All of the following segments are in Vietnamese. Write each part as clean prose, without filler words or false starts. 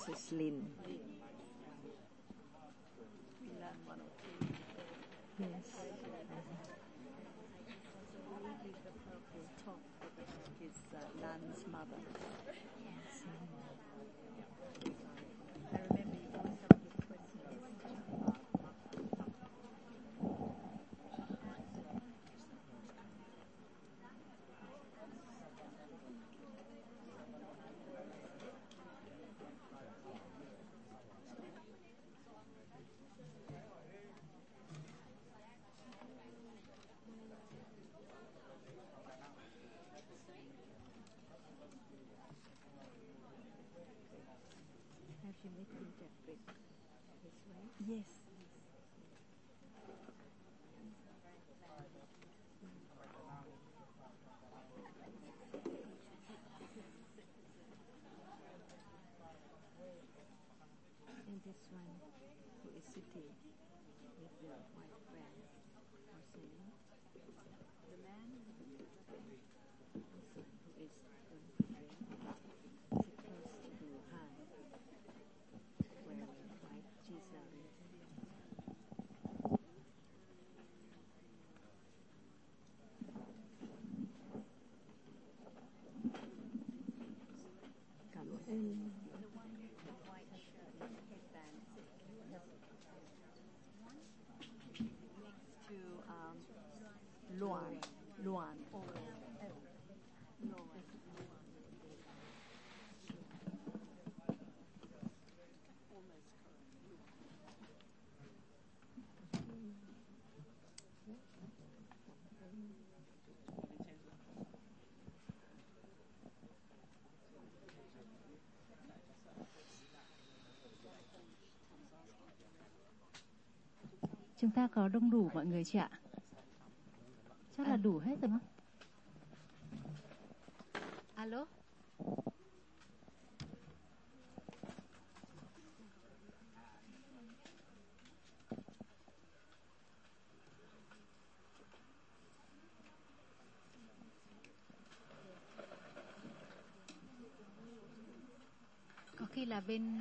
Princess Lin. We learn one or two. Yes. I believe the purple top is Lan's mother. Yes. I remember you always have a good question. Have you met him, Jeffrey? This way? Yes. And this one who is sitting with the white friend porcelain. The man this one who is going to drink supposed to do high wearing white Jesus. Cảm ơn. The one with the white shirt and headband next to Luan. Luan. Chúng ta có đông đủ mọi người chị ạ? Chắc là đủ hết rồi không? Alo? Có khi là bên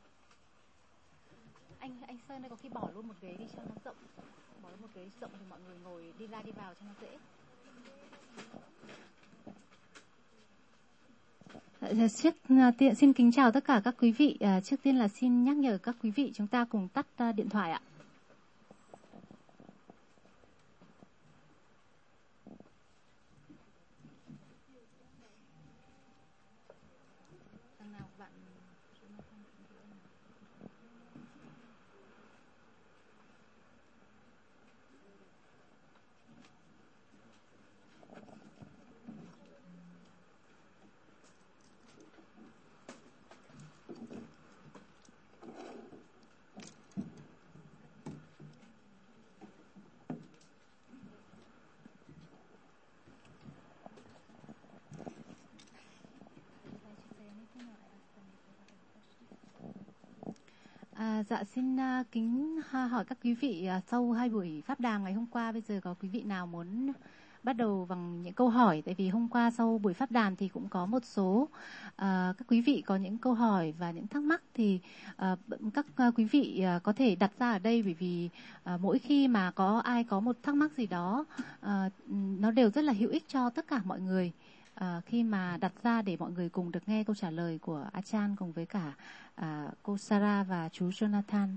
anh Sơn đây có khi bỏ luôn một ghế đi cho nó rộng, bỏ luôn một ghế rộng thì mọi người ngồi đi ra đi vào cho nó dễ. Xin kính chào tất cả các quý vị. Trước tiên là xin nhắc nhở các quý vị chúng ta cùng tắt điện thoại ạ. Dạ xin kính hỏi các quý vị sau 2 buổi pháp đàm ngày hôm qua, bây giờ có quý vị nào muốn bắt đầu bằng những câu hỏi? Tại vì hôm qua sau buổi pháp đàm thì cũng có một số các quý vị có những câu hỏi và những thắc mắc thì các quý vị có thể đặt ra ở đây, bởi vì mỗi khi mà có ai có một thắc mắc gì đó nó đều rất là hữu ích cho tất cả mọi người. Khi mà đặt ra để mọi người cùng được nghe câu trả lời của Achan cùng với cả cô Sarah và chú Jonathan.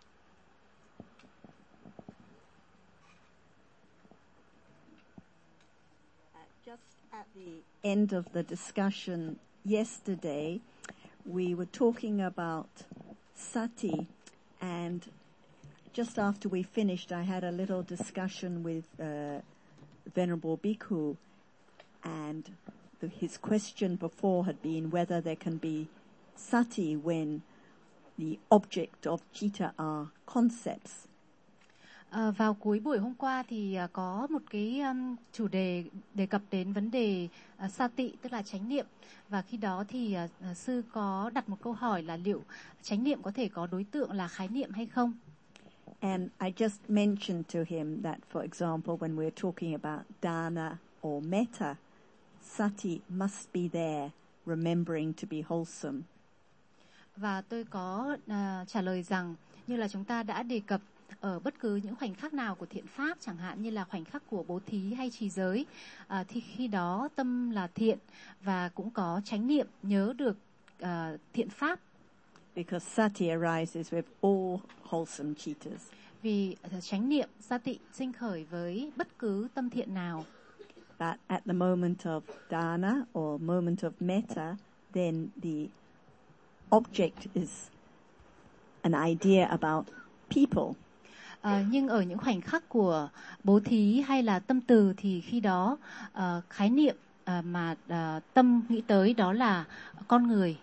Just at the end of the discussion yesterday, we were talking about sati, and just after we finished, I had a little discussion with Venerable Bhikkhu, and his question before had been whether there can be sati when the object of citta are concepts. Vào cuối buổi hôm qua thì có một cái chủ đề đề cập đến vấn đề sati, tức là chánh niệm. Và khi đó thì sư có đặt một câu hỏi là liệu chánh niệm có thể có đối tượng là khái niệm hay không? And I just mentioned to him that, for example, when we're talking about dana or metta, sati must be there, remembering to be wholesome. Và tôi có trả lời rằng như là chúng ta đã đề cập ở bất cứ những khoảnh khắc nào của thiện pháp, chẳng hạn như là khoảnh khắc của bố thí hay trì giới, thì khi đó tâm là thiện và cũng có chánh niệm nhớ được thiện pháp. Because sati arises with all wholesome chittas. Vì chánh niệm sati sinh khởi với bất cứ tâm thiện nào. But at the moment of dana or moment of metta, then the object is an idea about people. Nhưng ở những khoảnh khắc của bố thí hay là tâm từ thì khi đó khái niệm mà tâm nghĩ tới đó là con người.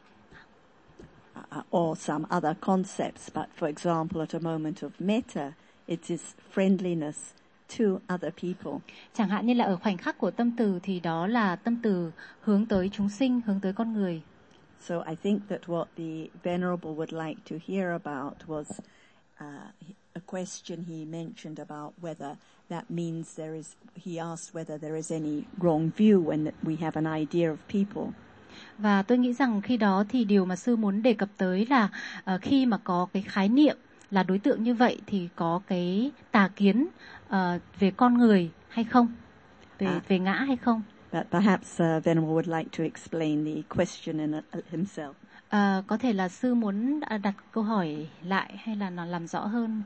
Or some other concepts, but for example, at a moment of metta, it is friendliness to other people. Chẳng hạn như là ở khoảnh khắc của tâm từ thì đó là tâm từ hướng tới chúng sinh, hướng tới con người. So I think that what the Venerable would like to hear about was a question he mentioned about whether that means he asked whether there is any wrong view when we have an idea of people. Và tôi nghĩ rằng khi đó thì điều mà sư muốn đề cập tới là khi mà có cái khái niệm là đối tượng như vậy thì có cái tà kiến về con người hay không, về ngã hay không. But perhaps Venerable would like to explain the question in himself. Có thể là sư muốn đặt câu hỏi lại hay là nó làm rõ hơn.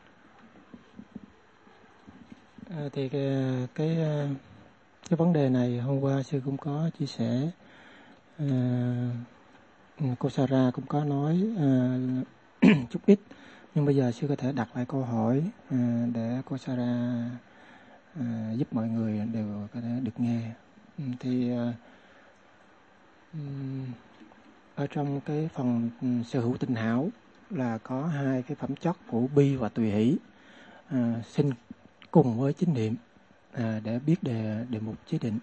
Thì cái vấn đề này hôm qua sư cũng có chia sẻ. Cô Sarah cũng có nói chút ít, nhưng bây giờ sư có thể đặt lại câu hỏi để cô Sarah giúp mọi người đều có thể được nghe. Thì ở trong cái phần sở hữu tình hảo là có hai cái phẩm chất hữu bi và tùy hỷ sinh cùng với chánh niệm để biết đề mục chế định.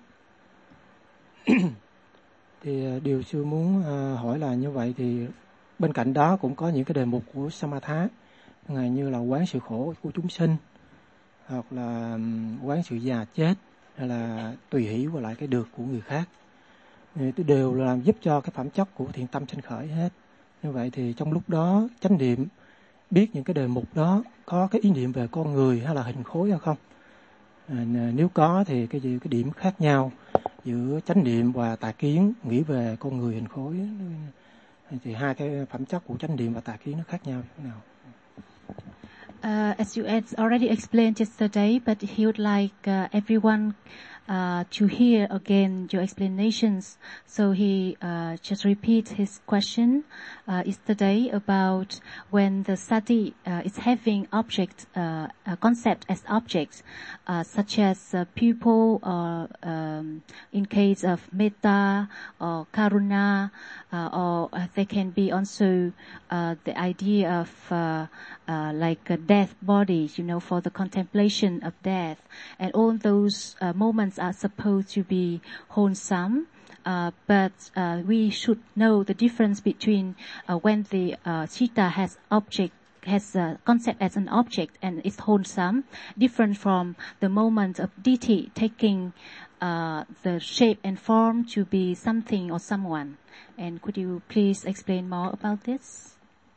Thì điều sư muốn hỏi là như vậy thì bên cạnh đó cũng có những cái đề mục của Samatha, như là quán sự khổ của chúng sinh, hoặc là quán sự già chết, hay là tùy hỷ và lại cái được của người khác. Thì đều là giúp cho cái phẩm chất của thiện tâm sinh khởi hết. Như vậy thì trong lúc đó chánh niệm biết những cái đề mục đó có cái ý niệm về con người hay là hình khối hay không? Nếu có thì cái điểm khác nhau giữa chánh niệm và tà kiến nghĩ về con người hình khối, thì hai cái phẩm chất của chánh niệm và tà kiến nó khác nhau như thế nào? As you had already explained yesterday, but he would like everyone to hear again your explanations. So he just repeat his question yesterday about when the sati is having object, concept as objects, such as people, or in case of metta or karuna, or there can be also the idea of like death bodies, for the contemplation of death, and all those moments are supposed to be wholesome, but we should know the difference between when the citta has a concept as an object and is wholesome, different from the moment of deity taking the shape and form to be something or someone. And could you please explain more about this?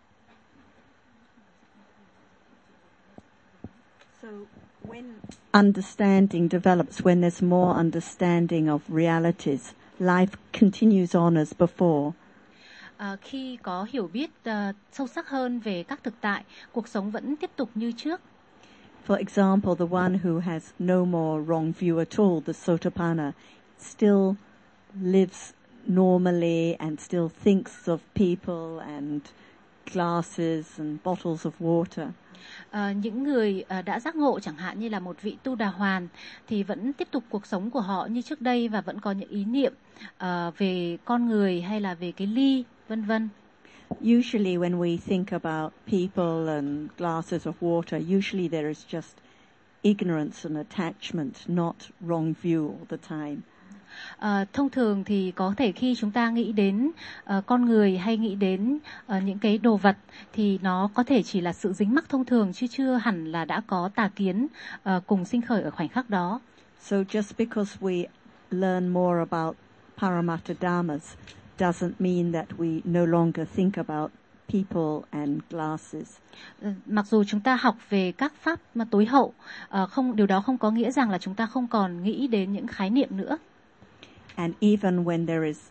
So when understanding develops, when there's more understanding of realities, life continues on as before. Khi có hiểu biết sâu sắc hơn về các thực tại, cuộc sống vẫn tiếp tục như trước. For example, the one who has no more wrong view at all, the Sotapanna, still lives normally and still thinks of people and glasses and bottles of water. Những người đã giác ngộ, chẳng hạn như là một vị tu đà hoàn, thì vẫn tiếp tục cuộc sống của họ như trước đây và vẫn có những ý niệm về con người hay là về cái ly, vân vân. Usually when we think about people and glasses of water, usually there is just ignorance and attachment, not wrong view all the time. Thông thường thì có thể khi chúng ta nghĩ đến con người hay nghĩ đến những cái đồ vật thì nó có thể chỉ là sự dính mắc thông thường, chứ chưa hẳn là đã có tà kiến cùng sinh khởi ở khoảnh khắc đó. So just because we learn more about Paramattha Dhammas doesn't mean that we no longer think about people and glasses. Mặc dù chúng ta học về các pháp tối hậu, điều đó không có nghĩa rằng là chúng ta không còn nghĩ đến những khái niệm nữa. And even when there is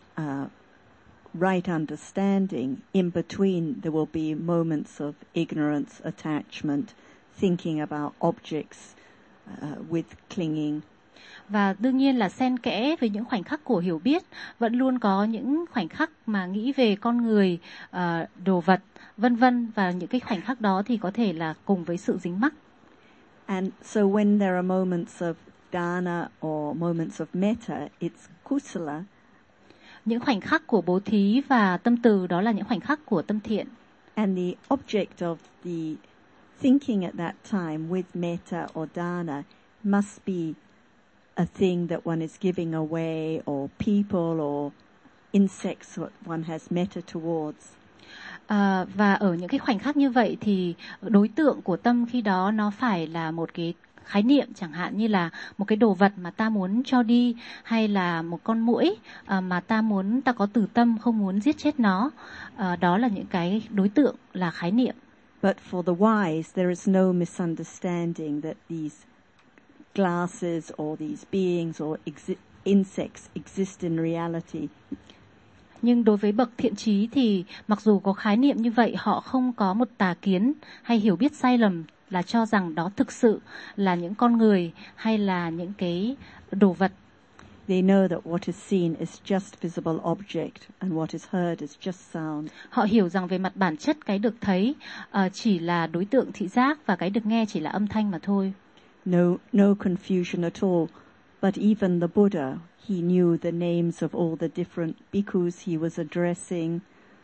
right understanding, in between there will be moments of ignorance, attachment, thinking about objects with clinging. Và đương nhiên là xen kẽ với những khoảnh khắc của hiểu biết, vẫn luôn có những khoảnh khắc mà nghĩ về con người, đồ vật, vân vân, và những cái khoảnh khắc đó thì có thể là cùng với sự dính mắc. And so when there are moments of dana or moments of metta, it's kusala. Những khoảnh khắc của bố thí và tâm từ, đó là những khoảnh khắc của tâm thiện. And the object of the thinking at that time with metta or dana must be a thing that one is giving away, or people or insects that one has metta towards. Và ở những cái khoảnh khắc như vậy thì đối tượng của tâm khi đó nó phải là một cái khái niệm, chẳng hạn như là một cái đồ vật mà ta muốn cho đi, hay là một con muỗi mà ta có từ tâm không muốn giết chết nó. Đó là những cái đối tượng là khái niệm. But for the wise, there is no misunderstanding that these glasses or these beings or insects exist in reality. Nhưng đối với bậc thiện trí thì mặc dù có khái niệm như vậy, họ không có một tà kiến hay hiểu biết sai lầm là cho rằng đó thực sự là những con người hay là những cái đồ vật. They know that what is seen is just visible object and what is heard is just sound. Họ hiểu rằng về mặt bản chất cái được thấy chỉ là đối tượng thị giác và cái được nghe chỉ là âm thanh mà thôi. No confusion at all. But even the Buddha, he knew the names of all the different bhikkhus he was addressing.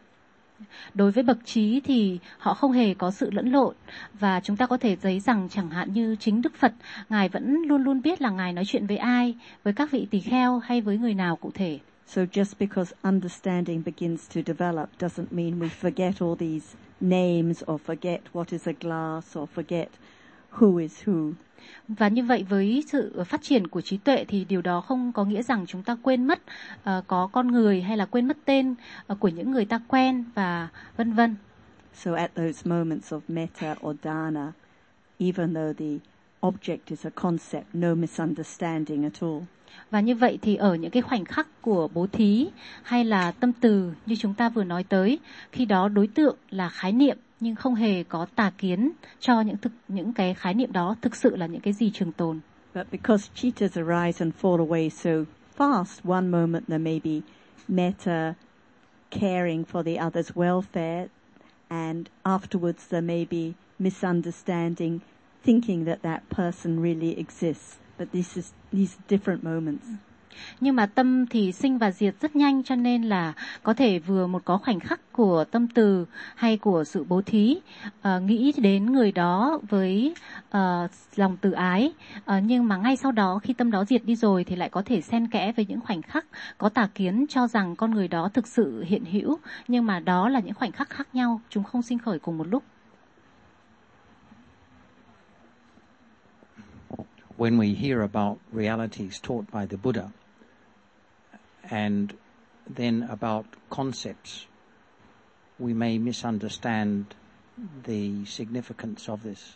Đối với bậc trí thì họ không hề có sự lẫn lộn, và chúng ta có thể thấy rằng chẳng hạn như chính Đức Phật, Ngài vẫn luôn luôn biết là Ngài nói chuyện với ai, với các vị tỳ kheo hay với người nào cụ thể. So just because understanding begins to develop doesn't mean we forget all these names or forget what is a glass or forget who is who. Và như vậy với sự phát triển của trí tuệ thì điều đó không có nghĩa rằng chúng ta quên mất có con người hay là quên mất tên của những người ta quen và vân vân. So at those moments of metta or dana, even though the object is a concept, no misunderstanding at all. Và như vậy thì ở những cái khoảnh khắc của bố thí hay là tâm từ như chúng ta vừa nói tới, khi đó đối tượng là khái niệm nhưng không hề có tà kiến cho những cái khái niệm đó thực sự là những cái gì trường tồn. But because chittas arise and fall away so fast, one moment there may be metta, caring for the other's welfare, and afterwards there may be misunderstanding, thinking that that person really exists. But these different moments. Nhưng mà tâm thì sinh và diệt rất nhanh, cho nên là có thể vừa có khoảnh khắc của tâm từ hay của sự bố thí, nghĩ đến người đó với lòng từ ái, nhưng mà ngay sau đó khi tâm đó diệt đi rồi thì lại có thể xen kẽ với những khoảnh khắc có tà kiến cho rằng con người đó thực sự hiện hữu, nhưng mà đó là những khoảnh khắc khác nhau, chúng không sinh khởi cùng một lúc. When we hear about realities taught by the Buddha, and then about concepts, we may misunderstand the significance of this.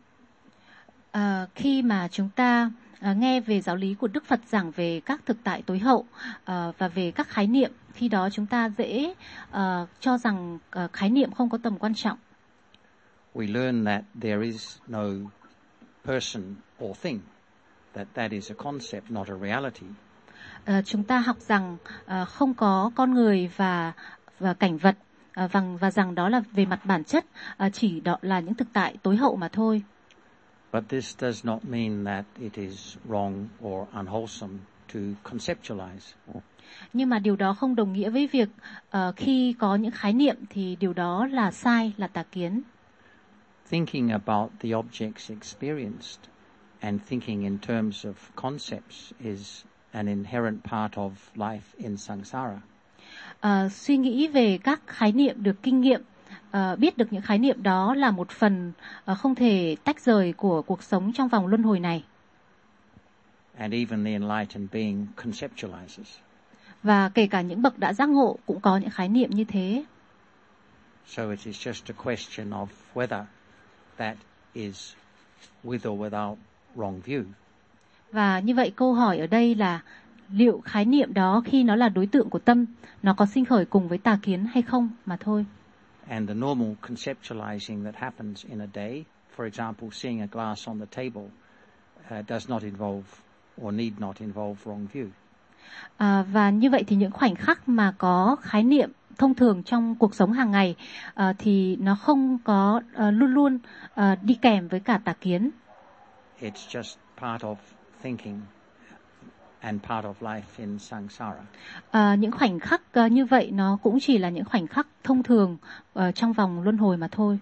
Khi mà chúng ta nghe về giáo lý của Đức Phật giảng về các thực tại tối hậu và về các khái niệm, khi đó chúng ta dễ cho rằng khái niệm không có tầm quan trọng. We learn that there is no person or thing, that is a concept, not a reality. Chúng ta học rằng không có con người và cảnh vật, và rằng đó là về mặt bản chất, chỉ đó là những thực tại tối hậu mà thôi. But this does not mean that it is wrong or unwholesome to conceptualize. Nhưng mà điều đó không đồng nghĩa với việc khi có những khái niệm thì điều đó là sai, là tà kiến. Thinking about the objects experienced and thinking in terms of concepts is an inherent part of life in samsara. Suy nghĩ về các khái niệm được kinh nghiệm, biết được những khái niệm đó là một phần không thể tách rời của cuộc sống trong vòng luân hồi này. And even the enlightened being conceptualizes. Và kể cả những bậc đã giác ngộ cũng có những khái niệm như thế. So it is just a question of whether that is with or without wrong view. Và như vậy câu hỏi ở đây là liệu khái niệm đó khi nó là đối tượng của tâm, nó có sinh khởi cùng với tà kiến hay không mà thôi. And the normal conceptualizing that happens in a day, for example, seeing a glass on the table, does not involve or need not involve wrong view. Và như vậy thì những khoảnh khắc mà có khái niệm thông thường trong cuộc sống hàng ngày thì nó không có luôn luôn đi kèm với cả tà kiến. It's just part of thinking and part of life in samsara. Những khoảnh khắc như vậy nó cũng chỉ là những khoảnh khắc thông thường trong vòng luân hồi mà thôi.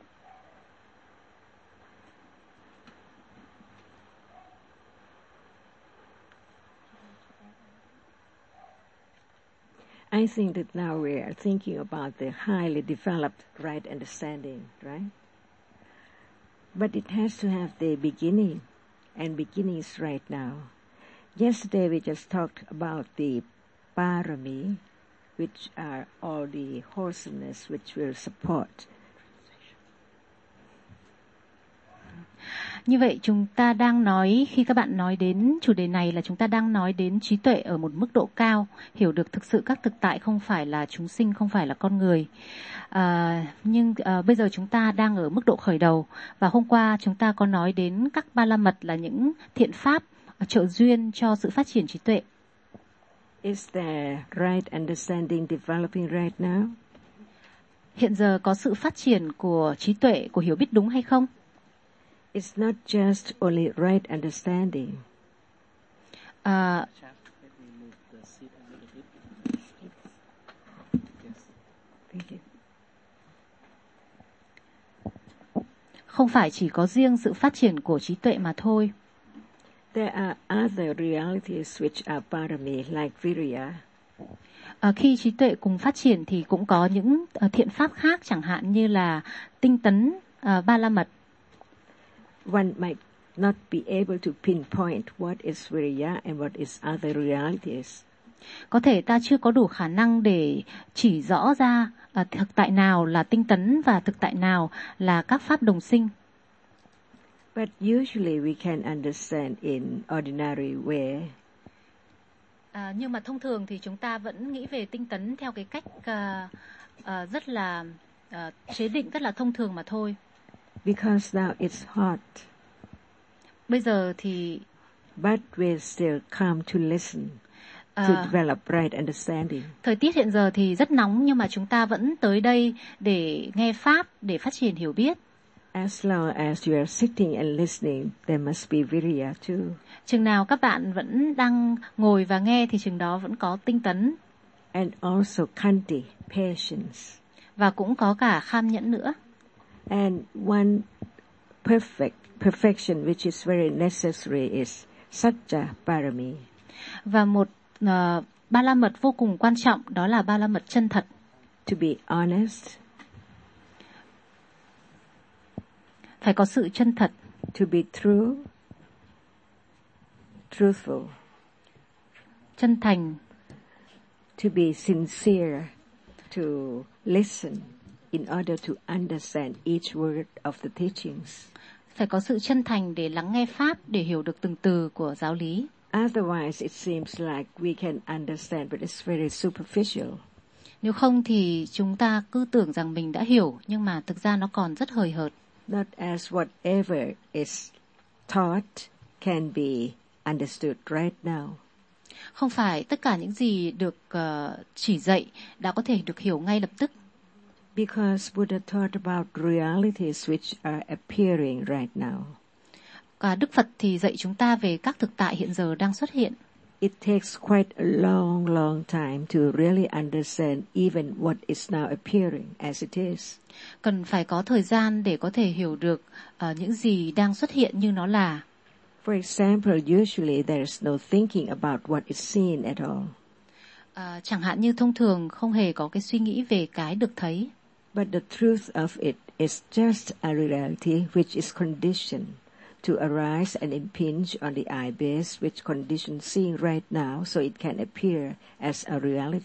I think that now we are thinking about the highly developed right understanding, right? But it has to have the beginning, and beginning is right now. Yesterday we just talked about the parami, which are all the wholesomeness which will support. Như vậy chúng ta đang nói, khi các bạn nói đến chủ đề này là chúng ta đang nói đến trí tuệ ở một mức độ cao, hiểu được thực sự các thực tại không phải là chúng sinh, không phải là con người. Nhưng bây giờ chúng ta đang ở mức độ khởi đầu, và hôm qua chúng ta có nói đến các ba la mật là những thiện pháp trợ duyên cho sự phát triển trí tuệ. Is there right understanding developing right now? Hiện giờ có sự phát triển của trí tuệ, của hiểu biết đúng hay không? It's not just only right understanding. Không phải chỉ có riêng sự phát triển của trí tuệ mà thôi. There are other realities which are parami, like virya. Khi trí tuệ cùng phát triển thì cũng có những thiện pháp khác, chẳng hạn như là tinh tấn, ba la mật. One might not be able to pinpoint what is virya and what is other realities. Có thể ta chưa có đủ khả năng để chỉ rõ ra thực tại nào là tinh tấn và thực tại nào là các pháp đồng sinh. But usually we can understand in ordinary way. Nhưng mà thông thường thì chúng ta vẫn nghĩ về tinh tấn theo cái cách rất là chế định, rất là thông thường mà thôi. Because now it's hot. Bây giờ thì but we still come to listen, to develop right understanding. Thời tiết hiện giờ thì rất nóng, nhưng mà chúng ta vẫn tới đây để nghe pháp, để phát triển hiểu biết. As long as you are sitting and listening, there must be virya too. Chừng nào các bạn vẫn đang ngồi và nghe thì chừng đó vẫn có tinh tấn. And also khanti, patience. Và cũng có cả kham nhẫn nữa. And one perfection which is very necessary is satya parami. Và một ba la mật vô cùng quan trọng, đó là ba la mật chân thật. To be honest. Phải có sự chân thật. To be true. Truthful. Chân thành. To be sincere. To listen in order to understand each word of the teachings. Phải có sự chân thành để lắng nghe pháp, để hiểu được từng từ của giáo lý. Otherwise it seems like we can understand, but it's very superficial. Nếu không thì chúng ta cứ tưởng rằng mình đã hiểu, nhưng mà thực ra nó còn rất hời hợt. Not as whatever is taught can be understood right now. Không phải tất cả những gì được chỉ dạy đã có thể được hiểu ngay lập tức. Because Buddha taught about realities which are appearing right now. Cả Đức Phật thì dạy chúng ta về các thực tại hiện giờ đang xuất hiện. It takes quite a long time to really understand even what is now appearing as it is. Cần phải có thời gian để có thể hiểu được những gì đang xuất hiện như nó là. For example, usually there is no thinking about what is seen at all. Chẳng hạn như thông thường không hề có cái suy nghĩ về cái được thấy. But the truth of it is just a reality which is conditioned to arise and impinge on the eye base, which conditions seeing right now, so it can appear as a reality.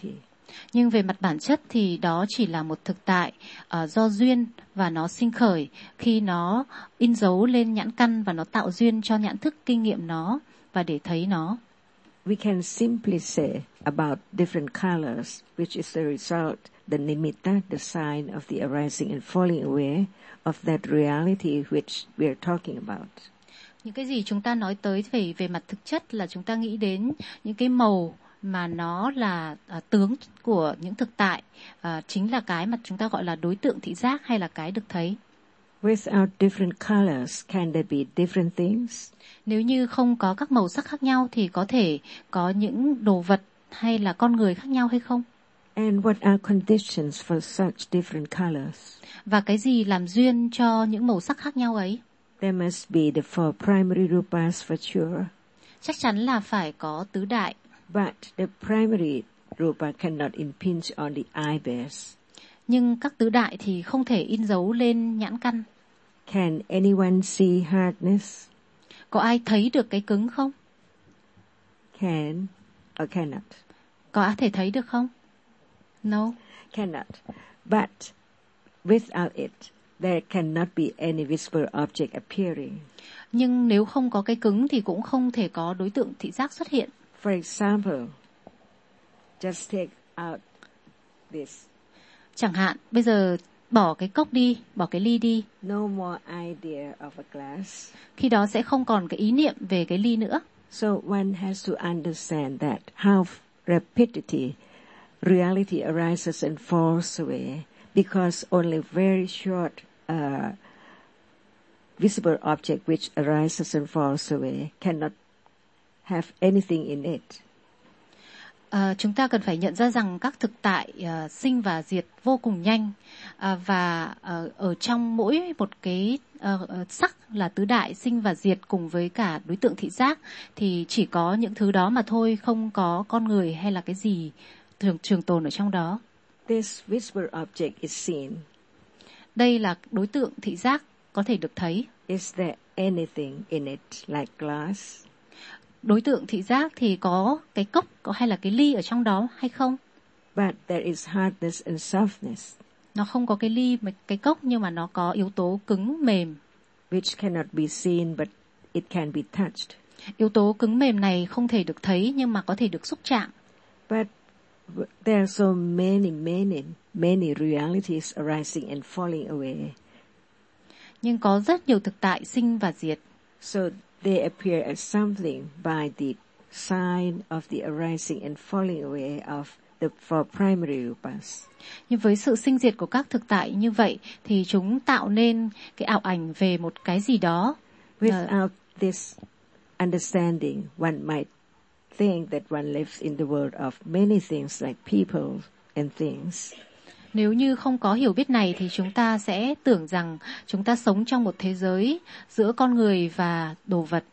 Nhưng về mặt bản chất thì đó chỉ là một thực tại do duyên và nó sinh khởi khi nó in dấu lên nhãn căn và nó tạo duyên cho nhãn thức kinh nghiệm nó và để thấy nó. We can simply say about different colors, which is the result, the nimitta, the sign of the arising and falling away of that reality which we are talking about. Những cái gì chúng ta nói tới về mặt thực chất là chúng ta nghĩ đến những cái màu mà nó là tướng của những thực tại, chính là cái mà chúng ta gọi là đối tượng thị giác hay là cái được thấy. Without different colors, can there be different things? Nếu như không có các màu sắc khác nhau thì có thể có những đồ vật hay là con người khác nhau hay không? And what are conditions for such different colors? Và cái gì làm duyên cho những màu sắc khác nhau ấy? There must be the four primary rupas for sure. Chắc chắn là phải có tứ đại. But the primary rupa cannot impinge on the eye base. Nhưng các tứ đại thì không thể in dấu lên nhãn căn. Can anyone see hardness? Có ai thấy được cái cứng không? Can or cannot? Có thể thấy được không? No. Cannot. But without it, there cannot be any visible object appearing. Nhưng nếu không có cái cứng thì cũng không thể có đối tượng thị giác xuất hiện. For example, just take out this. Chẳng hạn, bây giờ bỏ cái cốc đi, bỏ cái ly đi. No more idea of a glass. Khi đó sẽ không còn cái ý niệm về cái ly nữa. So one has to understand that how rapidity reality arises and falls away, because only very short visible object which arises and falls away cannot have anything in it. Chúng ta cần phải nhận ra rằng các thực tại sinh và diệt vô cùng nhanh, và ở trong mỗi một cái sắc là tứ đại sinh và diệt cùng với cả đối tượng thị giác thì chỉ có những thứ đó mà thôi, không có con người hay là cái gì trường tồn ở trong đó. This visible object is seen. Đây là đối tượng thị giác có thể được thấy. Is there anything in it like glass? Đối tượng thị giác thì có cái cốc hay là cái ly ở trong đó hay không? But there is hardness and softness. Nó không có cái ly, cái cốc nhưng mà nó có yếu tố cứng mềm. Which cannot be seen but it can be touched. Yếu tố cứng mềm này không thể được thấy nhưng mà có thể được xúc chạm. But there are so many realities arising and falling away. Nhưng có rất nhiều thực tại sinh và diệt. So they appear as something by the sign of the arising and falling away of the four primary rupas. Nhưng với sự sinh diệt của các thực tại như vậy thì chúng tạo nên cái ảo ảnh về một cái gì đó. Without this understanding, one might think that one lives in the world of many things like people and things. Nếu như không có hiểu biết này thì chúng ta sẽ tưởng rằng chúng ta sống trong một thế giới giữa con người và đồ vật.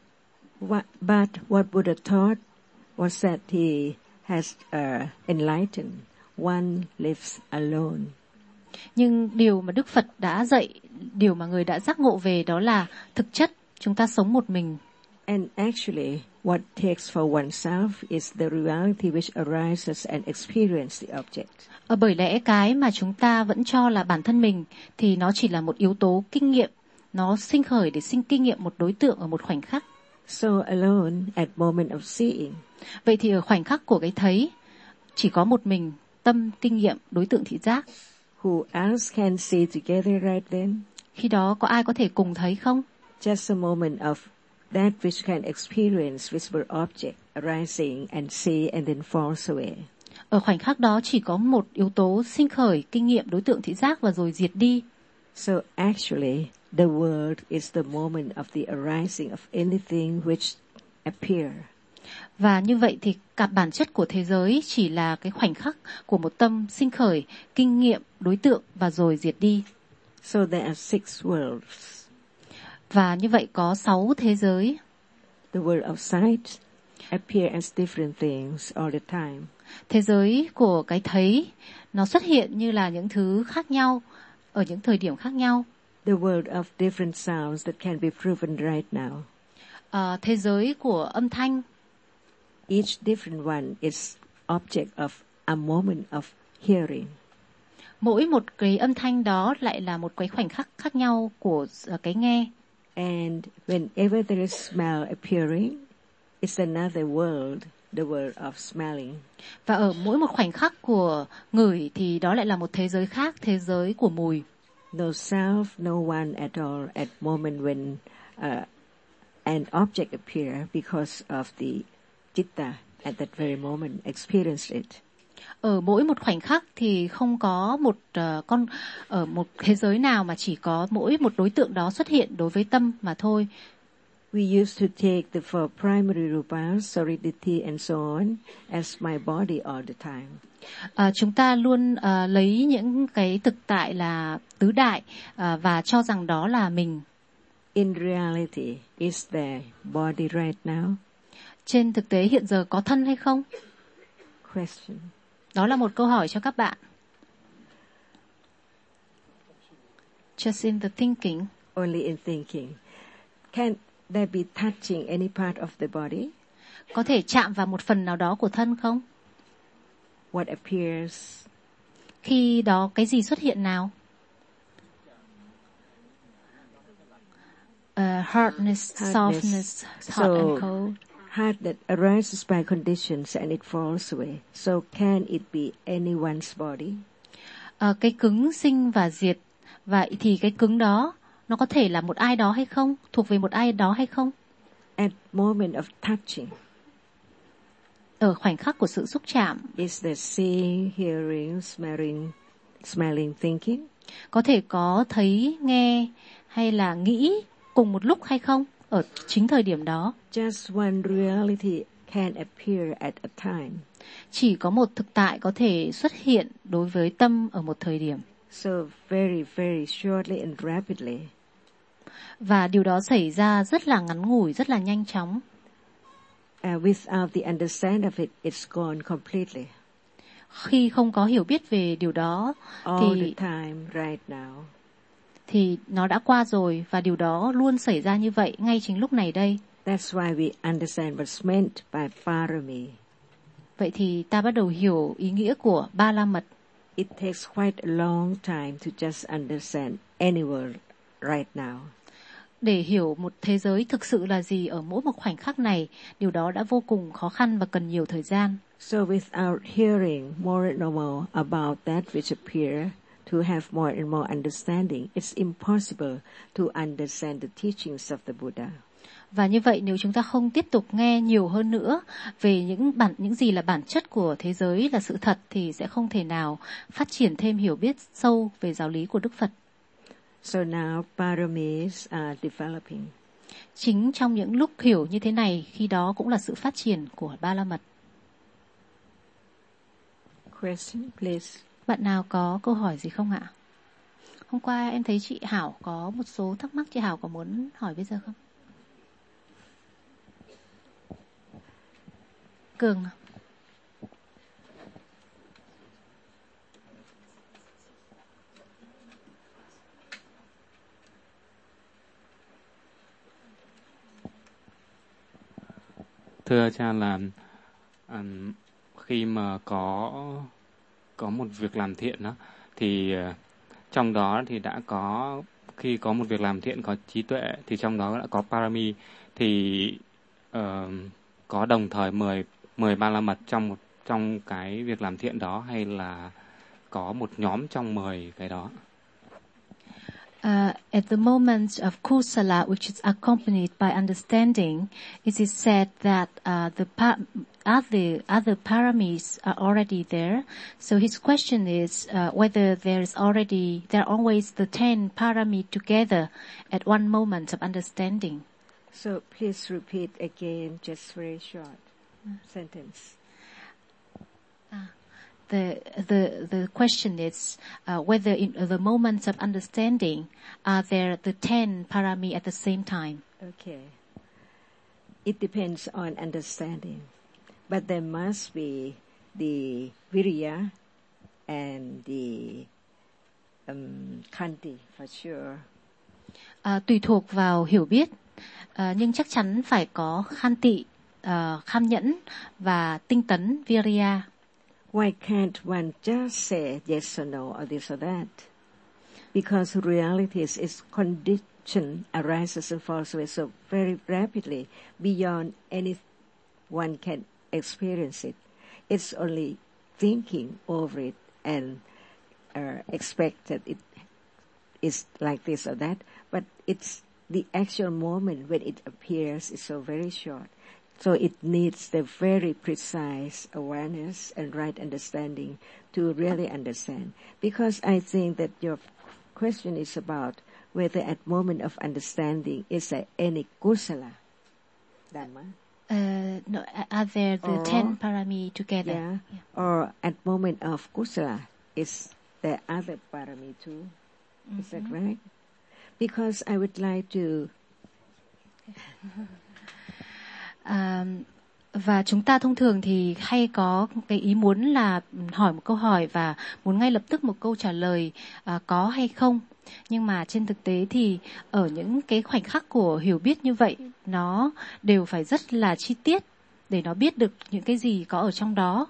But what Buddha taught was that he has enlightened. One lives alone. Nhưng điều mà Đức Phật đã dạy, điều mà người đã giác ngộ về đó là thực chất chúng ta sống một mình. And actually, what takes for oneself is the reality which arises and experiences the object. Bởi lẽ cái mà chúng ta vẫn cho là bản thân mình thì nó chỉ là một yếu tố kinh nghiệm, nó sinh khởi để sinh kinh nghiệm một đối tượng ở một khoảnh khắc. So alone at moment of seeing. Vậy thì ở khoảnh khắc của cái thấy, chỉ có một mình tâm kinh nghiệm đối tượng thị giác. Who else can see together right then? Khi đó có ai có thể cùng thấy không? Just a moment of that which can experience visible object arising and see and then falls away. Ở khoảnh khắc đó chỉ có một yếu tố sinh khởi kinh nghiệm đối tượng thị giác và rồi diệt đi. So actually, the world is the moment of the arising of anything which appear. Và như vậy thì cả bản chất của thế giới chỉ là cái khoảnh khắc của một tâm sinh khởi kinh nghiệm đối tượng và rồi diệt đi. So there are 6 worlds. Và như vậy có 6 thế giới. The world of sight appear as different things all the time. Thế giới của cái thấy nó xuất hiện như là những thứ khác nhau ở những thời điểm khác nhau. The world of different sounds that can be proven right now. Thế giới của âm thanh. Each different one is object of a moment of hearing. Mỗi một cái âm thanh đó lại là một cái khoảnh khắc khác nhau của cái nghe. And whenever there is smell appearing, it's another world, the world of smelling. Và ở mỗi một khoảnh khắc của ngửi thì đó lại là một thế giới khác, thế giới của mùi. No self, no one at all at moment when an object appear because of the citta at that very moment experience it. Ở mỗi một khoảnh khắc thì không có một ở một thế giới nào mà chỉ có mỗi một đối tượng đó xuất hiện đối với tâm mà thôi. We used to take the four primary rupas, solidity and so on, as my body all the time. Chúng ta luôn lấy những cái thực tại là tứ đại và cho rằng đó là mình. In reality, is there body right now? Trên thực tế hiện giờ có thân hay không? Question. Đó là một câu hỏi cho các bạn. Just in the thinking. Only in thinking. Can there be touching any part of the body? Có thể chạm vào một phần nào đó của thân không? What appears? Khi đó cái gì xuất hiện nào? Hardness, softness, hot and cold. Hard that arises by conditions and it falls away. So can it be anyone's body? Cái cứng sinh và diệt. Và thì cái cứng đó nó có thể là một ai đó hay không? Thuộc về một ai đó hay không? At moment of touching. Ở khoảnh khắc của sự xúc chạm. Is there seeing, hearing, smelling, thinking? Có thể có thấy, nghe hay là nghĩ cùng một lúc hay không? Ở chính thời điểm đó. Just one reality can appear at a time. Chỉ có một thực tại có thể xuất hiện đối với tâm ở một thời điểm. So very, very shortly and rapidly. Và điều đó xảy ra rất là ngắn ngủi, rất là nhanh chóng. Without the understanding of it, it's gone completely. Khi không có hiểu biết về điều đó all the time, right now. Thì nó đã qua rồi và điều đó luôn xảy ra như vậy ngay chính lúc này đây. That's why we understand what's meant by parami. Vậy thì ta bắt đầu hiểu ý nghĩa của ba la mật. It takes quite a long time to just understand any world right now. Để hiểu một thế giới thực sự là gì ở mỗi một khoảnh khắc này, điều đó đã vô cùng khó khăn và cần nhiều thời gian. So without hearing more and more about that which appear, to have more and more understanding, it's impossible to understand the teachings of the Buddha. Và như vậy nếu chúng ta không tiếp tục nghe nhiều hơn nữa về những gì là bản chất của thế giới là sự thật thì sẽ không thể nào phát triển thêm hiểu biết sâu về giáo lý của Đức Phật. So now paramis are developing. Chính trong những lúc hiểu như thế này, khi đó cũng là sự phát triển của ba la mật. Question, please. Bạn nào có câu hỏi gì không ạ? Hôm qua em thấy chị Hảo có một số thắc mắc, chị Hảo có muốn hỏi bây giờ không? Cường. Thưa cha là khi mà có một việc làm thiện đó thì trong đó thì đã có, khi có một việc làm thiện có trí tuệ thì trong đó đã có parami, thì có đồng thời 10 ba la mật trong cái việc làm thiện đó, hay là có một nhóm trong 10 cái đó? At the moment of kusala, which is accompanied by understanding, it is said that the other paramis are already there. So his question is whether there are always the 10 parami together at one moment of understanding. So please repeat again, just very short sentence. The question is whether in the moments of understanding are there the 10 parami at the same time. Okay. It depends on understanding, but there must be the virya and the khanti for sure. Tùy thuộc vào hiểu biết, nhưng chắc chắn phải có khanti, kham nhẫn và tinh tấn virya. Why can't one just say yes or no or this or that? Because realities is condition arises and falls away so very rapidly beyond anyone can experience it. It's only thinking over it and expect that it is like this or that, but it's the actual moment when it appears is so very short. So it needs the very precise awareness and right understanding to really understand. Because I think that your question is about whether at moment of understanding is there any kusala dhamma. No, are there the 10 parami together? Yeah. Or at moment of kusala is there other parami too? Is that right? Because I would like to... Và chúng ta thông thường thì hay có cái ý muốn là hỏi một câu hỏi và muốn ngay lập tức một câu trả lời có hay không. Nhưng mà trên thực tế thì ở những cái khoảnh khắc của hiểu biết như vậy, nó đều phải rất là chi tiết để nó biết được những cái gì có ở trong đó.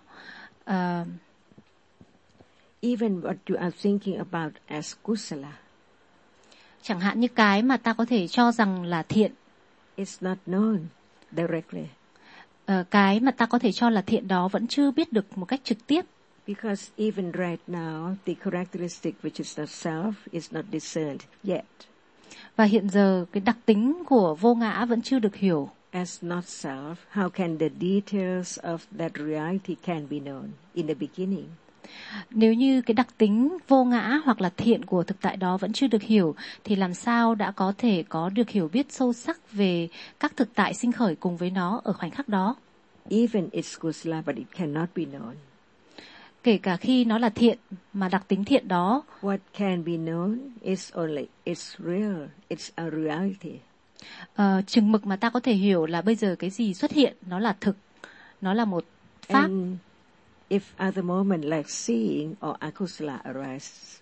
Even what you are thinking about as kusala. Chẳng hạn như cái mà ta có thể cho rằng là thiện. It's not known directly. Cái mà ta có thể cho là thiện đó vẫn chưa biết được một cách trực tiếp. Because even right now, the characteristic which is not self is not discerned yet. Và hiện giờ cái đặc tính của vô ngã vẫn chưa được hiểu. As not self, how can the details of that reality can be known in the beginning? Nếu như cái đặc tính vô ngã hoặc là thiện của thực tại đó vẫn chưa được hiểu, thì làm sao đã có thể có được hiểu biết sâu sắc về các thực tại sinh khởi cùng với nó ở khoảnh khắc đó? Even it's kusala, but it cannot be known. Kể cả khi nó là thiện, mà đặc tính thiện đó, what can be known is only it's real, it's a reality. Chừng mực mà ta có thể hiểu là bây giờ cái gì xuất hiện, nó là thực, nó là một pháp. And if other moment like seeing or akusala arises,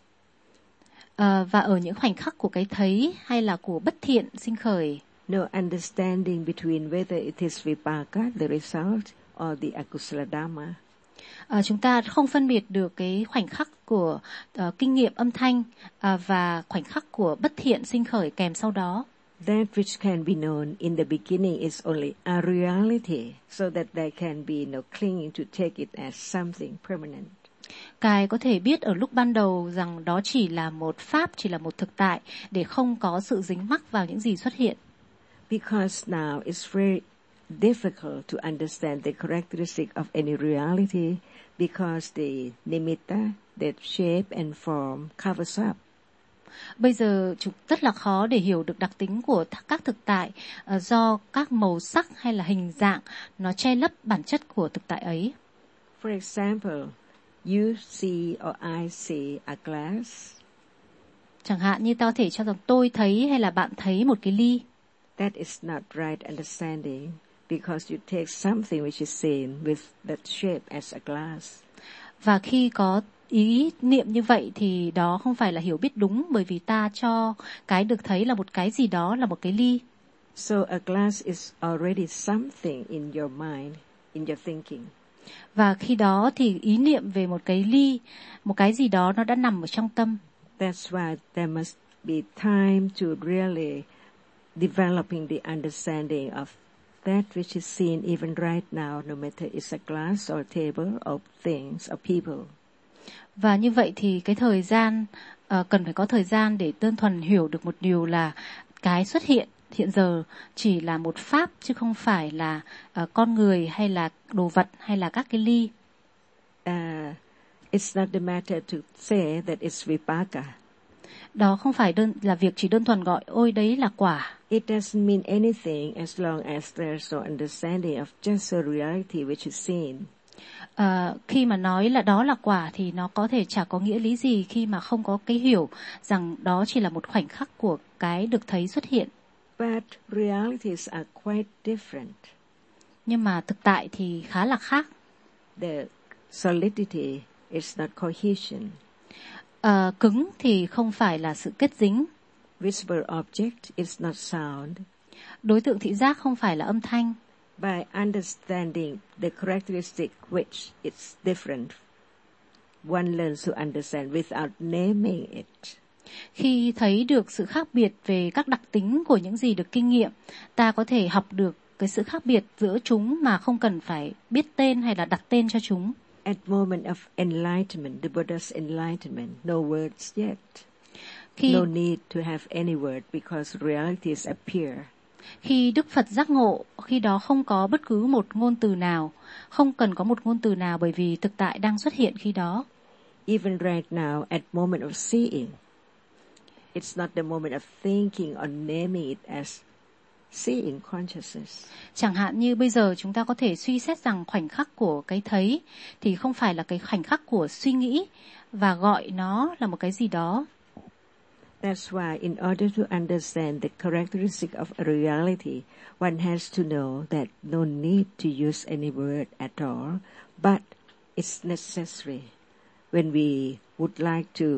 và ở những khoảnh khắc của cái thấy hay là của bất thiện sinh khởi, no understanding between whether it is vipaka, the result, or the akusala dhamma. Chúng ta không phân biệt được cái khoảnh khắc của kinh nghiệm âm thanh và khoảnh khắc của bất thiện sinh khởi kèm sau đó. That which can be known in the beginning is only a reality, so that there can be no clinging to take it as something permanent. Cái có thể biết ở lúc ban đầu rằng đó chỉ là một pháp, chỉ là một thực tại, để không có sự dính mắc vào những gì xuất hiện. Because now it's very difficult to understand the characteristic of any reality, because the nimitta, that shape and form covers up. Bây giờ rất là khó để hiểu được đặc tính của các thực tại do các màu sắc hay là hình dạng nó che lấp bản chất của thực tại ấy. For example, you see or I see a glass. Chẳng hạn như ta có thể cho rằng tôi thấy hay là bạn thấy một cái ly. That is not right understanding, because you take something which is seen with that shape as a glass. Và khi có ý niệm như vậy thì đó không phải là hiểu biết đúng, bởi vì ta cho cái được thấy là một cái gì đó, là một cái ly. So a glass is already something in your mind, in your thinking. Và khi đó thì ý niệm về một cái ly, một cái gì đó nó đã nằm ở trong tâm. That's why there must be time to really developing the understanding of that which is seen even right now, no matter it's a glass or a table or things or people. Và như vậy thì cái thời gian, cần phải có thời gian để đơn thuần hiểu được một điều là cái xuất hiện hiện giờ chỉ là một pháp, chứ không phải là con người hay là đồ vật hay là các cái ly. It's not the matter to say that it's vipaka. Đó không phải là việc chỉ đơn thuần gọi ôi đấy là quả. It doesn't mean anything as long as there's no understanding of just a reality which is seen. Khi mà nói là đó là quả thì nó có thể chả có nghĩa lý gì khi mà không có cái hiểu rằng đó chỉ là một khoảnh khắc của cái được thấy xuất hiện. But realities are quite different. Nhưng mà thực tại thì khá là khác. The solidity is not cohesion. Cứng thì không phải là sự kết dính. Visible object is not sound. Đối tượng thị giác không phải là âm thanh. By understanding the characteristic which is different one learns to understand without naming it. Khi thấy được sự khác biệt về các đặc tính của những gì được kinh nghiệm, ta có thể học được cái sự khác biệt giữa chúng mà không cần phải biết tên hay là đặt tên cho chúng. At moment of enlightenment, the Buddha's enlightenment, no words yet. No need to have any word because realities appear. Khi Đức Phật giác ngộ, khi đó không có bất cứ một ngôn từ nào, không cần có một ngôn từ nào bởi vì thực tại đang xuất hiện khi đó. Even right now, at moment of seeing, it's not the moment of thinking or naming it as seeing consciousness. Chẳng hạn như bây giờ chúng ta có thể suy xét rằng khoảnh khắc của cái thấy thì không phải là cái khoảnh khắc của suy nghĩ và gọi nó là một cái gì đó. That's why in order to understand the characteristic of a reality, one has to know that no need to use any word at all, but it's necessary when we would like to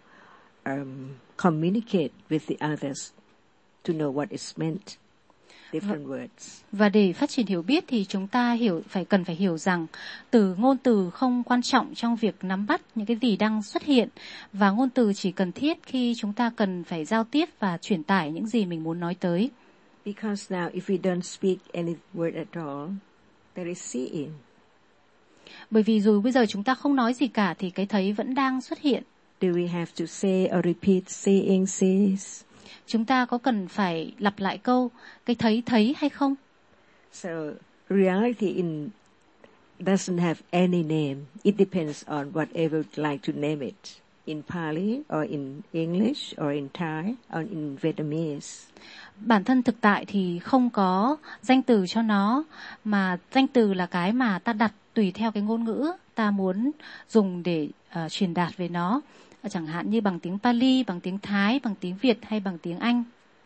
communicate with the others to know what is meant. Different words. Và để phát triển hiểu biết thì chúng ta cần phải hiểu rằng ngôn từ không quan trọng trong việc nắm bắt những cái gì đang xuất hiện, và ngôn từ chỉ cần thiết khi chúng ta cần phải giao tiếp và truyền tải những gì mình muốn nói tới. Because now if we don't speak any word at all, there is seeing. Bởi vì dù bây giờ chúng ta không nói gì cả thì cái thấy vẫn đang xuất hiện. Do we have to say or repeat seeing sees? Chúng ta có cần phải lặp lại câu cái thấy hay không? So reality doesn't have any name. It depends on whatever you'd like to name it. In Pali or in English or in Thai or in Vietnamese. Bản thân thực tại thì không có danh từ cho nó, mà danh từ là cái mà ta đặt tùy theo cái ngôn ngữ ta muốn dùng để truyền đạt về nó. Chẳng hạn như bằng tiếng Pali, bằng tiếng Thái, bằng tiếng Việt hay bằng tiếng Anh.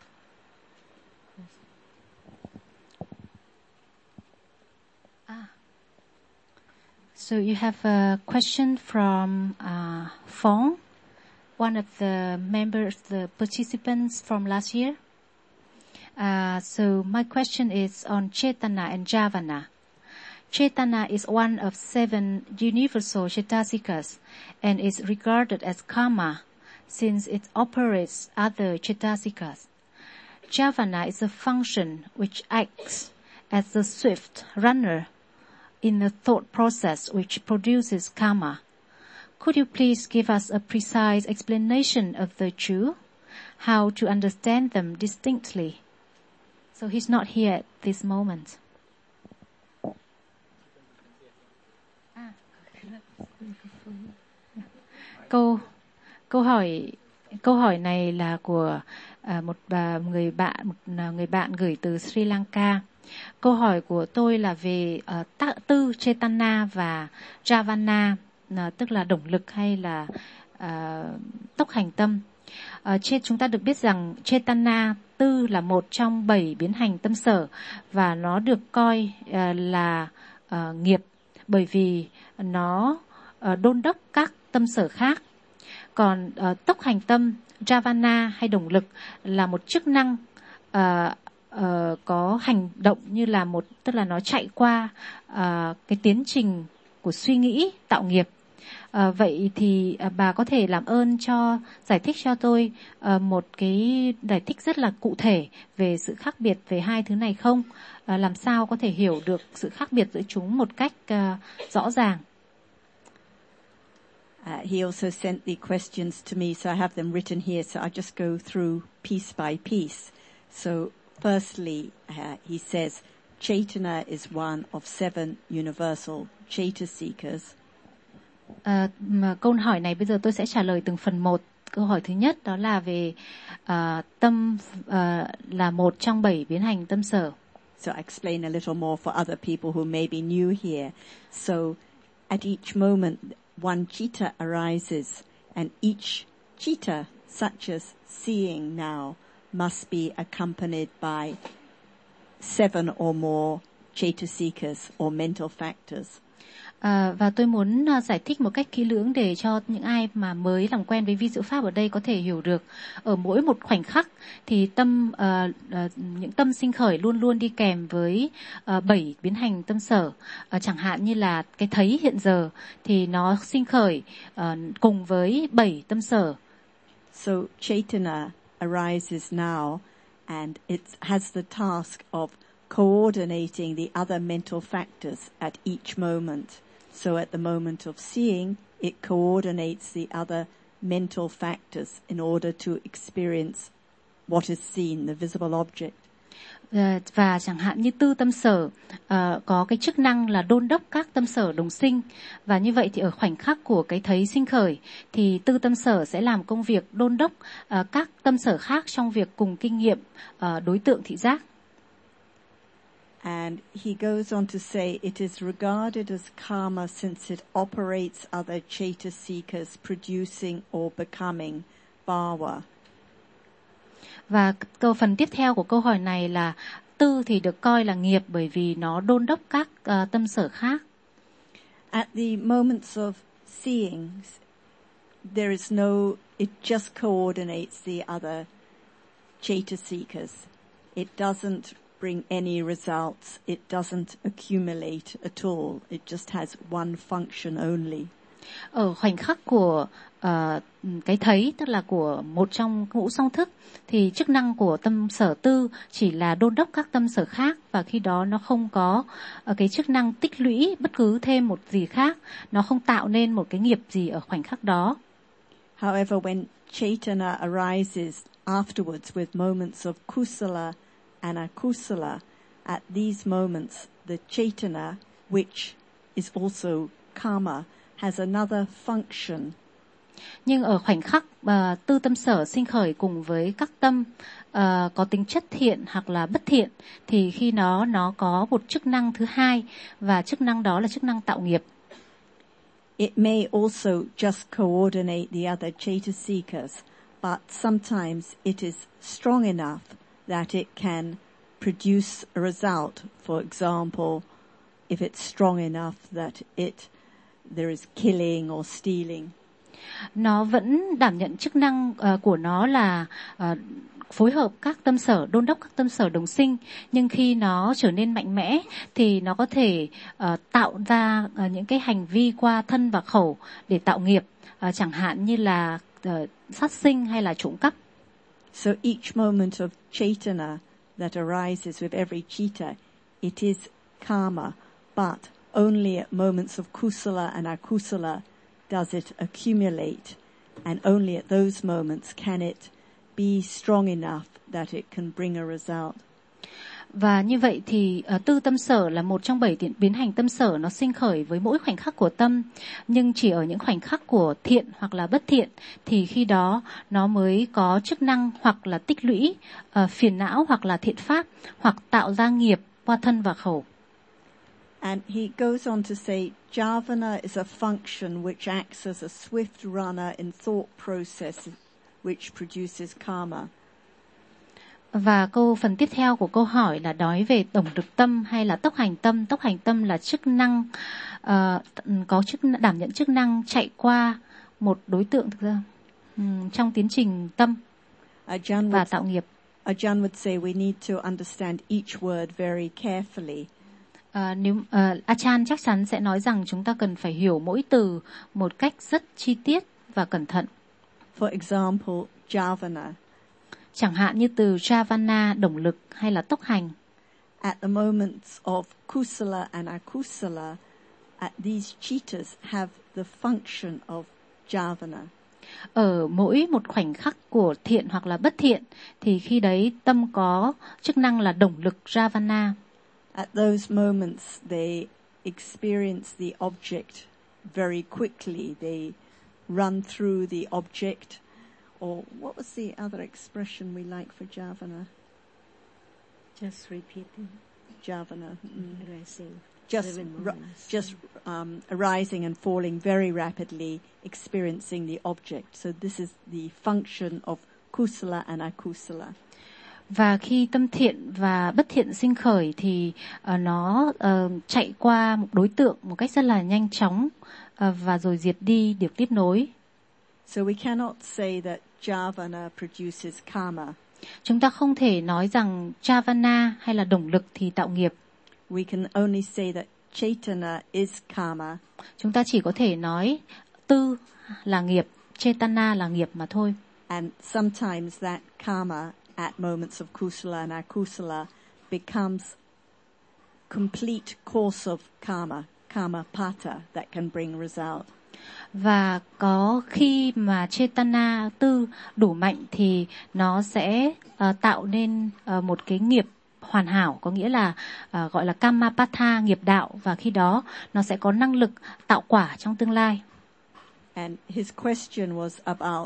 So you have a question from Phong, one of the members, the participants from last year. So my question is on Cetana and Javana. Cetana is one of 7 universal Cetasikas and is regarded as karma since it operates other Cetasikas. Javana is a function which acts as the swift runner in the thought process which produces karma. Could you please give us a precise explanation of the two, how to understand them distinctly? So he's not here at this moment. Câu hỏi này là của một người bạn gửi từ Sri Lanka. Câu hỏi của tôi là về tư Cetana và Javana, tức là động lực hay là tốc hành tâm. Chúng ta được biết rằng Cetana tư là một trong 7 biến hành tâm sở và nó được coi là nghiệp bởi vì nó đôn đốc các tâm sở khác. Còn tốc hành tâm Javana hay động lực là một chức năng có hành động như là tức là nó chạy qua cái tiến trình của suy nghĩ tạo nghiệp. Vậy thì bà có thể làm ơn giải thích cho tôi một cái giải thích rất là cụ thể về sự khác biệt về hai thứ này không? Làm sao có thể hiểu được sự khác biệt giữa chúng một cách rõ ràng? He also sent the questions to me, so I have them written here, so I'll just go through piece by piece. So firstly, he says, Chaitanya is one of 7 universal Chaitasikas. Câu hỏi này bây giờ tôi sẽ trả lời từng phần một. Câu hỏi thứ nhất đó là về tâm là một trong 7 biến hành tâm sở. So I explain a little more for other people who may be new here. So at each moment, one chitta arises, and each chitta, such as seeing now, must be accompanied by 7 or more chaitasikas or mental factors. Và tôi muốn giải thích một cách kỹ lưỡng để cho những ai mà mới làm quen với vi diệu pháp ở đây có thể hiểu được. Ở mỗi một khoảnh khắc thì những tâm sinh khởi luôn luôn đi kèm với 7 biến hành tâm sở. Chẳng hạn như là cái thấy hiện giờ thì nó sinh khởi cùng với 7 tâm sở. So Chaitanya arises now and it has the task of coordinating the other mental factors at each moment. So at the moment of seeing, it coordinates the other mental factors in order to experience what is seen, the visible object. Và chẳng hạn như tư tâm sở có cái chức năng là đôn đốc các tâm sở đồng sinh. Và như vậy thì ở khoảnh khắc của cái thấy sinh khởi thì tư tâm sở sẽ làm công việc đôn đốc các tâm sở khác trong việc cùng kinh nghiệm đối tượng thị giác. And he goes on to say it is regarded as karma since it operates other chaitasikas producing or becoming bhava. Và phần tiếp theo của câu hỏi này là tư thì được coi là nghiệp bởi vì nó đôn đốc các tâm sở khác. At the moments of seeing, there is it just coordinates the other chaitasikas. It doesn't bring any results. It doesn't accumulate at all. It just has one function only. Ở khoảnh khắc của cái thấy, tức là của một trong ngũ song thức, thì chức năng của tâm sở tư chỉ là đôn đốc các tâm sở khác, và khi đó nó không có cái chức năng tích lũy bất cứ thêm một gì khác, nó không tạo nên một cái nghiệp gì ở khoảnh khắc đó. However, when Chaitanya arises afterwards with moments of kusala and akusala, at these moments the Chaitanya, which is also karma, has another function. Nhưng ở khoảnh khắc tư tâm sở sinh khởi cùng với các tâm có tính chất thiện hoặc là bất thiện, thì khi nó có một chức năng thứ hai, và chức năng đó là chức năng tạo nghiệp. It may also just coordinate the other chaitasikas, but sometimes it is strong enough that it can produce a result. For example, if it's strong enough that there is killing or stealing. Nó vẫn đảm nhận chức năng của nó là phối hợp các tâm sở, đôn đốc các tâm sở đồng sinh, nhưng khi nó trở nên mạnh mẽ thì nó có thể tạo ra những cái hành vi qua thân và khẩu để tạo nghiệp, chẳng hạn như là sát sinh hay là trộm cắp. So each moment of Chaitanya that arises with every chitta, it is karma, but only at moments of kusala and akusala does it accumulate, and only at those moments can it be strong enough that it can bring a result. Và như vậy thì tư tâm sở là một trong 7 biến hành tâm sở, nó sinh khởi với mỗi khoảnh khắc của tâm, nhưng chỉ ở những khoảnh khắc của thiện hoặc là bất thiện thì khi đó nó mới có chức năng hoặc là tích lũy phiền não hoặc là thiện pháp, hoặc tạo ra nghiệp qua thân và khẩu. And he goes on to say, Javana is a function which acts as a swift runner in thought process which produces karma. Và phần tiếp theo của câu hỏi là nói về tổng lực tâm hay là tốc hành tâm. Tốc hành tâm là chức năng đảm nhận chức năng chạy qua một đối tượng thực ra trong tiến trình tâm và tạo nghiệp. Ajahn would say we need to understand each word very carefully. Ajahn chắc chắn sẽ nói rằng chúng ta cần phải hiểu mỗi từ một cách rất chi tiết và cẩn thận. For example, Javana. Chẳng hạn như từ Javana, động lực hay là tốc hành. At the moments of kusala and akusala, these chittas have the function of Javana. Ở mỗi một khoảnh khắc của thiện hoặc là bất thiện thì khi đấy tâm có chức năng là động lực Javana. At those moments they experience the object very quickly. They run through the object. Or what was the other expression we like for Javana? Just repeating. Javana. Arising. Just arising and falling very rapidly, experiencing the object. So this is the function of kusala and akusala. Và khi tâm thiện và bất thiện sinh khởi thì nó chạy qua một đối tượng một cách rất là nhanh chóng và rồi diệt đi được tiếp nối. So we cannot say that Javana produces karma. Chúng ta không thể nói rằng Javana hay là động lực thì tạo nghiệp. We can only say that Chaitana is karma. Chúng ta chỉ có thể nói tư là nghiệp, Chaitana là nghiệp mà thôi. And sometimes that karma at moments of kusala and akusala becomes complete course of karma pata that can bring result. Và có khi mà Chaitana tư đủ mạnh thì nó sẽ tạo nên một cái nghiệp hoàn hảo, có nghĩa là gọi là Kamapatha, nghiệp đạo, và khi đó nó sẽ có năng lực tạo quả trong tương lai. And his question was about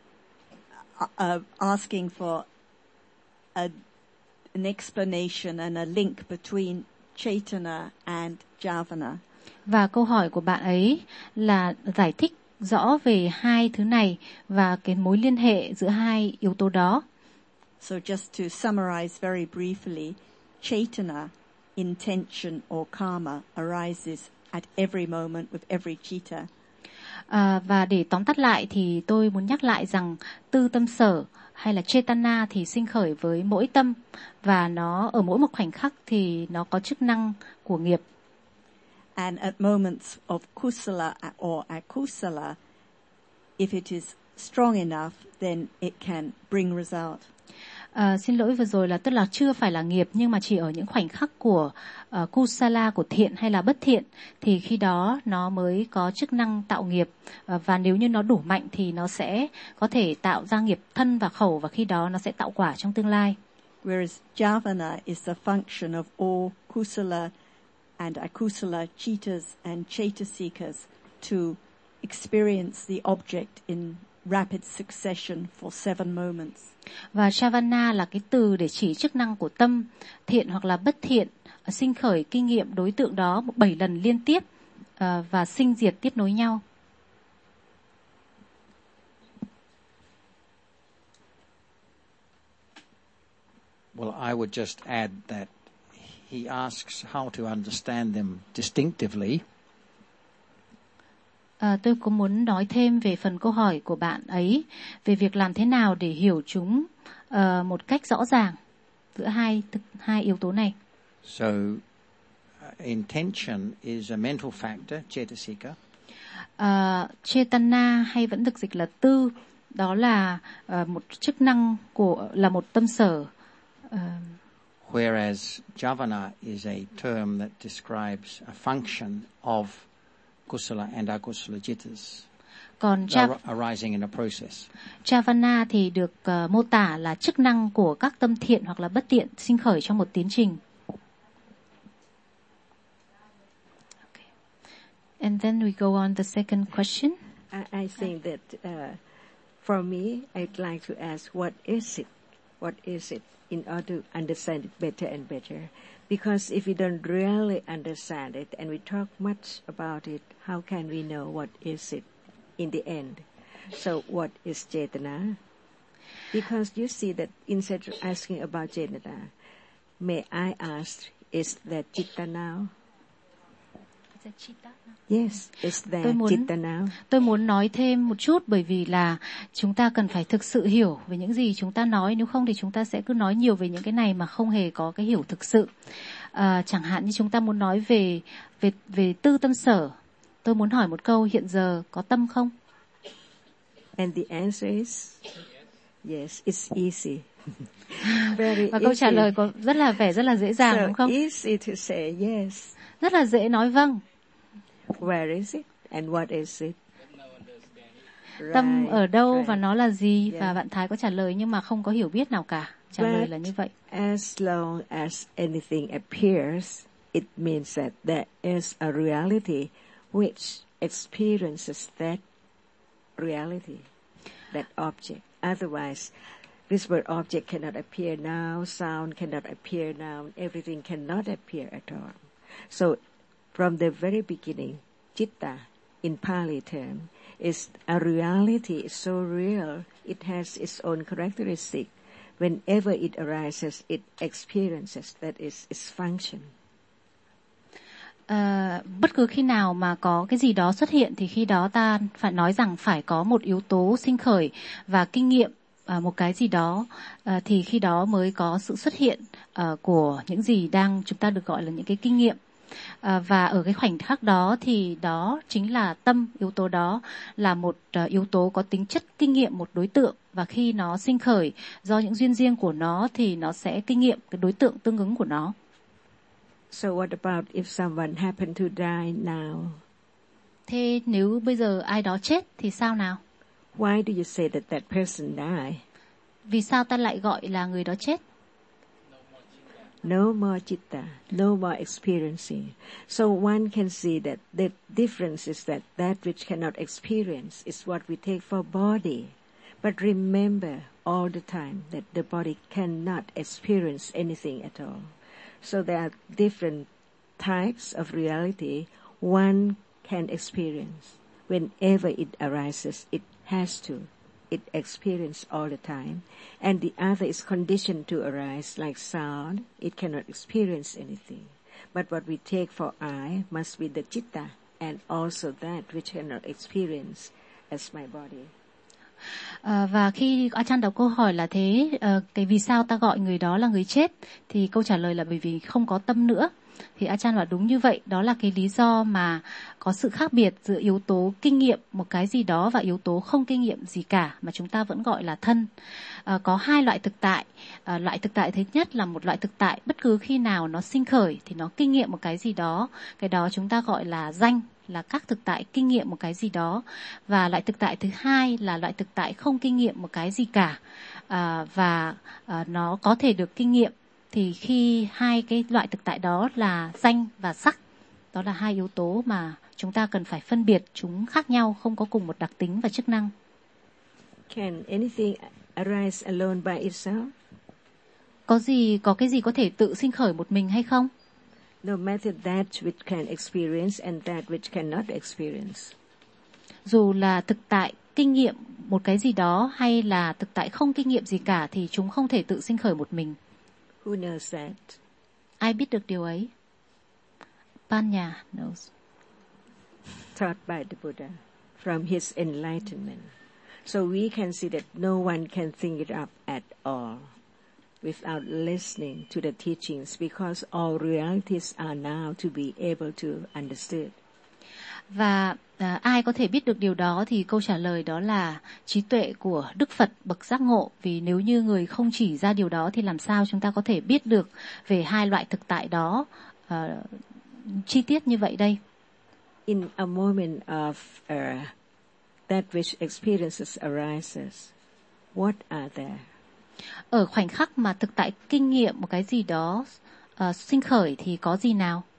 asking for an explanation and a link between Chaitana and Javana. Và câu hỏi của bạn ấy là giải thích rõ về hai thứ này và cái mối liên hệ giữa hai yếu tố đó. So just to summarize very briefly, Chaitana, intention or karma, arises at every moment with every chitta. Và để tóm tắt lại thì tôi muốn nhắc lại rằng tư tâm sở hay là Chaitana thì sinh khởi với mỗi tâm, và nó ở mỗi một khoảnh khắc thì nó có chức năng của nghiệp. And at moments of kusala or akusala, if it is strong enough, then it can bring result. Xin lỗi vừa rồi là tức là chưa phải là nghiệp, nhưng mà chỉ ở những khoảnh khắc của kusala, của thiện hay là bất thiện, thì khi đó nó mới có chức năng tạo nghiệp, và nếu như nó đủ mạnh thì nó sẽ có thể tạo ra nghiệp thân và khẩu, và khi đó nó sẽ tạo quả trong tương lai. Whereas Javana is the function of all kusala and akusala chittas and chaitasikas to experience the object in rapid succession for 7 moments. Và Shavana là cái từ để chỉ chức năng của tâm, thiện hoặc là bất thiện, sinh khởi kinh nghiệm đối tượng đó 7 lần liên tiếp và sinh diệt tiếp nối nhau. Well, I would just add that he asks how to understand them distinctively. Tôi cũng muốn nói thêm về phần câu hỏi của bạn ấy về việc làm thế nào để hiểu chúng một cách rõ ràng giữa hai yếu tố này. So, intention is a mental factor, cetasika. Chaitana hay vẫn được dịch là tư, đó là một chức năng là một tâm sở. Whereas Javana is a term that describes a function of kusala and akusala jittas arising in a process. Javana thì được mô tả là chức năng của các tâm thiện hoặc là bất thiện sinh khởi trong một tiến trình. Okay. And then we go on the second question. I think that for me, I'd like to ask, what is it? What is it? In order to understand it better and better. Because if we don't really understand it and we talk much about it, how can we know what is it in the end? So what is Chaitana? Because you see that instead of asking about Chaitana, may I ask, is that Chitta now? Yes, is that Chitta now? Tôi muốn nói thêm một chút, bởi vì là chúng ta cần phải thực sự hiểu về những gì chúng ta nói, nếu không thì chúng ta sẽ cứ nói nhiều về những cái này mà không hề có cái hiểu thực sự. Chẳng hạn như chúng ta muốn nói về tư tâm sở, tôi muốn hỏi một câu, hiện giờ có tâm không? And the answer is yes, it's easy. Và câu trả lời có rất là dễ dàng, đúng không? Easy to say yes. Rất là dễ nói vâng. Where is it and what is it? Tâm ở đâu và nó là gì? Và bạn Thái có trả lời nhưng mà không có hiểu biết nào cả. Trả lời là như vậy. As long as anything appears, it means that there is a reality which experiences that reality, that object. Otherwise, this word object cannot appear now, sound cannot appear now, everything cannot appear at all. So, from the very beginning, Chitta, in Pali term, is a reality, it's so real, it has its own characteristic, whenever it arises, it experiences, that is its function. Bất cứ khi nào mà có cái gì đó xuất hiện thì khi đó ta phải nói rằng phải có một yếu tố sinh khởi và kinh nghiệm một cái gì đó, thì khi đó mới có sự xuất hiện của những gì đang chúng ta được gọi là những cái kinh nghiệm. Và ở cái khoảnh khắc đó thì đó chính là tâm, yếu tố đó là một yếu tố có tính chất kinh nghiệm một đối tượng, và khi nó sinh khởi do những duyên riêng của nó thì nó sẽ kinh nghiệm cái đối tượng tương ứng của nó. So what about if someone happened to die now? Thế nếu bây giờ ai đó chết thì sao nào? Why do you say that that person died? Vì sao ta lại gọi là người đó chết? No more citta, no more experiencing. So one can see that the difference is that which cannot experience is what we take for body. But remember all the time that the body cannot experience anything at all. So there are different types of reality one can experience. Whenever it arises, it has to. It experiences all the time. And the other is conditioned to arise like sound. It cannot experience anything. But what we take for I must be the citta and also that which cannot experience as my body. Và khi Achan đọc câu hỏi là thế, cái vì sao ta gọi người đó là người chết, thì câu trả lời là bởi vì không có tâm nữa. Thì Achan bảo đúng như vậy, đó là cái lý do mà có sự khác biệt giữa yếu tố kinh nghiệm một cái gì đó và yếu tố không kinh nghiệm gì cả, mà chúng ta vẫn gọi là thân. Có hai loại thực tại. Loại thực tại thứ nhất là một loại thực tại bất cứ khi nào nó sinh khởi thì nó kinh nghiệm một cái gì đó, cái đó chúng ta gọi là danh, là các thực tại kinh nghiệm một cái gì đó. Và loại thực tại thứ hai là loại thực tại không kinh nghiệm một cái gì cả, và nó có thể được kinh nghiệm. Thì khi hai cái loại thực tại đó là danh và sắc, đó là hai yếu tố mà chúng ta cần phải phân biệt, chúng khác nhau, không có cùng một đặc tính và chức năng. Can anything arise alone by itself? Có cái gì có thể tự sinh khởi một mình hay không? No matter that which can experience and that which cannot experience. Dù là thực tại kinh nghiệm một cái gì đó hay là thực tại không kinh nghiệm gì cả thì chúng không thể tự sinh khởi một mình. Who knows that? Ai biết được điều ấy? Panya knows. Taught by the Buddha from his enlightenment. So we can see that no one can think it up at all without listening to the teachings, because all realities are now to be able to understood. Và ai có thể biết được điều đó thì câu trả lời đó là trí tuệ của Đức Phật bậc giác ngộ. Vì nếu như người không chỉ ra điều đó thì làm sao chúng ta có thể biết được về hai loại thực tại đó chi tiết như vậy đây? In a moment of that which experiences arises, what are there? Ở khoảnh khắc mà thực tại kinh nghiệm một cái gì đó sinh khởi thì có gì nào?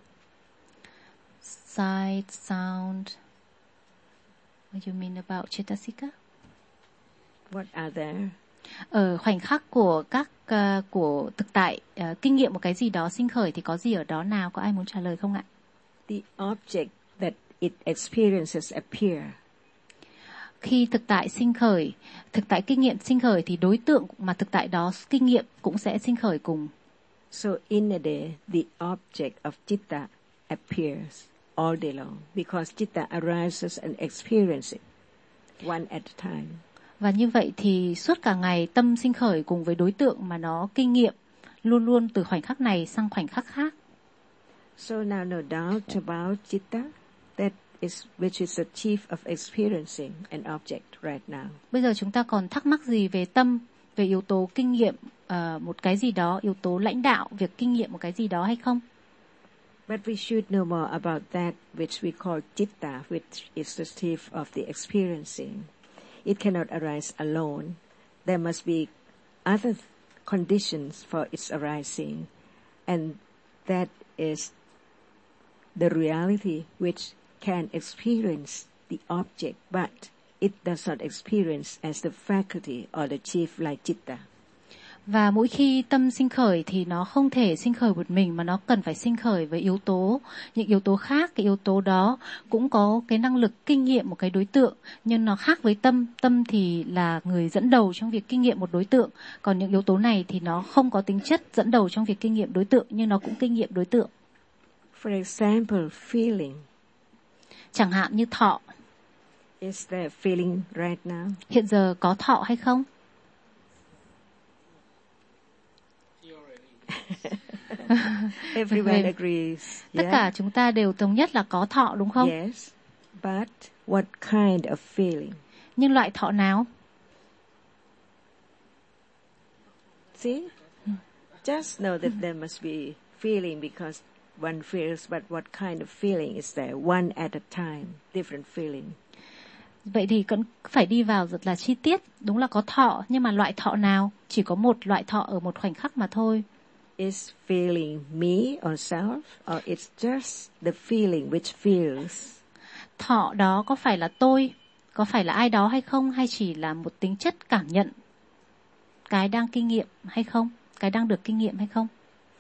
Sight, sound. What do you mean about Cetasika? What are there? Ở khoảnh khắc của của thực tại kinh nghiệm một cái gì đó sinh khởi thì có gì ở đó nào? Có ai muốn trả lời không ạ? The object that it experiences appear. Khi thực tại sinh khởi, thực tại kinh nghiệm sinh khởi thì đối tượng mà thực tại đó kinh nghiệm cũng sẽ sinh khởi cùng. So in a day, the object of citta appears all day long, because citta arises and experiences it one at a time. Và như vậy thì suốt cả ngày tâm sinh khởi cùng với đối tượng mà nó kinh nghiệm luôn luôn từ khoảnh khắc này sang khoảnh khắc khác. So now no doubt about citta, that is which is the chief of experiencing an object right now. Bây giờ chúng ta còn thắc mắc gì về tâm, về yếu tố kinh nghiệm một cái gì đó, yếu tố lãnh đạo việc kinh nghiệm một cái gì đó hay không? But we should know more about that which we call citta, which is the chief of the experiencing. It cannot arise alone. There must be other conditions for its arising, and that is the reality which can experience the object, but it does not experience as the faculty or the chief like citta. Và mỗi khi tâm sinh khởi thì nó không thể sinh khởi một mình mà nó cần phải sinh khởi với yếu tố, những yếu tố khác. Cái yếu tố đó cũng có cái năng lực kinh nghiệm một cái đối tượng, nhưng nó khác với tâm. Tâm thì là người dẫn đầu trong việc kinh nghiệm một đối tượng, còn những yếu tố này thì nó không có tính chất dẫn đầu trong việc kinh nghiệm đối tượng, nhưng nó cũng kinh nghiệm đối tượng. For example, feeling. Chẳng hạn như thọ. Is there feeling right now? Hiện giờ có thọ hay không? Everyone agrees. Tất cả chúng ta đều thống nhất là có thọ, đúng không? Yes, but what kind of feeling? Nhưng loại thọ nào? See? Just know that there must be feeling because one feels, but what kind of feeling is there? One at a time, different feeling. Vậy thì cũng phải đi vào rất là chi tiết. Đúng là có thọ, nhưng mà loại thọ nào? Chỉ có một loại thọ ở một khoảnh khắc mà thôi. Is feeling me or self, or it's just the feeling which feels? Thọ đó có phải là tôi, có phải là ai đó hay không, hay chỉ là một tính chất cảm nhận cái đang kinh nghiệm hay không, cái đang được kinh nghiệm hay không?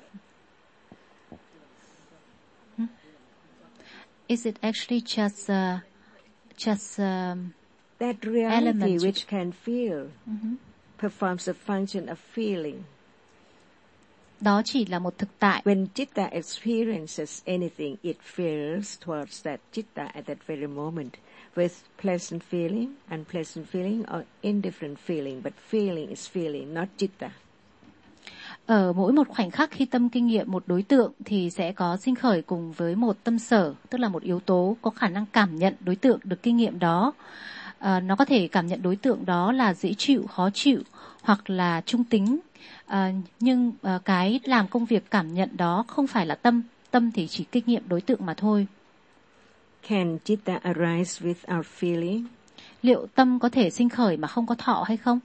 Is it actually just that reality element which can feel performs the function of feeling? Đó chỉ là một thực tại. When Chitta experiences anything, it feels towards that Chitta at that very moment with pleasant feeling, unpleasant feeling, or indifferent feeling. But feeling is feeling, not Chitta. Ở mỗi một khoảnh khắc khi tâm kinh nghiệm một đối tượng thì sẽ có sinh khởi cùng với một tâm sở, tức là một yếu tố có khả năng cảm nhận đối tượng được kinh nghiệm đó. Nó có thể cảm nhận đối tượng đó là dễ chịu, khó chịu hoặc là trung tính. Nhưng cái làm công việc cảm nhận đó không phải là tâm. Tâm thì chỉ kinh nghiệm đối tượng mà thôi. Can Chitta arise without feeling? Liệu tâm có thể sinh khởi mà không có thọ hay không?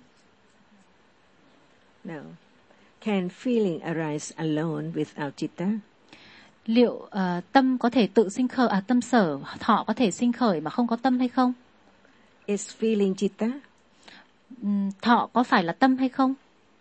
No. Can feeling arise alone without Chitta? Liệu tâm có thể tự sinh khởi, tâm sở, thọ có thể sinh khởi mà không có tâm hay không? Is feeling Chitta? Thọ có phải là tâm hay không?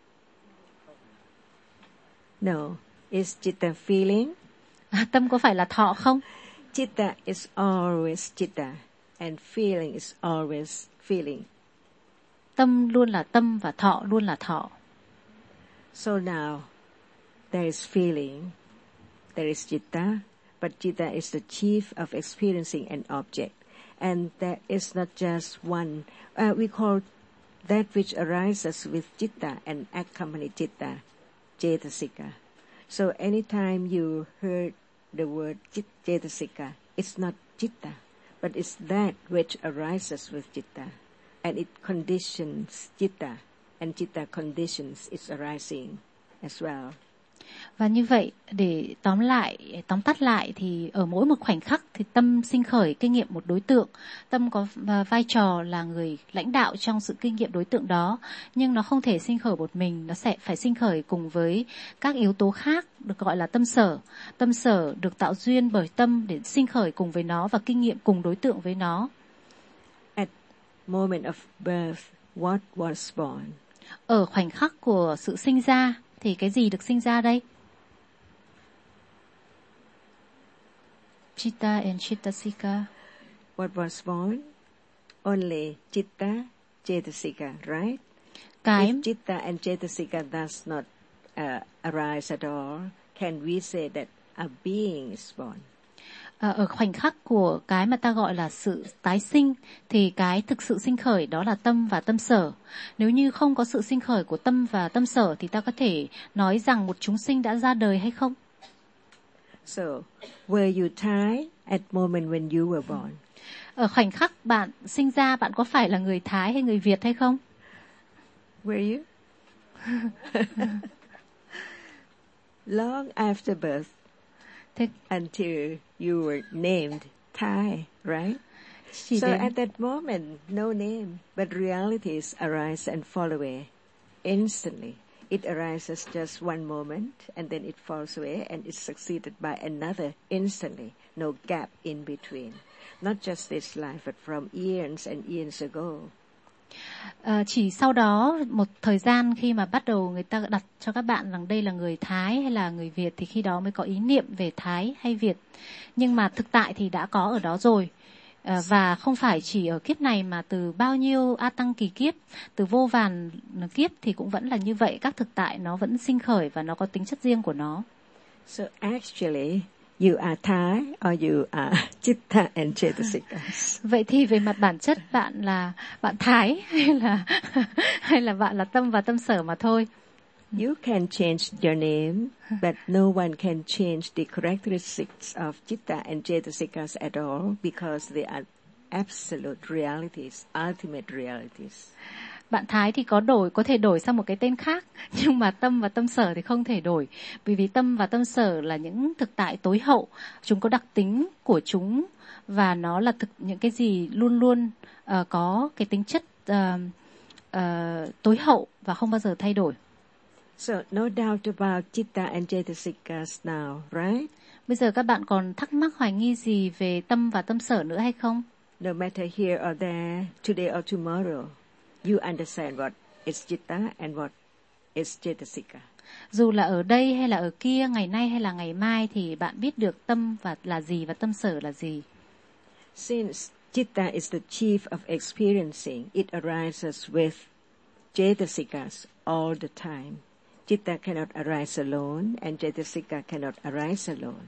No. Is Chitta feeling? Tâm có phải là thọ không? Chitta is always Chitta, and feeling is always feeling. Tâm luôn là tâm và thọ luôn là thọ. So now, there is feeling, there is Chitta, but Chitta is the chief of experiencing an object. And there is not just one. We call that which arises with Chitta and accompany Chitta, Cetasika. So anytime you heard the word Cetasika, it's not Chitta, but it's that which arises with Chitta. And it conditions Chitta, and Chitta conditions its arising as well. Và như vậy, để tóm tắt lại thì ở mỗi một khoảnh khắc thì tâm sinh khởi kinh nghiệm một đối tượng. Tâm có vai trò là người lãnh đạo trong sự kinh nghiệm đối tượng đó, nhưng nó không thể sinh khởi một mình, nó sẽ phải sinh khởi cùng với các yếu tố khác được gọi là tâm sở. Tâm sở được tạo duyên bởi tâm để sinh khởi cùng với nó và kinh nghiệm cùng đối tượng với nó. At moment of birth, what was born? Ở khoảnh khắc của sự sinh ra thì cái gì được sinh ra đây? Chitta and Cettasika. What was born? Only Chitta, Cetasika, right? If Chitta and Cetasika does not arise at all, can we say that a being is born? Ở khoảnh khắc của cái mà ta gọi là sự tái sinh thì cái thực sự sinh khởi đó là tâm và tâm sở. Nếu như không có sự sinh khởi của tâm và tâm sở thì ta có thể nói rằng một chúng sinh đã ra đời hay không? So, were you Thai at moment when you were born? Ở khoảnh khắc bạn sinh ra, bạn có phải là người Thái hay người Việt hay không? Were you? Long after birth. Until you were named Thai, right? So at that moment, no name, but realities arise and fall away instantly. It arises just one moment, and then it falls away, and it's succeeded by another instantly. No gap in between. Not just this life, but from years and years ago. Chỉ sau đó một thời gian khi mà bắt đầu người ta đặt cho các bạn rằng đây là người Thái hay là người Việt thì khi đó mới có ý niệm về Thái hay Việt. Nhưng mà thực tại thì đã có ở đó rồi. Và không phải chỉ ở kiếp này mà từ bao nhiêu A Tăng kỳ kiếp, từ vô vàn kiếp thì cũng vẫn là như vậy. Các thực tại nó vẫn sinh khởi và nó có tính chất riêng của nó. So actually, you are Thai or you are Chitta and Cetasikas? Vậy thì về mặt bản chất bạn là bạn Thái hay là bạn là tâm và tâm sở mà thôi. You can change your name, but no one can change the characteristics of Chitta and Cetasikas at all because they are absolute realities, ultimate realities. Bạn Thái thì có thể đổi sang một cái tên khác, nhưng mà tâm và tâm sở thì không thể đổi. Bởi vì tâm và tâm sở là những thực tại tối hậu, chúng có đặc tính của chúng và nó là những cái gì luôn luôn có cái tính chất tối hậu và không bao giờ thay đổi. So no doubt about Chitta and Cetasikas now, right? Bây giờ các bạn còn thắc mắc hoài nghi gì về tâm và tâm sở nữa hay không? No matter here or there, today or tomorrow, you understand what is Chitta and what is Cetasika. Dù là ở đây hay là ở kia, ngày nay hay là ngày mai thì bạn biết được tâm là gì và tâm sở là gì. Since Chitta is the chief of experiencing, it arises with Cetasikas all the time. Chitta cannot arise alone and Cetasika cannot arise alone.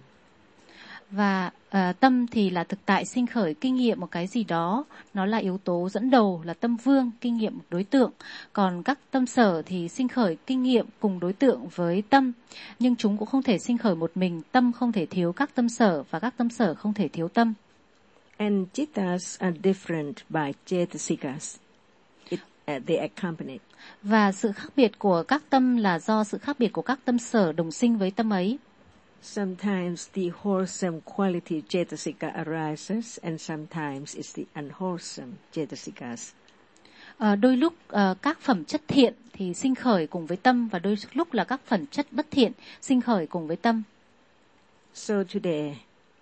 Và tâm thì là thực tại sinh khởi kinh nghiệm một cái gì đó, nó là yếu tố dẫn đầu, là tâm vương, kinh nghiệm một đối tượng. Còn các tâm sở thì sinh khởi kinh nghiệm cùng đối tượng với tâm, nhưng chúng cũng không thể sinh khởi một mình, tâm không thể thiếu các tâm sở và các tâm sở không thể thiếu tâm. And Chittas are different by Cetasikas. They accompany. Và sự khác biệt của các tâm là do sự khác biệt của các tâm sở đồng sinh với tâm ấy. Sometimes the wholesome quality Cetasika arises and sometimes it's the unwholesome Cetasikas. Đôi lúc các phẩm chất thiện thì sinh khởi cùng với tâm và đôi lúc là các phẩm chất bất thiện sinh khởi cùng với tâm. So today,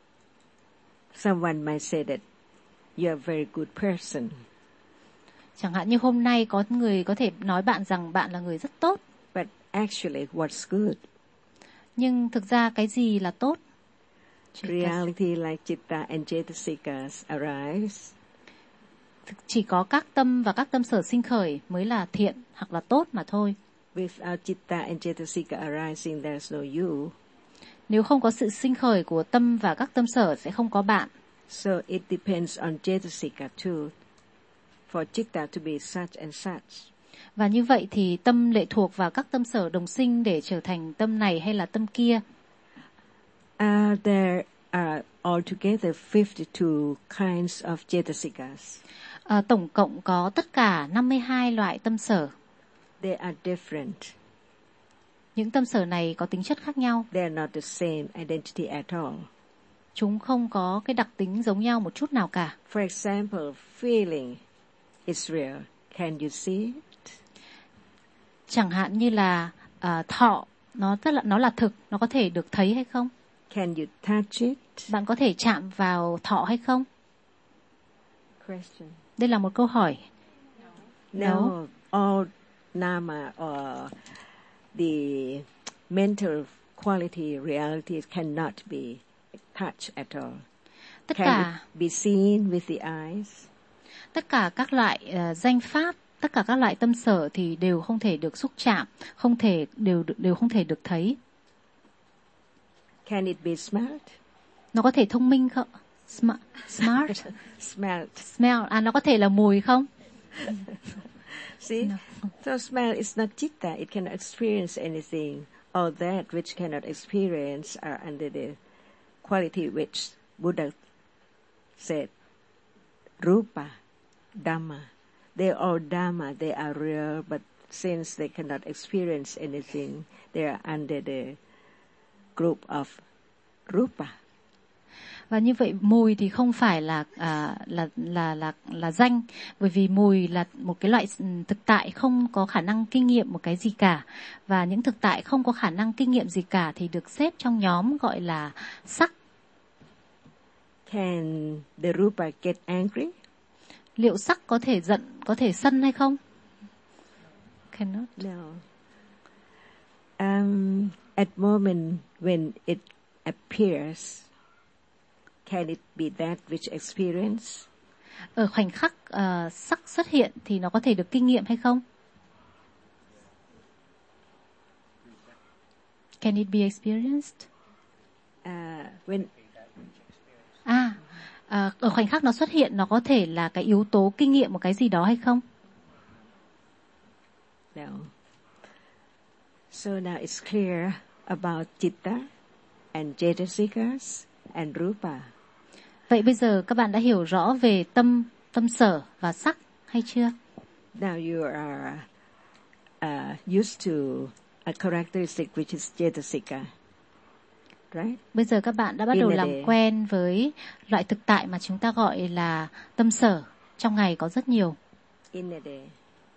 someone might say that you are a very good person. Chẳng hạn như hôm nay có người có thể nói bạn rằng bạn là người rất tốt. But actually, what's good? Nhưng thực ra cái gì là tốt? Reality like Chitta and Cetasikas arise. Chỉ có các tâm và các tâm sở sinh khởi mới là thiện hoặc là tốt mà thôi. Without Chitta and Cetasika arising, there's no you. Nếu không có sự sinh khởi của tâm và các tâm sở sẽ không có bạn. So it depends on Cetasika too, for Chitta to be such and such. Và như vậy thì tâm lệ thuộc vào các tâm sở đồng sinh để trở thành tâm này hay là tâm kia. There are altogether 52 kinds of Cetasikas. Tổng cộng có tất cả 52 loại tâm sở. They are different. Những tâm sở này có tính chất khác nhau. They are not the same identity at all. Chúng không có cái đặc tính giống nhau một chút nào cả. For example, feeling is real. Can you see it? Chẳng hạn như là thọ, nó là thực, nó có thể được thấy hay không? Can you touch it? Bạn có thể chạm vào thọ hay không? Question. Đây là một câu hỏi. No. All nama or the mental quality realities cannot be touched at all. Tất Can cả it be seen with the eyes? Tất cả các loại danh pháp, tất cả các loại tâm sở thì đều không thể được xúc chạm, đều không thể được thấy. Can it be smelled? Nó có thể thông minh không? Smart? Smell. Nó có thể là mùi không? See? No. So smell is not Chitta. It cannot experience anything. All that which cannot experience are under the quality which Buddha said, Rupa, Dhamma. They're all Dhamma. They are real, but since they cannot experience anything, they are under the group of Rupa. Và như vậy mùi thì không phải là danh, bởi vì mùi là một cái loại thực tại không có khả năng kinh nghiệm một cái gì cả, và những thực tại không có khả năng kinh nghiệm gì cả thì được xếp trong nhóm gọi là sắc. Can the Rupa get angry? Liệu sắc có thể giận, có thể sân hay không? Cannot. No. At moment when it appears, can it be that which experience? Ở khoảnh khắc sắc xuất hiện thì nó có thể được kinh nghiệm hay không? Can it be experienced? Ở khoảnh khắc nó xuất hiện, nó có thể là cái yếu tố kinh nghiệm một cái gì đó hay không? No. So now it's clear about Chitta and Cetasikas and Rupa. Vậy bây giờ các bạn đã hiểu rõ về tâm, tâm sở và sắc hay chưa? Now you are used to a characteristic which is Cetasika. Right? Bây giờ các bạn đã bắt đầu làm quen với loại thực tại mà chúng ta gọi là tâm sở. Trong ngày có rất nhiều. In a day.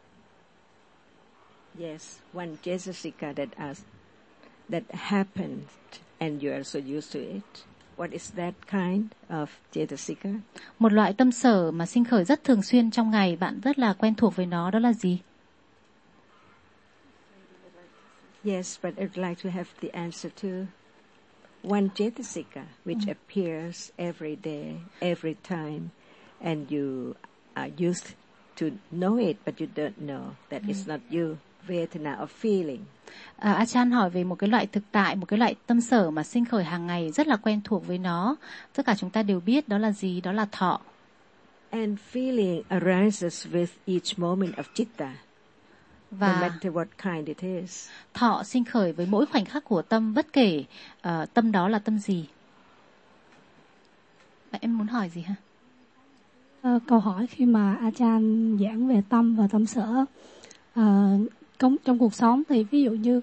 Yes, one Cetasika that happened and you are so used to it. What is that kind of Cetasika? Một loại tâm sở mà sinh khởi rất thường xuyên trong ngày, bạn rất là quen thuộc với nó, đó là gì? Yes, but I'd like to have the answer too. One Cetasika which appears every day, every time, and you are used to know it, but you don't know that it's not you. Vedana of feeling. Achan hỏi về một cái loại thực tại, một cái loại tâm sở mà sinh khởi hàng ngày rất là quen thuộc với nó. Tất cả chúng ta đều biết đó là gì, đó là thọ. And feeling arises with each moment of chitta. No matter what kind it is. Thọ sinh khởi với mỗi khoảnh khắc của tâm, bất kể tâm đó là tâm gì. Em muốn hỏi gì hả? Câu hỏi khi mà Achan giảng về tâm và tâm sở, trong cuộc sống thì ví dụ như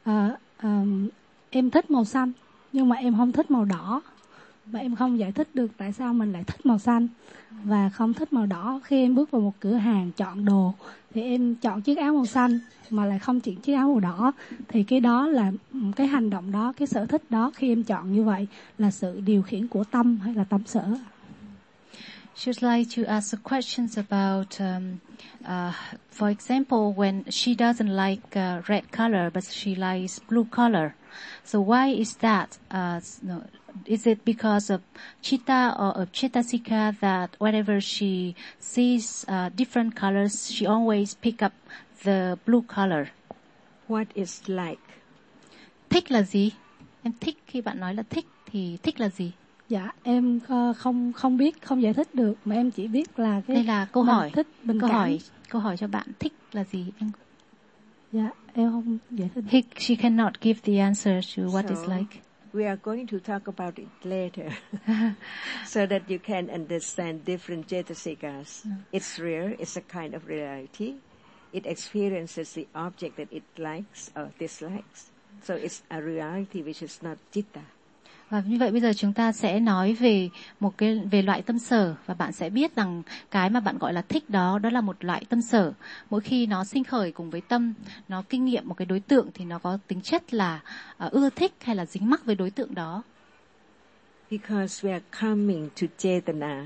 em thích màu xanh nhưng mà em không thích màu đỏ, và em không giải thích được tại sao mình lại thích màu xanh và không thích màu đỏ. Khi em bước vào một cửa hàng chọn đồ thì em chọn chiếc áo màu xanh mà lại không chọn chiếc áo màu đỏ, thì cái đó là cái hành động đó, cái sở thích đó khi em chọn như vậy là sự điều khiển của tâm hay là tâm sở? She'd like to ask some questions about, for example, when she doesn't like red color, but she likes blue color. So why is that? Is it because of chitta or of cetasika that whenever she sees different colors, she always pick up the blue color? What is like? Thích là gì? Em thích, khi bạn nói là thích thì thích là gì? Dạ, em không biết, không giải thích được, mà em chỉ biết là cái. Đây là câu hỏi. Thích bình cảm. Câu hỏi cho bạn, thích là gì anh? Dạ, em không giải thích. She cannot give the answer to what it's like. We are going to talk about it later, so that you can understand different Cetasikas. It's real. It's a kind of reality. It experiences the object that it likes or dislikes. So it's a reality which is not chitta. Và như vậy bây giờ chúng ta sẽ nói về về loại tâm sở, và bạn sẽ biết rằng cái mà bạn gọi là thích đó là một loại tâm sở. Mỗi khi nó sinh khởi cùng với tâm, nó kinh nghiệm một cái đối tượng thì nó có tính chất là ưa thích hay là dính mắc với đối tượng đó. Because we are coming to Chetana.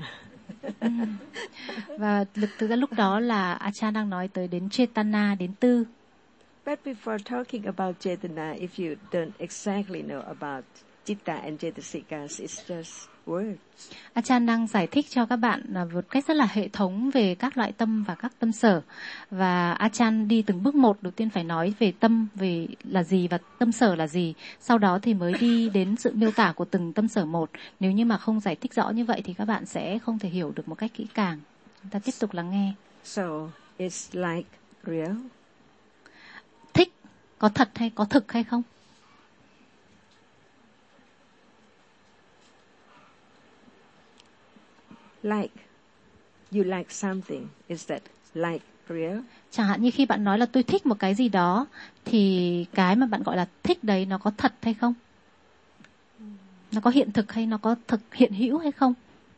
Và thực ra lúc đó là Achan đang nói tới đến Chetana, đến tư. But before talking about Chetana, if you don't exactly know about Chitta and Cetasikas, it's just words. Achan đang giải thích cho các bạn một cách rất là hệ thống về các loại tâm và các tâm sở. Và Achan đi từng bước một, đầu tiên phải nói về tâm về là gì và tâm sở là gì. Sau đó thì mới đi đến sự miêu tả của từng tâm sở một. Nếu như mà không giải thích rõ như vậy thì các bạn sẽ không thể hiểu được một cách kỹ càng. Chúng ta tiếp tục lắng nghe. So, it's like real? Thích, có thật hay có thực hay không? Like, you like something, is that like real? Chẳng hạn như khi bạn nói là tôi thích một cái gì đó, thì cái mà bạn gọi là thích đấy nó có thật hay không? Nó có hiện thực hay nó có hiện hữu hay không?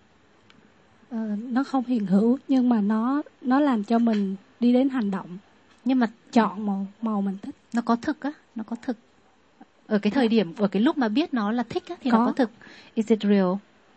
Nó không hiện hữu, nhưng mà nó làm cho mình đi đến hành động. Nhưng mà chọn màu mình thích. Nó có thực á, nó có thực. Ở cái thời điểm, ở cái lúc mà biết nó là thích á, thì nó có thực. Is it real?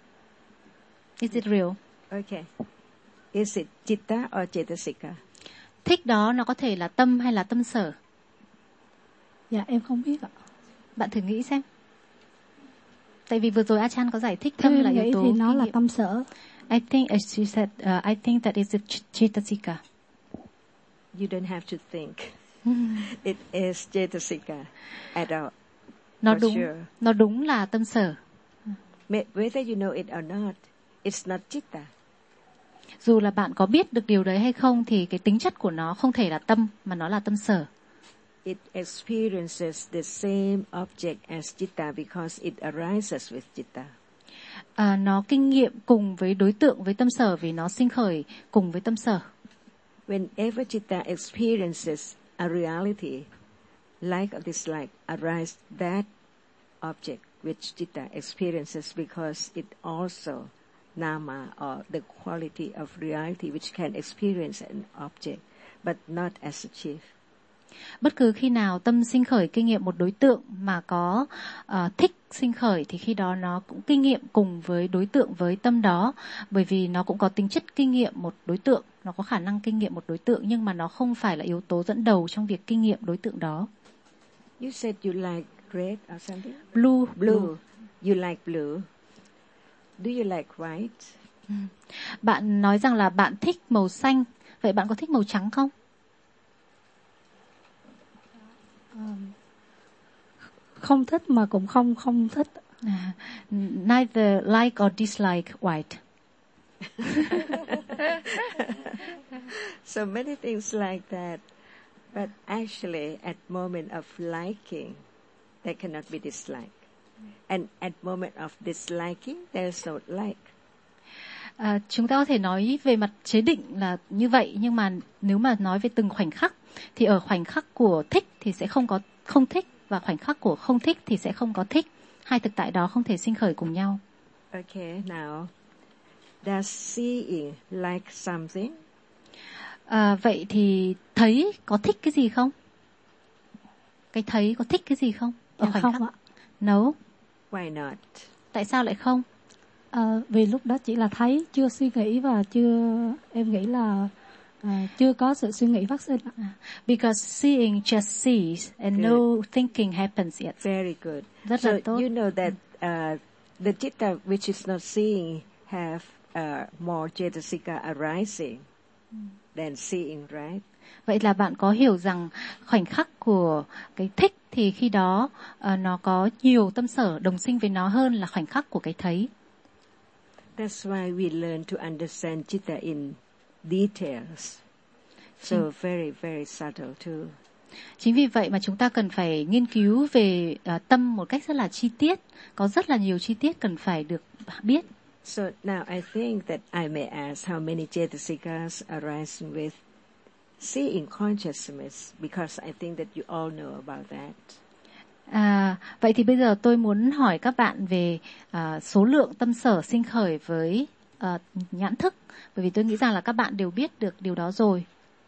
Is it real? Okay. Is it chitta or cetasika? thích đó nó có thể là tâm hay là tâm sở? Dạ em không biết ạ. Bạn thử nghĩ xem. Tại vì vừa rồi Achan có giải thích Theo tâm em là yếu nghĩ tố thì nó kinh là nghiệm. tâm sở. I think, as she said, I think that is a Cetasika. You don't have to think. It is Cetasika at all. Nó For đúng, sure. nó đúng là tâm sở. Whether you know it or not, it's not Chitta. Dù là bạn có biết được điều đấy hay không thì cái tính chất của nó không thể là tâm mà nó là tâm sở. It experiences the same object as Chitta because it arises with Chitta. Nó kinh nghiệm cùng với đối tượng với tâm sở vì nó sinh khởi cùng với tâm sở. Whenever Chitta experiences a reality, like or dislike, arise that object which Chitta experiences because it also nama or the quality of reality which can experience an object but not as a chief. Bất cứ khi nào tâm sinh khởi kinh nghiệm một đối tượng mà có thích sinh khởi thì khi đó nó cũng kinh nghiệm cùng với đối tượng với tâm đó, bởi vì nó cũng có tính chất kinh nghiệm một đối tượng, nó có khả năng kinh nghiệm một đối tượng nhưng mà nó không phải là yếu tố dẫn đầu trong việc kinh nghiệm đối tượng đó. You said you like red or something? Blue. You like blue. Do you like white? Bạn nói rằng là bạn thích màu xanh, vậy bạn có thích màu trắng không? Không thích mà cũng không thích. Neither like or dislike white. So many things like that. But actually, at moment of liking, there cannot be dislike. And at moment of disliking, there's no like. Chúng ta có thể nói về mặt chế định là như vậy, nhưng mà nếu mà nói về từng khoảnh khắc thì ở khoảnh khắc của thích thì sẽ không có không thích, và khoảnh khắc của không thích thì sẽ không có thích. Hai thực tại đó không thể sinh khởi cùng nhau. Okay, now, does seeing like something? Vậy thì thấy có thích cái gì không? Cái thấy có thích cái gì không? Ở khoảnh không khắc. ạ. No. Why not? Tại sao lại không? Vì lúc đó chỉ là thấy, chưa suy nghĩ và em nghĩ là chưa có sự suy nghĩ phát sinh. Because seeing just sees and no thinking happens yet. Very good. Rất so là tốt. You know that the citta which is not seeing have more cetasika arising than seeing, right? Vậy là bạn có hiểu rằng khoảnh khắc của cái thích thì khi đó nó có nhiều tâm sở đồng sinh với nó hơn là khoảnh khắc của cái thấy. That's why we learn to understand citta in details. So very, very subtle too. Chính vì vậy mà chúng ta cần phải nghiên cứu về tâm một cách rất là chi tiết. Có rất là nhiều chi tiết cần phải được biết. So now I think that I may ask how many cetasikas arising with seeing consciousness, because I think that you all know about that. Vậy thì bây giờ tôi muốn hỏi các bạn về số lượng tâm sở sinh khởi với nhãn thức, bởi vì tôi nghĩ rằng là các bạn đều biết được điều đó rồi.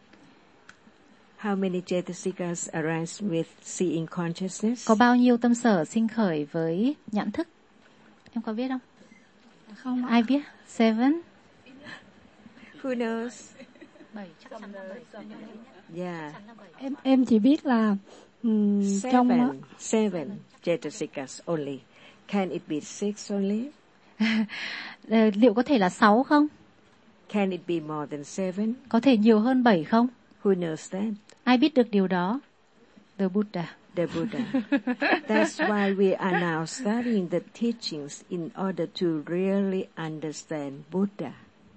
How many cetasikas arise with seeing consciousness? Có bao nhiêu tâm sở sinh khởi với nhãn thức? Em có biết không? Không. Ai biết? 7? Who knows? 7 chắc chắn là 7. Yeah. Em chỉ biết là trong seven cetasikas only. Can it be 6 only? Liệu có thể là 6 không? Can it be more than 7? Có thể nhiều hơn 7 không? Who knows that? Ai biết được điều đó? The Buddha. The Buddha. That's why we are now studying the teachings in order to really understand Buddha.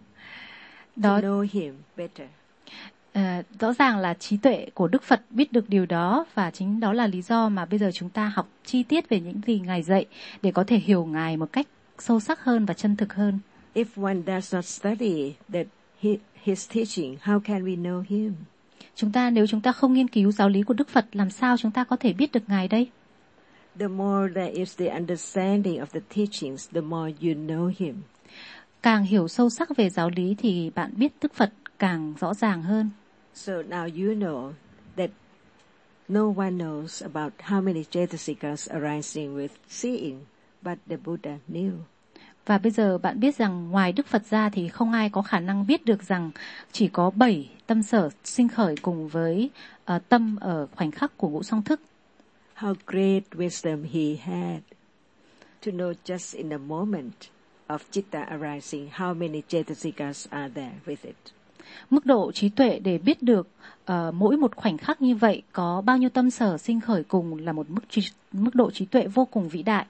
To know him better. Rõ ràng là trí tuệ của Đức Phật biết được điều đó, và chính đó là lý do mà bây giờ chúng ta học chi tiết về những gì Ngài dạy để có thể hiểu Ngài một cách sâu sắc hơn và chân thực hơn. If one does not study that his teaching, how can we know him? Nếu chúng ta không nghiên cứu giáo lý của Đức Phật, làm sao chúng ta có thể biết được Ngài đây? The more there is the understanding of the teachings, the more you know him. Càng hiểu sâu sắc về giáo lý thì bạn biết Đức Phật càng rõ ràng hơn. So now you know that no one knows about how many cetasikas arising with seeing, but the Buddha knew. Và bây giờ bạn biết rằng ngoài Đức Phật ra thì không ai có khả năng biết được rằng chỉ có 7 tâm sở sinh khởi cùng với tâm ở khoảnh khắc của ngũ song thức. How great wisdom he had to know just in a moment of citta arising how many cetasikas are there with it. Mức độ trí tuệ để biết được mỗi một khoảnh khắc như vậy có bao nhiêu tâm sở sinh khởi cùng là một mức độ trí tuệ vô cùng vĩ đại.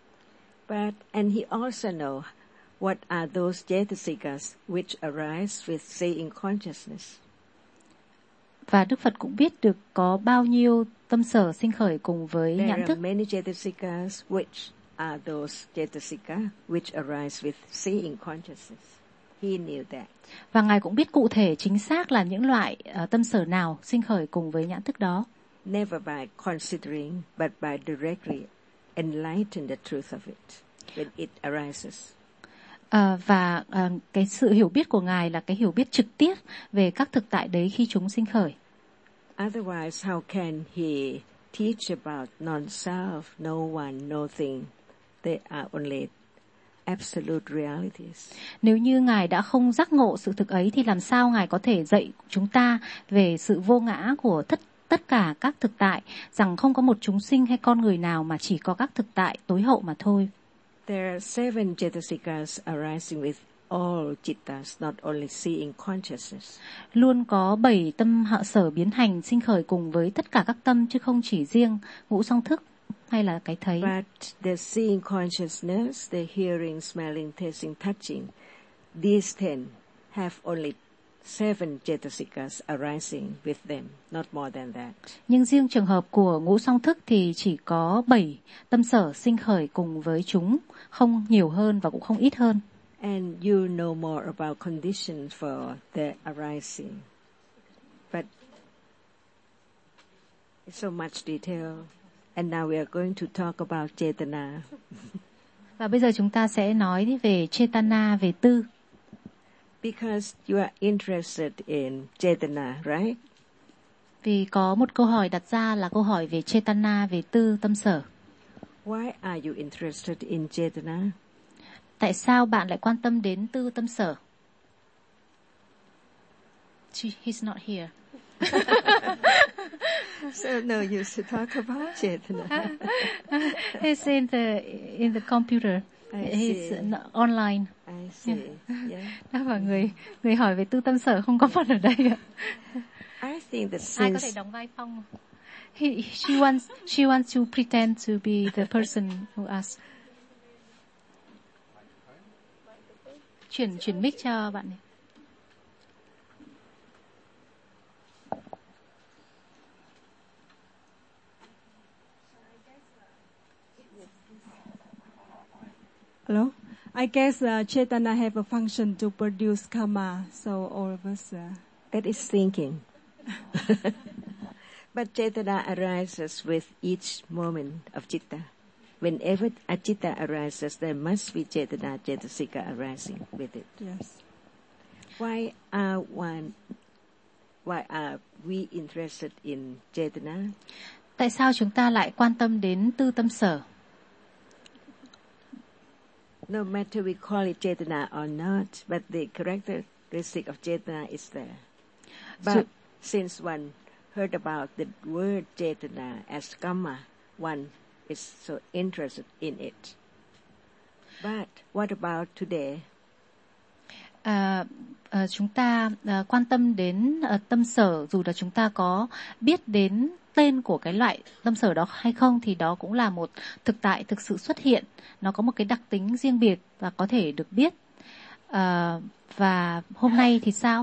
And he also know what are those cetasikas which arise with seeing consciousness. Và Đức Phật cũng biết được có bao nhiêu tâm sở sinh khởi cùng với nhãn thức. There are many cetasikas which are those cetasika which arise with seeing consciousness. He knew that. Và Ngài cũng biết cụ thể chính xác là những loại tâm sở nào sinh khởi cùng với nhãn thức đó. Never by considering, but by directly enlighten the truth of it when it arises. Và cái sự hiểu biết của Ngài là cái hiểu biết trực tiếp về các thực tại đấy khi chúng sinh khởi. Otherwise, how can he teach about non-self, no one, nothing? They are only absolute realities. Nếu như Ngài đã không giác ngộ sự thực ấy thì làm sao Ngài có thể dạy chúng ta về sự vô ngã của tất cả các thực tại, rằng không có một chúng sinh hay con người nào mà chỉ có các thực tại tối hậu mà thôi. There are 7 cetasikas arising with all cittas, not only seeing consciousness. Luôn có 7 tâm hạ sở biến hành sinh khởi cùng với tất cả các tâm, chứ không chỉ riêng ngũ song thức hay là cái thấy. But the seeing consciousness, the hearing, smelling, tasting, touching, these 10 have only 7 cetasikas arising with them, not more than that. Nhưng riêng trường hợp của ngũ song thức thì chỉ có 7 tâm sở sinh khởi cùng với chúng, không nhiều hơn và cũng không ít hơn. And you know more about conditions for their arising. But it's so much detail. And now we are going to talk about Chetana. Và bây giờ chúng ta sẽ nói về Chetana, về tư. Because you are interested in Chetana, right? Vì có một câu hỏi đặt ra là câu hỏi về Chetana, về tư tâm sở. Why are you interested in Chetana? Tại sao bạn lại quan tâm đến tư tâm sở? He's not here. So no, you should talk about Chetana. He's in the computer. He's online. I see. Yeah. Đó, và người hỏi về tư tâm sở không có mặt ở đây ạ. I think that Ai có thể đóng vai Phong? She wants to pretend to be the person who asked. Chuyển mic cho bạn này. Hello. I guess Chetana have a function to produce karma, so all of us. That is thinking. But Chetana arises with each moment of Chitta. Whenever a Chitta arises, there must be Chetana, Cetasika arising with it. Yes. Why are we interested in Chetana? Tại sao chúng ta lại quan tâm đến tư tâm sở? No matter we call it Chetana or not, but the characteristic of Chetana is there. But since one heard about the word Chetana as Kamma, one is so interested in it. But what about today? Chúng ta quan tâm đến tâm sở, dù là chúng ta có biết đến tên của cái loại tâm sở đó hay không, thì đó cũng là một thực tại thực sự xuất hiện. Nó có một cái đặc tính riêng biệt và có thể được biết. Và hôm nay thì sao?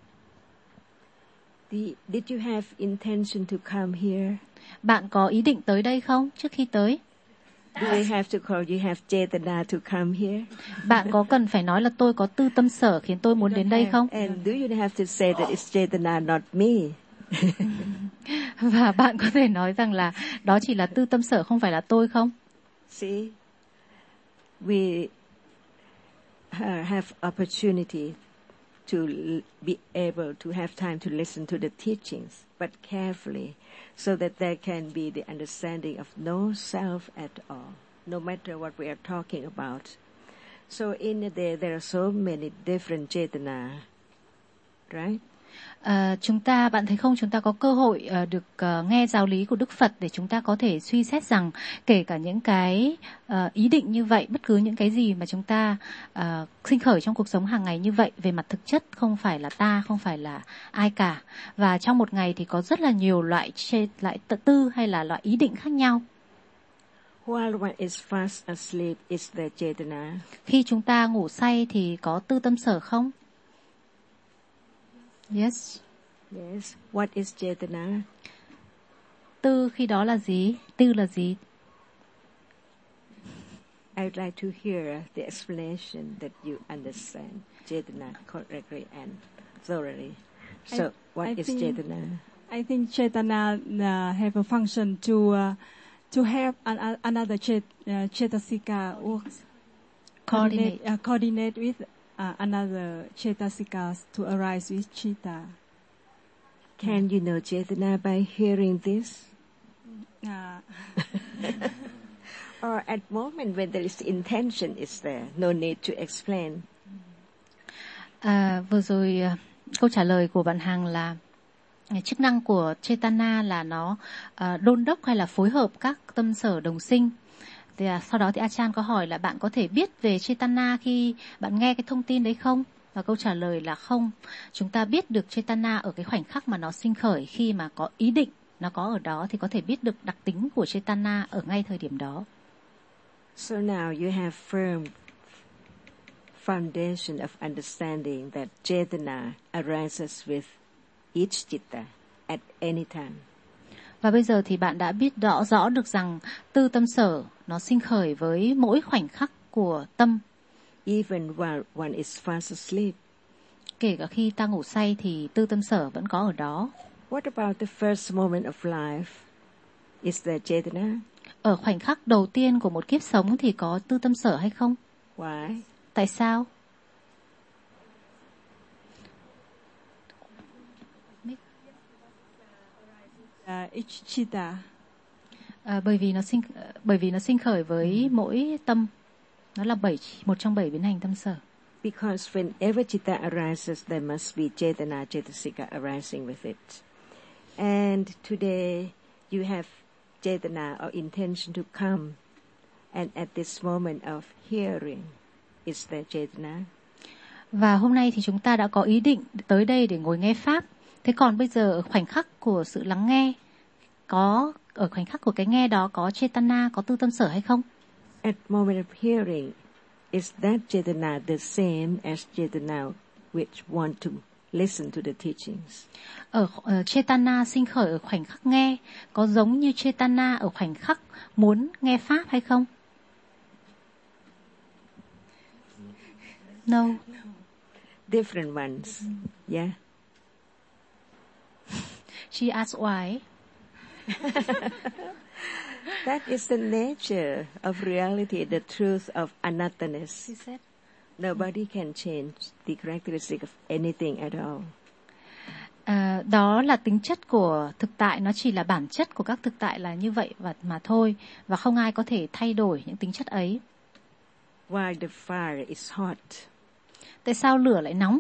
Did you have intention to come here? Bạn có ý định tới đây không trước khi tới? Do we have to call you have Chetana to come here? Bạn có cần phải nói là tôi có tư tâm sở khiến tôi muốn đến đây không? And do you have to say that it's Chetana, not me? Và bạn có thể nói rằng là đó chỉ là tư tâm sở, không phải là tôi không? See, we have opportunity to be able to have time to listen to the teachings, but carefully, so that there can be the understanding of no self at all, no matter what we are talking about. So in a day there are so many different Chetana, right? Chúng ta, bạn thấy không, chúng ta có cơ hội được nghe giáo lý của Đức Phật để chúng ta có thể suy xét rằng kể cả những cái ý định như vậy, bất cứ những cái gì mà chúng ta sinh khởi trong cuộc sống hàng ngày như vậy, về mặt thực chất không phải là ta, không phải là ai cả. Và trong một ngày thì có rất là nhiều loại tư hay là loại ý định khác nhau. While one is fast asleep, is there Chetana? Khi chúng ta ngủ say thì có tư tâm sở không? Yes. Yes. What is Chetana? Tư khi đó là gì? Tư là gì? I would like to hear the explanation that you understand Chetana correctly and thoroughly. So, what is Chetana? I think Chetana have a function to help another Chetasika works. Coordinate with another Chetasikas to arise with Chitta. Can you know Chetana by hearing this? Or at moment when there is intention is there, no need to explain. Vừa rồi câu trả lời của bạn Hằng là chức năng của Chetana là nó đôn đốc hay là phối hợp các tâm sở đồng sinh. Thì sau đó thì Achan có hỏi là bạn có thể biết về Chetana khi bạn nghe cái thông tin đấy không? Và câu trả lời là không. Chúng ta biết được Chetana ở cái khoảnh khắc mà nó sinh khởi, khi mà có ý định nó có ở đó thì có thể biết được đặc tính của Chetana ở ngay thời điểm đó. So now you have firm foundation of understanding that Chetana arises with each chitta at any time. Và bây giờ thì bạn đã biết rõ được rằng tư tâm sở nó sinh khởi với mỗi khoảnh khắc của tâm. Even while one is fast asleep. Kể cả khi ta ngủ say thì tư tâm sở vẫn có ở đó. What about the first moment of life? Is there Chetana? Ở khoảnh khắc đầu tiên của một kiếp sống thì có tư tâm sở hay không? Why? Tại sao? Each Chitta. Bởi vì nó sinh khởi với mỗi tâm. Nó là một trong 7 biến hành tâm sở. Because whenever Chitta arises, there must be Chetana, Cetasika arising with it. And today you have Chetana or intention to come. And at this moment of hearing, is there Chetana? Và hôm nay thì chúng ta đã có ý định tới đây để ngồi nghe Pháp. Thế còn bây giờ ở khoảnh khắc của sự lắng nghe, ở khoảnh khắc của cái nghe đó có Chetana, có tư tâm sở hay không? At moment of hearing, is that Chetana the same as Chetana which want to listen to the teachings? Ở Chetana sinh khởi ở khoảnh khắc nghe có giống như Chetana ở khoảnh khắc muốn nghe Pháp hay không? No. Different ones. Yeah. She asked why. That is the nature of reality, the truth of anatthaness. She said. Nobody can change the characteristic of anything at all. Đó là tính chất của thực tại, nó chỉ là bản chất của các thực tại là như vậy mà thôi, và không ai có thể thay đổi những tính chất ấy. Why the fire is hot? Tại sao lửa lại nóng?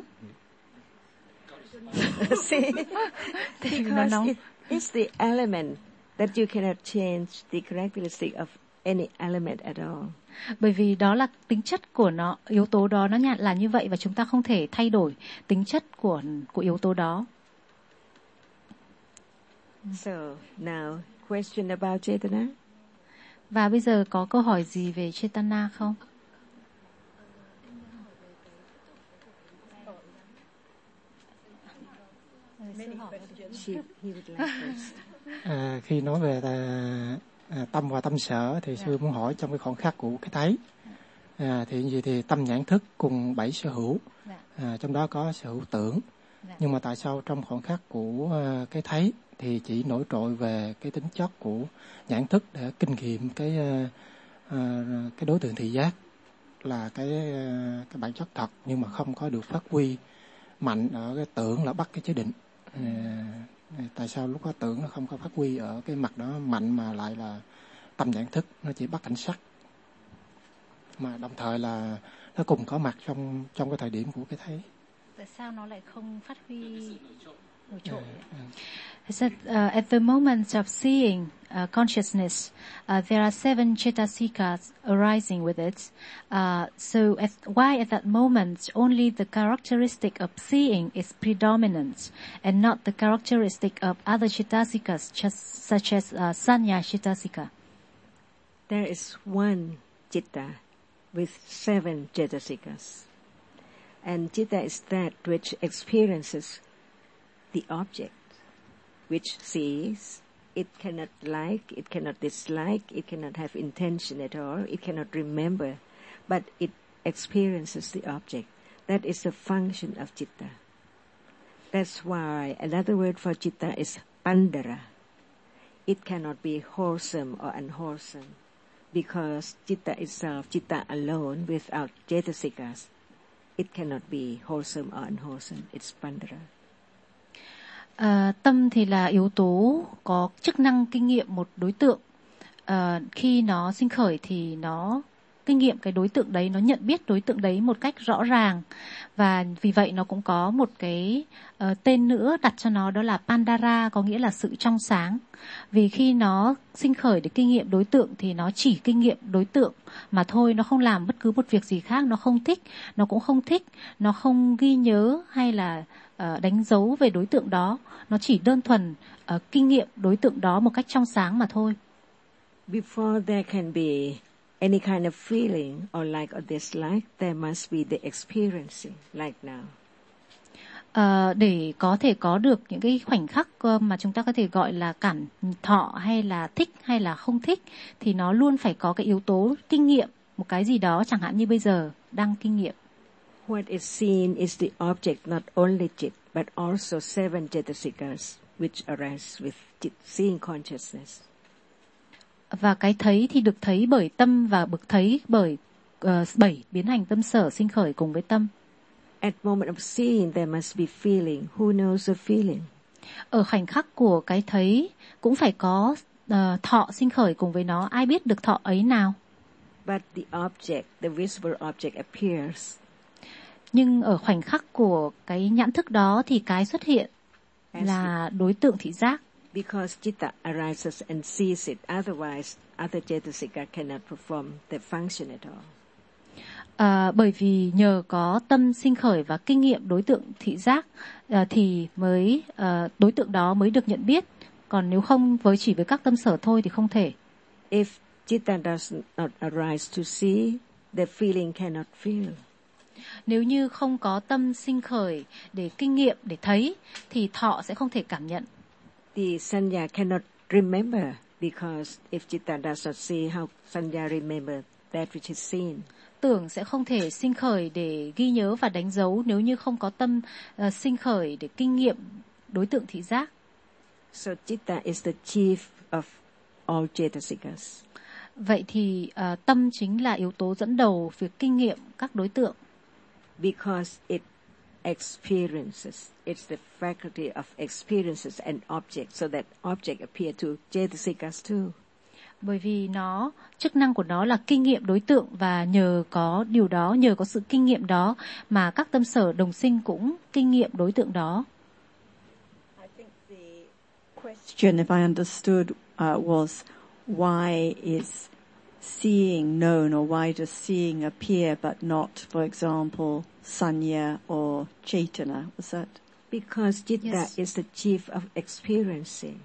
See, because it's the element that you cannot change the characteristic of any element at all. Bởi vì đó là tính chất của nó, yếu tố đó nó là như vậy và chúng ta không thể thay đổi tính chất của yếu tố đó. So now question about Chetana. Và bây giờ có câu hỏi gì về Chetana không? Khi nói về tâm và tâm sở thì sư muốn hỏi trong cái khoảng khắc của cái thấy, thì gì thì tâm nhãn thức cùng 7 sở hữu, trong đó có sở hữu tưởng, nhưng mà tại sao trong khoảng khắc của cái thấy thì chỉ nổi trội về cái tính chất của nhãn thức để kinh nghiệm cái đối tượng thị giác là cái bản chất thật, nhưng mà không có được phát huy mạnh ở cái tưởng là bắt cái chế định. Tại sao lúc đó tưởng nó không có phát huy ở cái mặt đó mạnh mà lại là tâm nhãn thức nó chỉ bắt cảnh sắc? mà đồng thời là nó cùng có mặt trong cái thời điểm của cái thấy. Tại sao nó lại không phát huy nổi trội? He said, at the moment of seeing consciousness, there are 7 cetasikas arising with it. Why at that moment only the characteristic of seeing is predominant and not the characteristic of other cetasikas, such as sanya cetasika? There is one citta with 7 cetasikas. And citta is that which experiences the object, which sees. It cannot like, it cannot dislike, it cannot have intention at all, it cannot remember, but it experiences the object. That is the function of citta. That's why another word for citta is pandara. It cannot be wholesome or unwholesome, because citta itself, citta alone, without cetasikas, it cannot be wholesome or unwholesome. It's pandara. Tâm thì là yếu tố có chức năng kinh nghiệm một đối tượng. Khi nó sinh khởi thì nó kinh nghiệm cái đối tượng đấy, nó nhận biết đối tượng đấy một cách rõ ràng. Và vì vậy nó cũng có một cái tên nữa đặt cho nó, đó là Pandara, có nghĩa là sự trong sáng. Vì khi nó sinh khởi để kinh nghiệm đối tượng thì nó chỉ kinh nghiệm đối tượng mà thôi, nó không làm bất cứ một việc gì khác, nó không thích, nó cũng không thích, nó không ghi nhớ hay là đánh dấu về đối tượng đó, nó chỉ đơn thuần kinh nghiệm đối tượng đó một cách trong sáng mà thôi. Before there can be any kind of feeling or like or dislike, there must be the experiencing, like now. Để có thể có được những cái khoảnh khắc mà chúng ta có thể gọi là cảm thọ hay là thích hay là không thích, thì nó luôn phải có cái yếu tố kinh nghiệm một cái gì đó, chẳng hạn như bây giờ đang kinh nghiệm. What is seen is the object, not only chit, but also 7 cetasikas, which arise with seeing consciousness. Và cái thấy thì được thấy bởi tâm và bực thấy bởi 7 biến hành tâm sở sinh khởi cùng với tâm. At moment of seeing, there must be feeling. Who knows the feeling? Ở khoảnh khắc của cái thấy cũng phải có thọ sinh khởi cùng với nó. Ai biết được thọ ấy nào? But the object, the visible object appears. Nhưng ở khoảnh khắc của cái nhãn thức đó thì cái xuất hiện là đối tượng thị giác. Because citta arises and sees it, otherwise other cetasika cannot perform their function at all. Bởi vì nhờ có tâm sinh khởi và kinh nghiệm đối tượng thị giác thì mới đối tượng đó mới được nhận biết. Còn nếu không chỉ với các tâm sở thôi thì không thể. If citta does not arise to see, the feeling cannot feel. Nếu như không có tâm sinh khởi để kinh nghiệm, để thấy, thì thọ sẽ không thể cảm nhận. The sanya cannot remember, because if citta does not see, how sanya remember that which is seen? Tưởng sẽ không thể sinh khởi để ghi nhớ và đánh dấu nếu như không có tâm sinh khởi để kinh nghiệm đối tượng thị giác. So citta is the chief of all cetasikas. Vậy thì tâm chính là yếu tố dẫn đầu việc kinh nghiệm các đối tượng. Because it experiences, it's the faculty of experiences an object, so that object appear to cetasikas too. Bởi vì chức năng của nó là kinh nghiệm đối tượng, và nhờ có điều đó, nhờ có sự kinh nghiệm đó mà các tâm sở đồng sinh cũng kinh nghiệm đối tượng đó. I think the question, if I understood, was why is seeing known, or why does seeing appear but not, for example, sanya or chetana? Was that? Because citta Yes. is the chief of experiencing.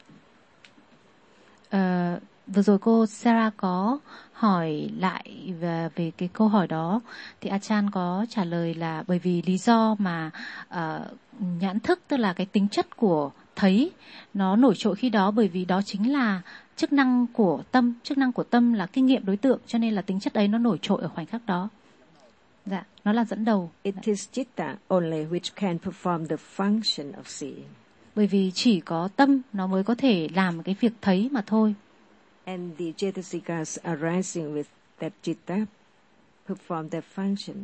Vừa rồi cô Sarah có hỏi lại về cái câu hỏi đó, thì Achan có trả lời là bởi vì lý do mà nhãn thức, tức là cái tính chất của thấy, nó nổi trội khi đó, bởi vì đó chính là chức năng của tâm. Chức năng của tâm là kinh nghiệm đối tượng, cho nên là tính chất ấy nó nổi trội ở khoảnh khắc đó. Dạ, nó là dẫn đầu. It is citta only which can perform the function of seeing. Bởi vì chỉ có tâm nó mới có thể làm cái việc thấy mà thôi. And the cetasikas arising with that citta perform their functions.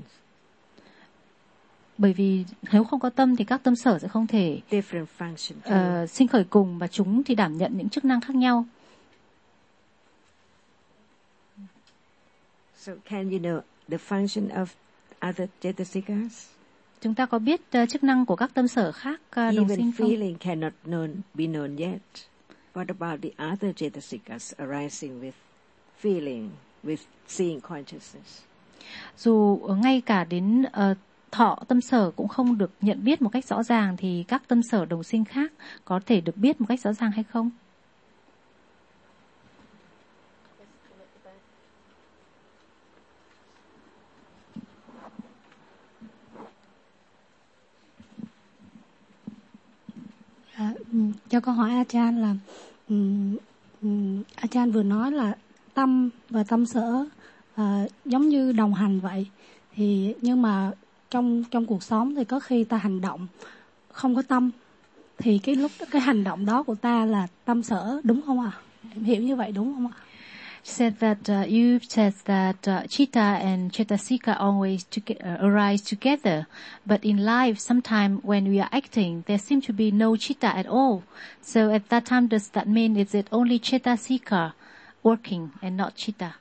Bởi vì nếu không có tâm thì các tâm sở sẽ không thể Different functions. sinh khởi cùng, và chúng thì đảm nhận những chức năng khác nhau. So can you know the function of other Cetasikas? Chúng ta có biết chức năng của các tâm sở khác đồng Even sinh không? feeling cannot be known yet. What about the other Cetasikas arising with feeling, with seeing consciousness? Dù ngay cả đến thọ tâm sở cũng không được nhận biết một cách rõ ràng thì các tâm sở đồng sinh khác có thể được biết một cách rõ ràng hay không? Cho câu hỏi Ajahn là Ajahn vừa nói là tâm và tâm sở giống như đồng hành vậy, thì nhưng mà trong cuộc sống thì có khi ta hành động không có tâm, thì cái lúc cái hành động đó của ta là tâm sở, đúng không ạ? Em hiểu như vậy đúng không ạ? Said that you said that chitta and cetasika always arise together, but in life sometimes when we are acting there seems to be no chitta at all. So at that time does that mean is it only cetasika working and not chitta?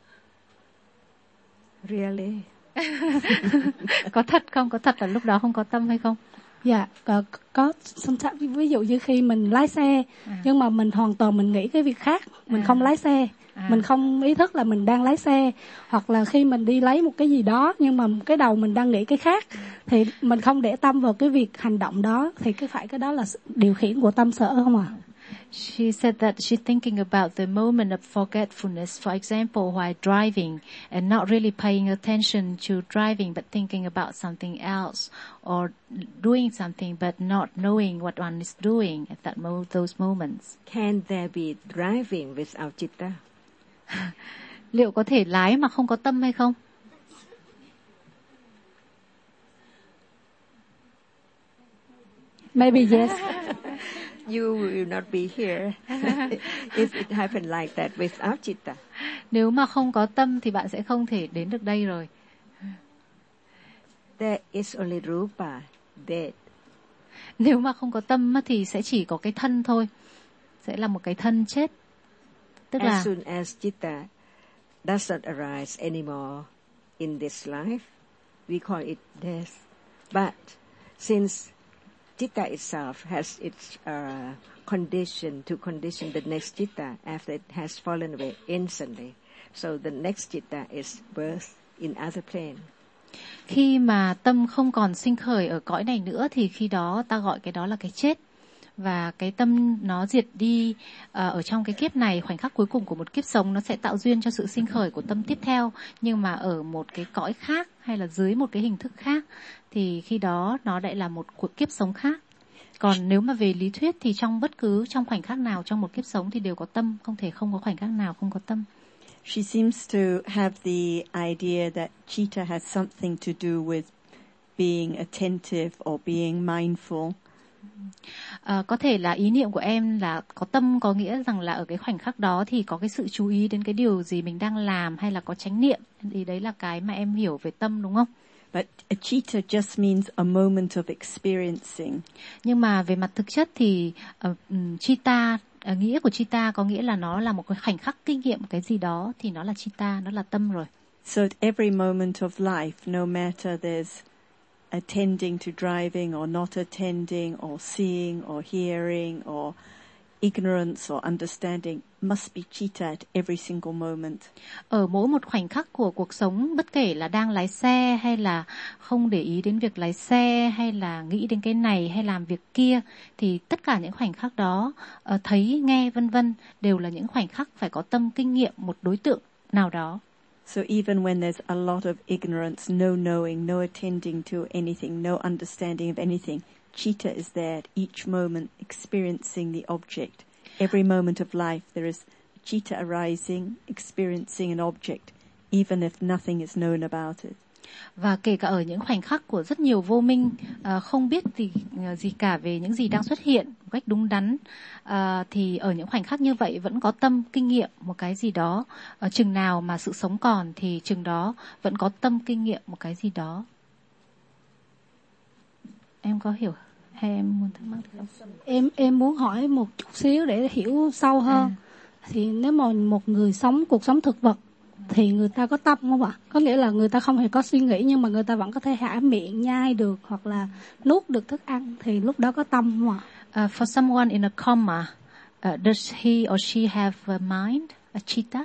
Really? Có thật không? Có thật là lúc đó không có tâm hay không? Dạ, có. Ví dụ như khi mình lái xe, nhưng mà mình hoàn toàn mình nghĩ cái việc khác, mình không lái xe, mình không ý thức là mình đang lái xe, hoặc là khi mình đi lấy một cái gì đó nhưng mà cái đầu mình đang nghĩ cái khác, thì mình không để tâm vào cái việc hành động đó, thì cái đó là điều khiển của tâm sở không ạ? She said that she's thinking about the moment of forgetfulness, for example, while driving and not really paying attention to driving but thinking about something else or doing something but not knowing what one is doing at those moments. Can there be driving without chitta? Liệu có thể lái mà không có tâm hay không? Maybe yes. You will not be here if it happened like that without chitta. Nếu mà không có tâm thì bạn sẽ không thể đến được đây rồi. There is only rupa, dead. Nếu mà không có tâm thì sẽ chỉ có cái thân thôi, sẽ là một cái thân chết. Tức là as soon as chitta does not arise anymore in this life, we call it death. But since chitta itself has its condition to condition the next chitta after it has fallen away instantly, so the next chitta is birth in other plane. Khi mà tâm không còn sinh khởi ở cõi này nữa thì khi đó ta gọi cái đó là cái chết. Và cái tâm nó diệt đi ở trong cái kiếp này, khoảnh khắc cuối cùng của một kiếp sống, nó sẽ tạo duyên cho sự sinh khởi của tâm tiếp theo, nhưng mà ở một cái cõi khác hay là dưới một cái hình thức khác, thì khi đó nó lại là một cuộc kiếp sống khác. Còn nếu mà về lý thuyết thì trong khoảnh khắc nào trong một kiếp sống thì đều có tâm, không thể không có khoảnh khắc nào không có tâm. She seems to have the idea that chitta has something to do with being attentive or being mindful. Có thể là ý niệm của em là có tâm có nghĩa rằng là ở cái khoảnh khắc đó thì có cái sự chú ý đến cái điều gì mình đang làm, hay là có chánh niệm, thì đấy là cái mà em hiểu về tâm, đúng không? But a chitta just means a moment of experiencing. Nhưng mà về mặt thực chất thì chitta, nghĩa của chitta có nghĩa là nó là một cái khoảnh khắc kinh nghiệm cái gì đó, thì nó là chitta, nó là tâm rồi. So at every moment of life, no matter there's attending to driving or not attending or seeing or hearing or ignorance or understanding, must be chitta at every single moment. Ở mỗi một khoảnh khắc của cuộc sống, bất kể là đang lái xe hay là không để ý đến việc lái xe, hay là nghĩ đến cái này hay làm việc kia, thì tất cả những khoảnh khắc đó, thấy, nghe vân vân, đều là những khoảnh khắc phải có tâm kinh nghiệm một đối tượng nào đó. So even when there's a lot of ignorance, no knowing, no attending to anything, no understanding of anything, chitta is there at each moment experiencing the object. Every moment of life there is chitta arising, experiencing an object, even if nothing is known about it. Và kể cả ở những khoảnh khắc của rất nhiều vô minh, không biết gì cả về những gì đang xuất hiện một cách đúng đắn, thì ở những khoảnh khắc như vậy vẫn có tâm kinh nghiệm một cái gì đó. Chừng nào mà sự sống còn thì chừng đó vẫn có tâm kinh nghiệm một cái gì đó. Em có hiểu hay em muốn thắc mắc không? Em muốn hỏi một chút xíu để hiểu sâu hơn. Thì nếu mà một người sống cuộc sống thực vật thì người ta có tâm không ạ? Có nghĩa là người ta không hề có suy nghĩ nhưng mà người ta vẫn có thể há miệng nhai được hoặc là nuốt được thức ăn, thì lúc đó có tâm không ạ? For someone in a coma, does he or she have a mind, a chitta?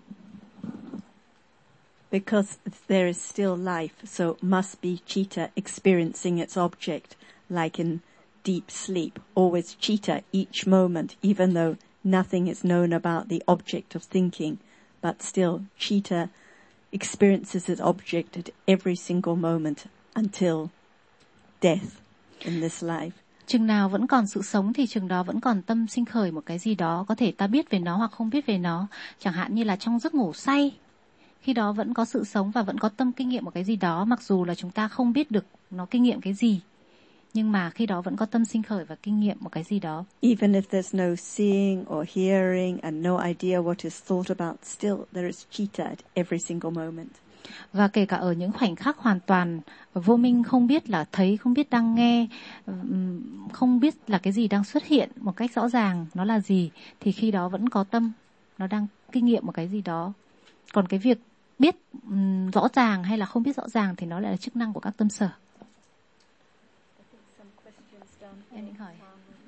Because there is still life, so it must be chitta experiencing its object, like in deep sleep. Always chitta each moment, even though nothing is known about the object of thinking, but still chitta experiences its object at every single moment until death in this life. Chừng nào vẫn còn sự sống thì chừng đó vẫn còn tâm sinh khởi một cái gì đó, có thể ta biết về nó hoặc không biết về nó, chẳng hạn như là trong giấc ngủ say. Khi đó vẫn có sự sống và vẫn có tâm kinh nghiệm một cái gì đó, mặc dù là chúng ta không biết được nó kinh nghiệm cái gì, nhưng mà khi đó vẫn có tâm sinh khởi và kinh nghiệm một cái gì đó. Even if there's no seeing or hearing and no idea what is thought about, still there is chitta at every single moment. Và kể cả ở những khoảnh khắc hoàn toàn vô minh, không biết là thấy, không biết đang nghe, không biết là cái gì đang xuất hiện một cách rõ ràng nó là gì, thì khi đó vẫn có tâm, nó đang kinh nghiệm một cái gì đó. Còn cái việc biết rõ ràng hay là không biết rõ ràng thì nó lại là chức năng của các tâm sở. Em định hỏi.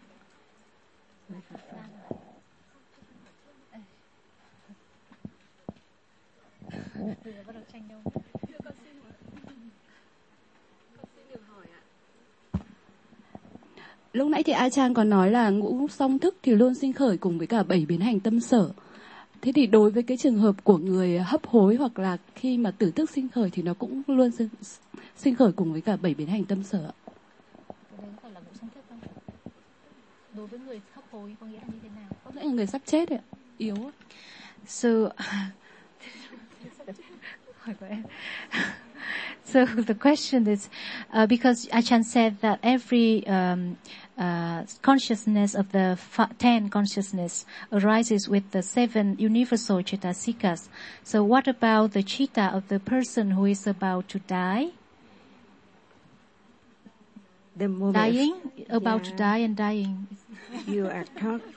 Lúc nãy thì A Chan còn nói là ngũ song thức thì luôn sinh khởi cùng với cả 7 biến hành tâm sở. Thế thì đối với cái trường hợp của người hấp hối hoặc là khi mà tử thức sinh khởi thì nó cũng luôn sinh khởi cùng với cả 7 biến hành tâm sở. Đối với người hấp hối có nghĩa là như thế nào? Có nghĩa là người sắp chết đấy ạ, yếu. So the question is, because Achan said that every consciousness of the 10 consciousness arises with the 7 universal chittasikas. So what about the chitta of the person who is about to die? The moment dying? About to die and dying. You are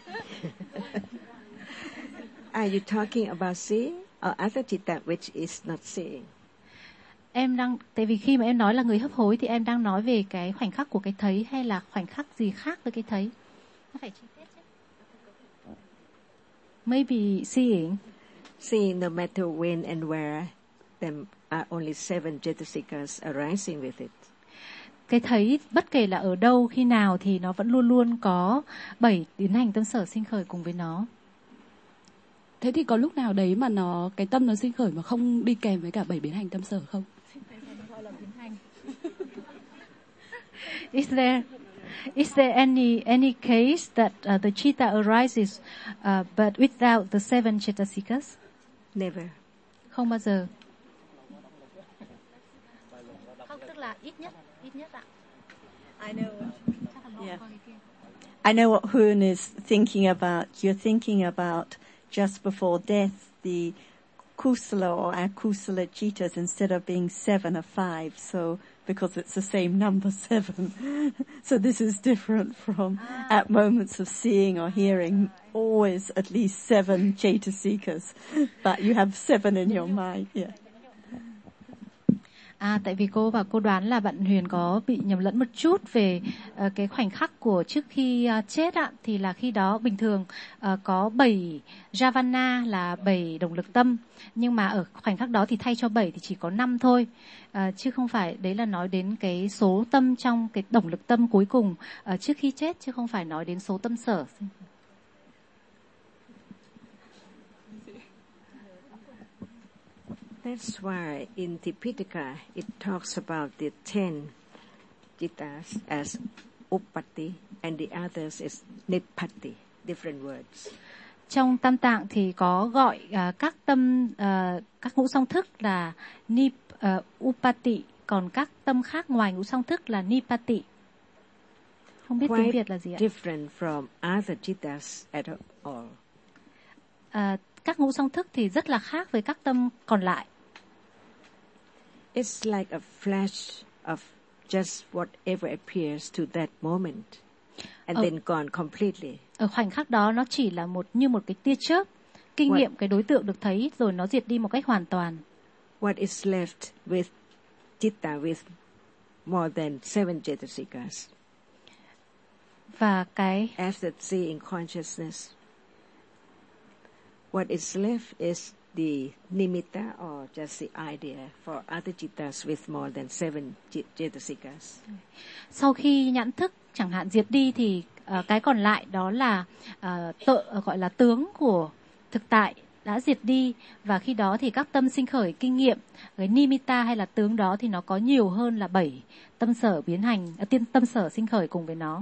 Are you talking about seeing or other chitta which is not seeing? Tại vì khi mà em nói là người hấp hối thì em đang nói về cái khoảnh khắc của cái thấy hay là khoảnh khắc gì khác với cái thấy? Nó phải chi tiết chứ. Maybe seeing. Seeing, no matter when and where, there are only 7 Chaitasikas arising with it. Cái thấy bất kể là ở đâu, khi nào thì nó vẫn luôn luôn có 7 biến hành tâm sở sinh khởi cùng với nó. Thế thì có lúc nào đấy mà cái tâm nó sinh khởi mà không đi kèm với cả 7 biến hành tâm sở không? Is there any case that the chitta arises but without the 7 chittasikas? Never. Không bao giờ. Không, tức là ít nhất ạ. I know. Yeah. I know what Hoon is thinking about. You're thinking about just before death, the kusala or akusala chittas, instead of being 7 are 5. So because it's the same number 7. So this is different from at moments of seeing or hearing, always at least 7 chaitasikas, but you have 7 in your mind. Yeah. Tại vì cô đoán là bạn Huyền có bị nhầm lẫn một chút về cái khoảnh khắc của trước khi chết ạ, thì là khi đó bình thường có 7 Javana là 7 động lực tâm, nhưng mà ở khoảnh khắc đó thì thay cho 7 thì chỉ có 5 thôi, chứ không phải đấy là nói đến cái số tâm trong cái động lực tâm cuối cùng trước khi chết, chứ không phải nói đến số tâm sở. That's why in Tipitaka it talks about the 10 chittas as uppati and the others is nippati, different words. Trong Tam Tạng thì có gọi các tâm, các ngũ song thức là uppati, còn các tâm khác ngoài ngũ song thức là nippati. Không biết tiếng Việt là gì ạ? Different from other chittas at all. Các ngũ song thức thì rất là khác với các tâm còn lại. It's like a flash of just whatever appears to that moment and then gone completely. Ở khoảnh khắc đó nó chỉ là như một cái tia chớp kinh nghiệm cái đối tượng được thấy rồi nó diệt đi một cách hoàn toàn. What is left with citta with more than 7 Jetasikas? Và cái after seeing consciousness, what is left is the nimitta or just the idea for other cittas with more than 7 Jetasikas. Sau khi nhãn thức chẳng hạn diệt đi thì cái còn lại đó là gọi là tướng của thực tại đã diệt đi, và khi đó thì các tâm sinh khởi kinh nghiệm, cái nimitta hay là tướng đó thì nó có nhiều hơn là 7 tâm sở biến hành, tâm sở sinh khởi cùng với nó.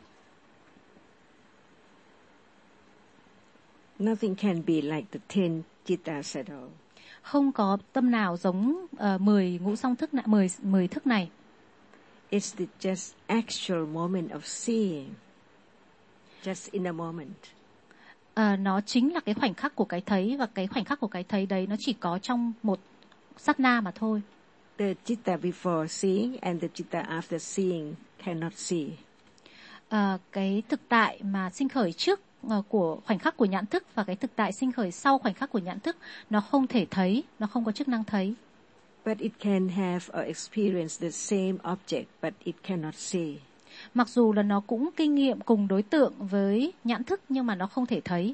Nothing can be like the 10 cittas at all. Không có tâm nào giống 10 ngũ song thức, 10 thức này. It's the just actual moment of seeing, just in a moment. Nó chính là cái khoảnh khắc của cái thấy, và cái khoảnh khắc của cái thấy đấy nó chỉ có trong một sát na mà thôi. The citta before seeing and the citta after seeing cannot see. Cái thực tại mà sinh khởi trước của khoảnh khắc của nhãn thức và cái thực tại sinh khởi sau khoảnh khắc của nhãn thức, nó không thể thấy, nó không có chức năng thấy. But it can have or experience the same object, but it cannot see. Mặc dù là nó cũng kinh nghiệm cùng đối tượng với nhãn thức nhưng mà nó không thể thấy.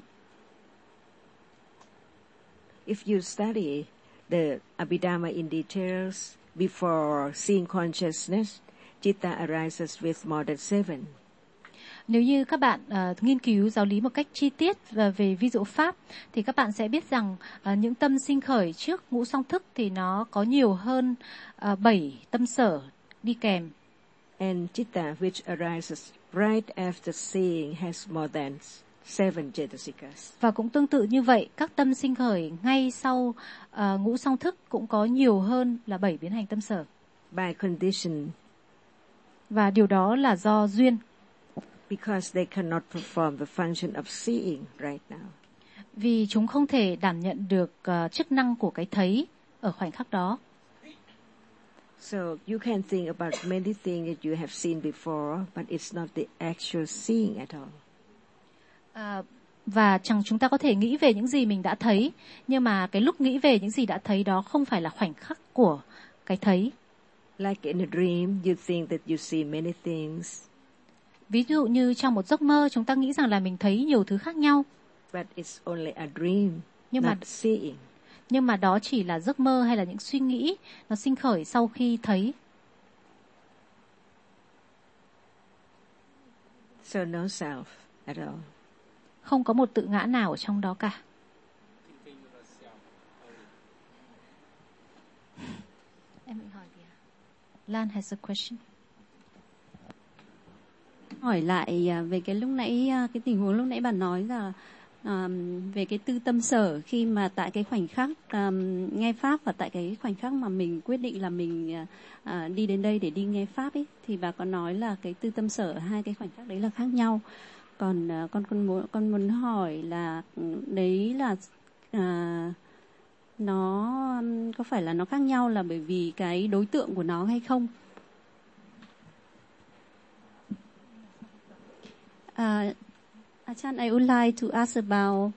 If you study the Abhidhamma in details before seeing consciousness, citta arises with more than 7. Nếu như các bạn nghiên cứu giáo lý một cách chi tiết và về ví dụ pháp thì các bạn sẽ biết rằng những tâm sinh khởi trước ngũ song thức thì nó có nhiều hơn 7 tâm sở đi kèm. And citta which arises right after seeing has more than 7 Jetasikas. Và cũng tương tự như vậy, các tâm sinh khởi ngay sau ngũ song thức cũng có nhiều hơn là 7 biến hành tâm sở. By condition. Và điều đó là do duyên. Because they cannot perform the function of seeing right now. Vì chúng không thể đảm nhận được chức năng của cái thấy ở khoảnh khắc đó. So you can think about many things that you have seen before, but it's not the actual seeing at all. Và chúng ta có thể nghĩ về những gì mình đã thấy, nhưng mà cái lúc nghĩ về những gì đã thấy đó không phải là khoảnh khắc của cái thấy. Like in a dream, you think that you see many things. Ví dụ như trong một giấc mơ chúng ta nghĩ rằng là mình thấy nhiều thứ khác nhau. But it's only a dream, not seeing. Nhưng mà đó chỉ là giấc mơ hay là những suy nghĩ nó sinh khởi sau khi thấy. So no self at all. Không có một tự ngã nào ở trong đó cả. Em định hỏi gì à? Lan has a question. Hỏi lại về cái lúc nãy, cái tình huống lúc nãy bạn nói là về cái tư tâm sở khi mà tại cái khoảnh khắc nghe pháp và tại cái khoảnh khắc mà mình quyết định là mình đi đến đây để đi nghe pháp ấy, thì bà có nói là cái tư tâm sở hai cái khoảnh khắc đấy là khác nhau. Còn con muốn hỏi là đấy là nó có phải là nó khác nhau là bởi vì cái đối tượng của nó hay không? Achan, I would like to ask about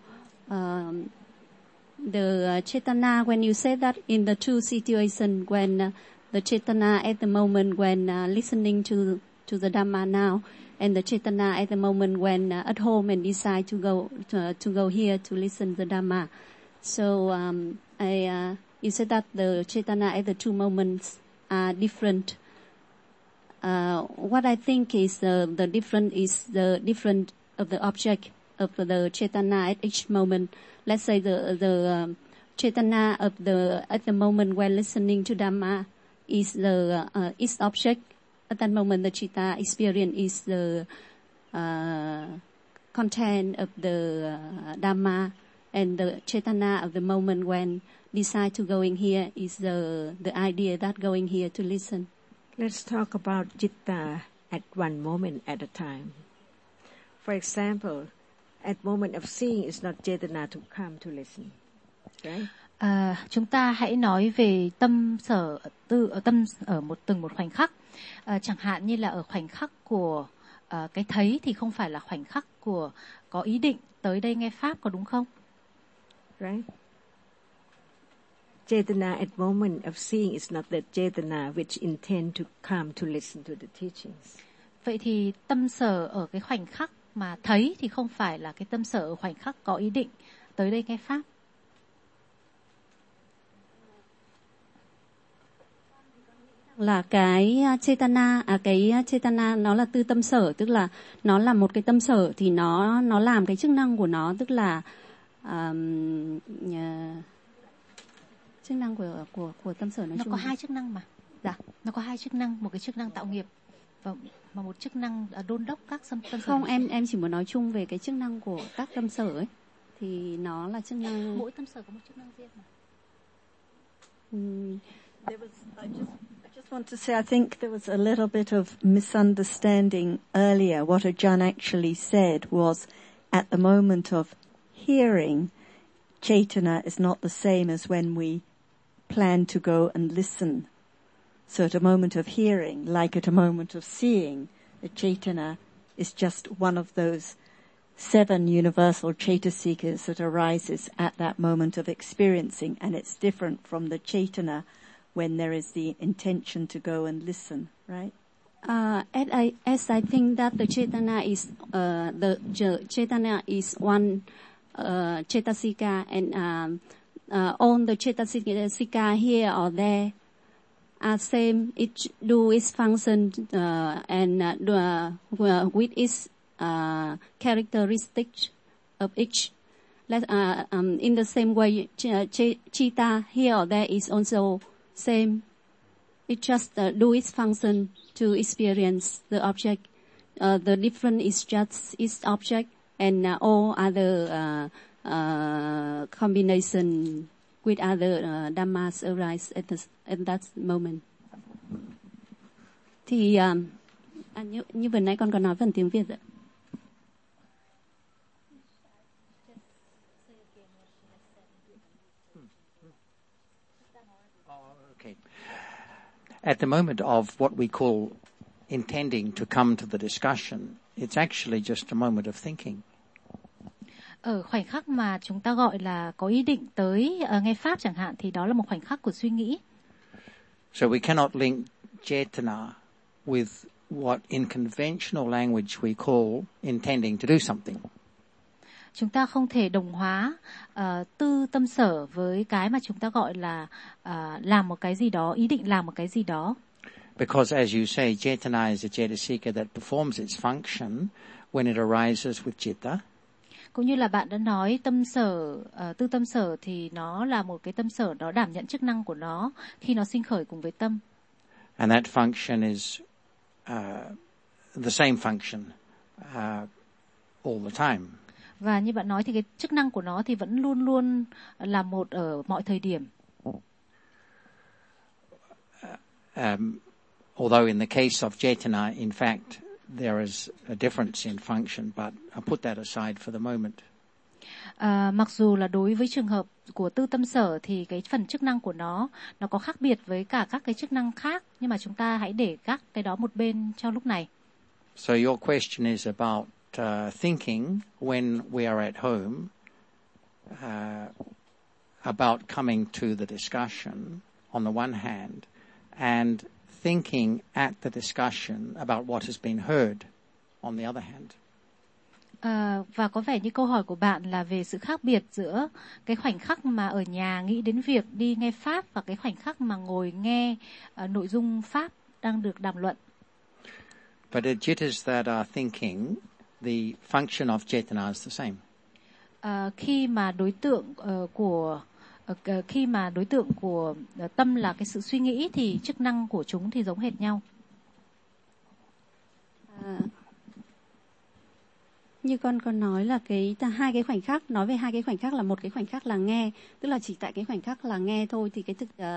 the Chaitanya when you said that in the two situations when the Chaitanya at the moment when listening to the Dhamma now, and the Chaitanya at the moment when at home and decide to go here to listen to the Dhamma. So you said that the Chaitanya at the two moments are different. What I think is the difference is the different of the object of the Chaitanya at each moment. Let's say the Chaitanya of at the moment when listening to Dhamma is the its object. At that moment, the Chitta experience is the content of the Dhamma, and the Chaitanya of the moment when decide to going here is the idea that going here to listen. Let's talk about citta at one moment at a time. For example, at moment of seeing is not Chaitanya to come to listen, right? Chúng ta hãy nói về tâm sở tâm ở từng một khoảnh khắc. Chẳng hạn như là ở khoảnh khắc của cái thấy thì không phải là khoảnh khắc của có ý định tới đây nghe pháp, có đúng không? right? Chetana at moment of seeing is not that Chetana which intend to come to listen to the teachings. Vậy thì tâm sở ở cái khoảnh khắc mà thấy thì không phải là cái tâm sở ở khoảnh khắc có ý định tới đây nghe pháp. Là cái Chetana nó là tư tâm sở, tức là nó là một cái tâm sở thì nó làm cái chức năng của nó, tức là chức năng của tâm sở nói chung. Nó có hai chức năng mà. Dạ, nó có hai chức năng, một cái chức năng tạo nghiệp và một chức năng đôn đốc các tâm sở. Không, em chỉ muốn nói chung về cái chức năng của các tâm sở ấy, thì nó là chức năng. Mỗi tâm sở có một chức năng riêng mà. I just want to say, I think there was a little bit of misunderstanding earlier. What Ajahn actually said was, at the moment of hearing, Chetana is not the same as when we plan to go and listen. So at a moment of hearing, like at a moment of seeing, the Chetana is just one of those 7 universal Chetasikas that arises at that moment of experiencing, and it's different from the Chetana when there is the intention to go and listen, right? As I think that the Chetana is one Cetasika, and all the Cetasika here or there are same. It do its function and with its characteristics of each. In the same way, Chitta here or there is also same. It just do its function to experience the object. The difference is just its object, and all other combination with other dhammas arise at that moment. Thì như vừa nãy con có nói phần tiếng Việt ạ. Okay. At the moment of what we call intending to come to the discussion, it's actually just a moment of thinking. Ở khoảnh khắc mà chúng ta gọi là có ý định tới nghe pháp chẳng hạn, thì đó là một khoảnh khắc của suy nghĩ. So we cannot link Chetana with what in conventional language we call intending to do something. Chúng ta không thể đồng hóa tư tâm sở với cái mà chúng ta gọi là làm một cái gì đó, ý định làm một cái gì đó. Because as you say, Chetana is a Cetasika that performs its function when it arises with Chitta. Cũng như là bạn đã nói, tâm sở, tư tâm sở thì nó là một cái tâm sở, nó đảm nhận chức năng của nó khi nó sinh khởi cùng với tâm. And that function is the same function all the time. Và như bạn nói thì cái chức năng của nó thì vẫn luôn luôn là một ở mọi thời điểm. Although in the case of Chetana, in fact, there is a difference in function, but I'll put that aside for the moment. Mặc dù là đối với trường hợp của tư tâm sở thì cái phần chức năng của nó có khác biệt với cả các cái chức năng khác, nhưng mà chúng ta hãy để các cái đó một bên cho lúc này. So your question is about thinking when we are at home about coming to the discussion on the one hand, and thinking at the discussion about what has been heard on the other hand. Và có vẻ như câu hỏi của bạn là về sự khác biệt giữa cái khoảnh khắc mà ở nhà nghĩ đến việc đi nghe pháp và cái khoảnh khắc mà ngồi nghe nội dung pháp đang được đàm luận. But the Chittas that are thinking, the function of Chetana is the same. Khi mà đối tượng của tâm là cái sự suy nghĩ thì chức năng của chúng thì giống hệt nhau. Như con nói là hai cái khoảnh khắc, nói về hai cái khoảnh khắc là một cái khoảnh khắc là nghe, tức là chỉ tại cái khoảnh khắc là nghe thôi, thì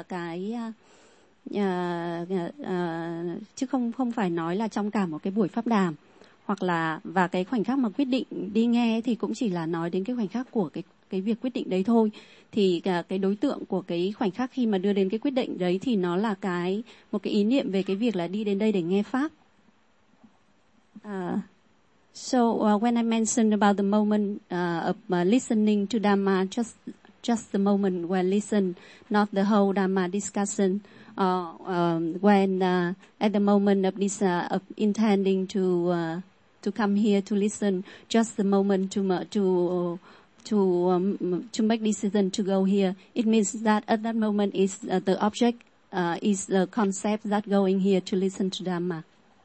chứ không phải nói là trong cả một cái buổi pháp đàm, hoặc là và cái khoảnh khắc mà quyết định đi nghe thì cũng chỉ là nói đến cái khoảnh khắc của cái việc quyết định đấy thôi. Thì cái đối tượng của cái khoảnh khắc khi mà đưa đến cái quyết định đấy thì nó là một cái ý niệm về cái việc là đi đến đây để nghe pháp. So when I mentioned about the moment of listening to Dhamma, just just the moment when listen, not the whole Dhamma discussion. When at the moment of this of intending to come here to listen, just the moment to make decision to go here. It means that at that moment is the object, is the concept that going here to listen to Dhamma.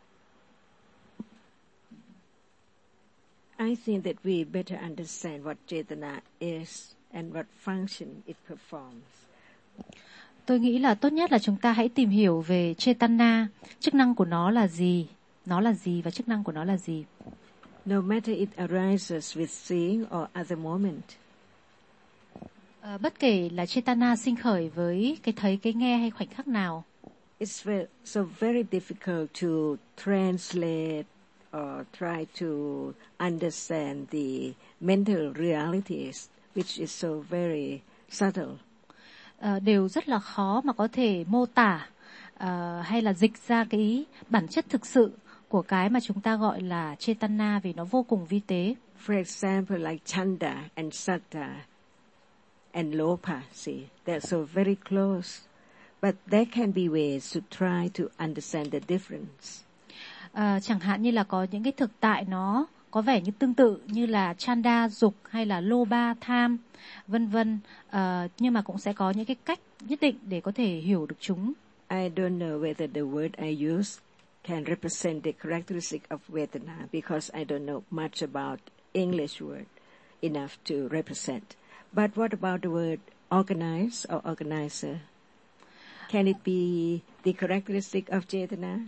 I think that we better understand what Cetana is and what function it performs. Tôi nghĩ là tốt nhất là chúng ta hãy tìm hiểu về Cetana, chức năng của nó là gì và chức năng của nó là gì. No matter it arises with seeing or other moment. Bất kể là Cetana sinh khởi với cái thấy, cái nghe hay khoảnh khắc nào. It's so very difficult to translate or try to understand the mental realities, which is so very subtle. Đều rất là khó mà có thể mô tả hay là dịch ra cái bản chất thực sự của cái mà chúng ta gọi là Cetana, vì nó vô cùng vi tế. For example, like Chanda and Satta and Lopa, see, they're so very close, but there can be ways to try to understand the difference. Chẳng hạn như là có những cái thực tại nó có vẻ như tương tự như là Chanda, dục hay là Loba, tham, vân vân, nhưng mà cũng sẽ có những cái cách nhất định để có thể hiểu được chúng. I don't know whether the word I use can represent the characteristic of Vedana because I don't know much about English word enough to represent. But what about the word organize or organizer? Can it be the characteristic of Cetana?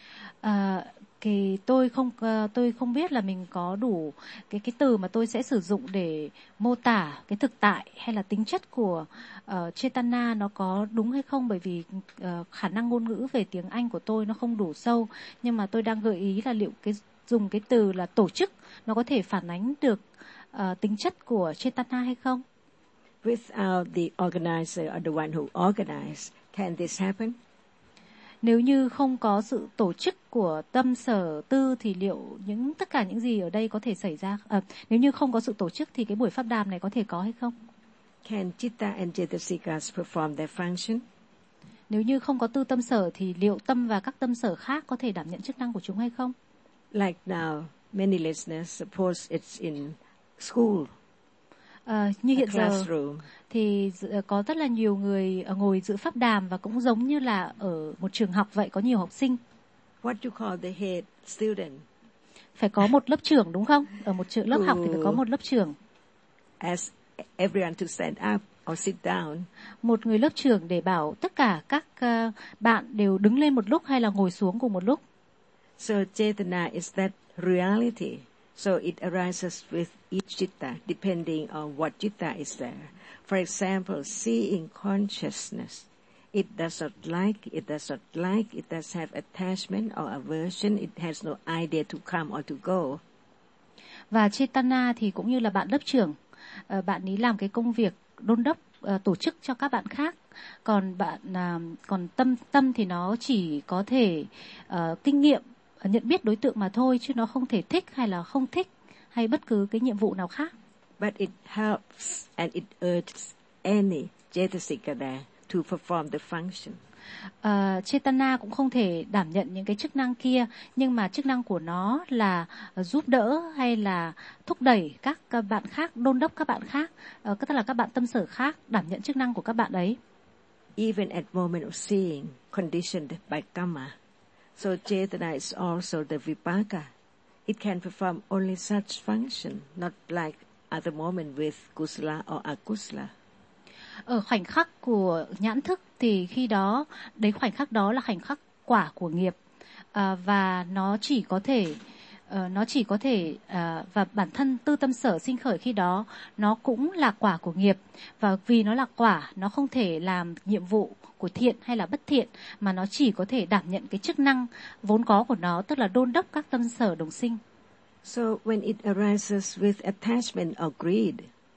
Tôi không biết là mình có đủ cái từ mà tôi sẽ sử dụng để mô tả cái thực tại hay là tính chất của Cetana nó có đúng hay không, bởi vì khả năng ngôn ngữ về tiếng Anh của tôi nó không đủ sâu, nhưng mà tôi đang gợi ý là liệu dùng cái từ là tổ chức nó có thể phản ánh được tính chất của Cetana hay không. Without the organizer or the one who organized, can this happen? Nếu như không có sự tổ chức của tâm sở tư thì liệu tất cả những gì ở đây có thể xảy ra? Nếu như không có sự tổ chức thì cái buổi pháp đàm này có thể có hay không? Can Chitta and Cetasikas perform their function? Nếu như không có tư tâm sở thì liệu tâm và các tâm sở khác có thể đảm nhận chức năng của chúng hay không? Like now, many listeners suppose it's in school. Như hiện giờ thì có rất là nhiều người ngồi dự pháp đàm và cũng giống như là ở một trường học vậy, có nhiều học sinh. What you call the head student? Phải có một lớp trưởng đúng không? Ở một lớp học thì phải có một lớp trưởng. Ask everyone to stand up or sit down. Một người lớp trưởng để bảo tất cả các bạn đều đứng lên một lúc hay là ngồi xuống cùng một lúc. So Cetana is that reality. So it arises with each citta, depending on what citta is there. For example, seeing consciousness. It does not like, it does have attachment or aversion, it has no idea to come or to go. Và Cetana thì cũng như là bạn lớp trưởng, bạn ấy làm cái công việc đôn đốc, tổ chức cho các bạn khác. Còn tâm thì nó chỉ có thể kinh nghiệm, nhận biết đối tượng mà thôi, chứ nó không thể thích hay là không thích hay bất cứ cái nhiệm vụ nào khác. But it helps and it urges any Cetasika there to perform the function. Cetana cũng không thể đảm nhận những cái chức năng kia, nhưng mà chức năng của nó là giúp đỡ hay là thúc đẩy các bạn khác, đôn đốc các bạn khác, tức là các bạn tâm sở khác đảm nhận chức năng của các bạn ấy. Even at moment of seeing, conditioned by karma. So Cetana is also the vipaka. It can perform only such function, not like other moment with kusala or akusala. Ở khoảnh khắc của nhãn thức thì khi đó, đấy khoảnh khắc đó là khoảnh khắc quả của nghiệp, và nó chỉ có thể và bản thân tư tâm sở sinh khởi khi đó nó cũng là quả của nghiệp, và vì nó là quả, nó không thể làm nhiệm vụ của thiện hay là bất thiện, mà nó chỉ có thể đảm nhận cái chức năng vốn có của nó, tức là đôn đốc các tâm sở đồng sinh. So when it arises with attachment or greed,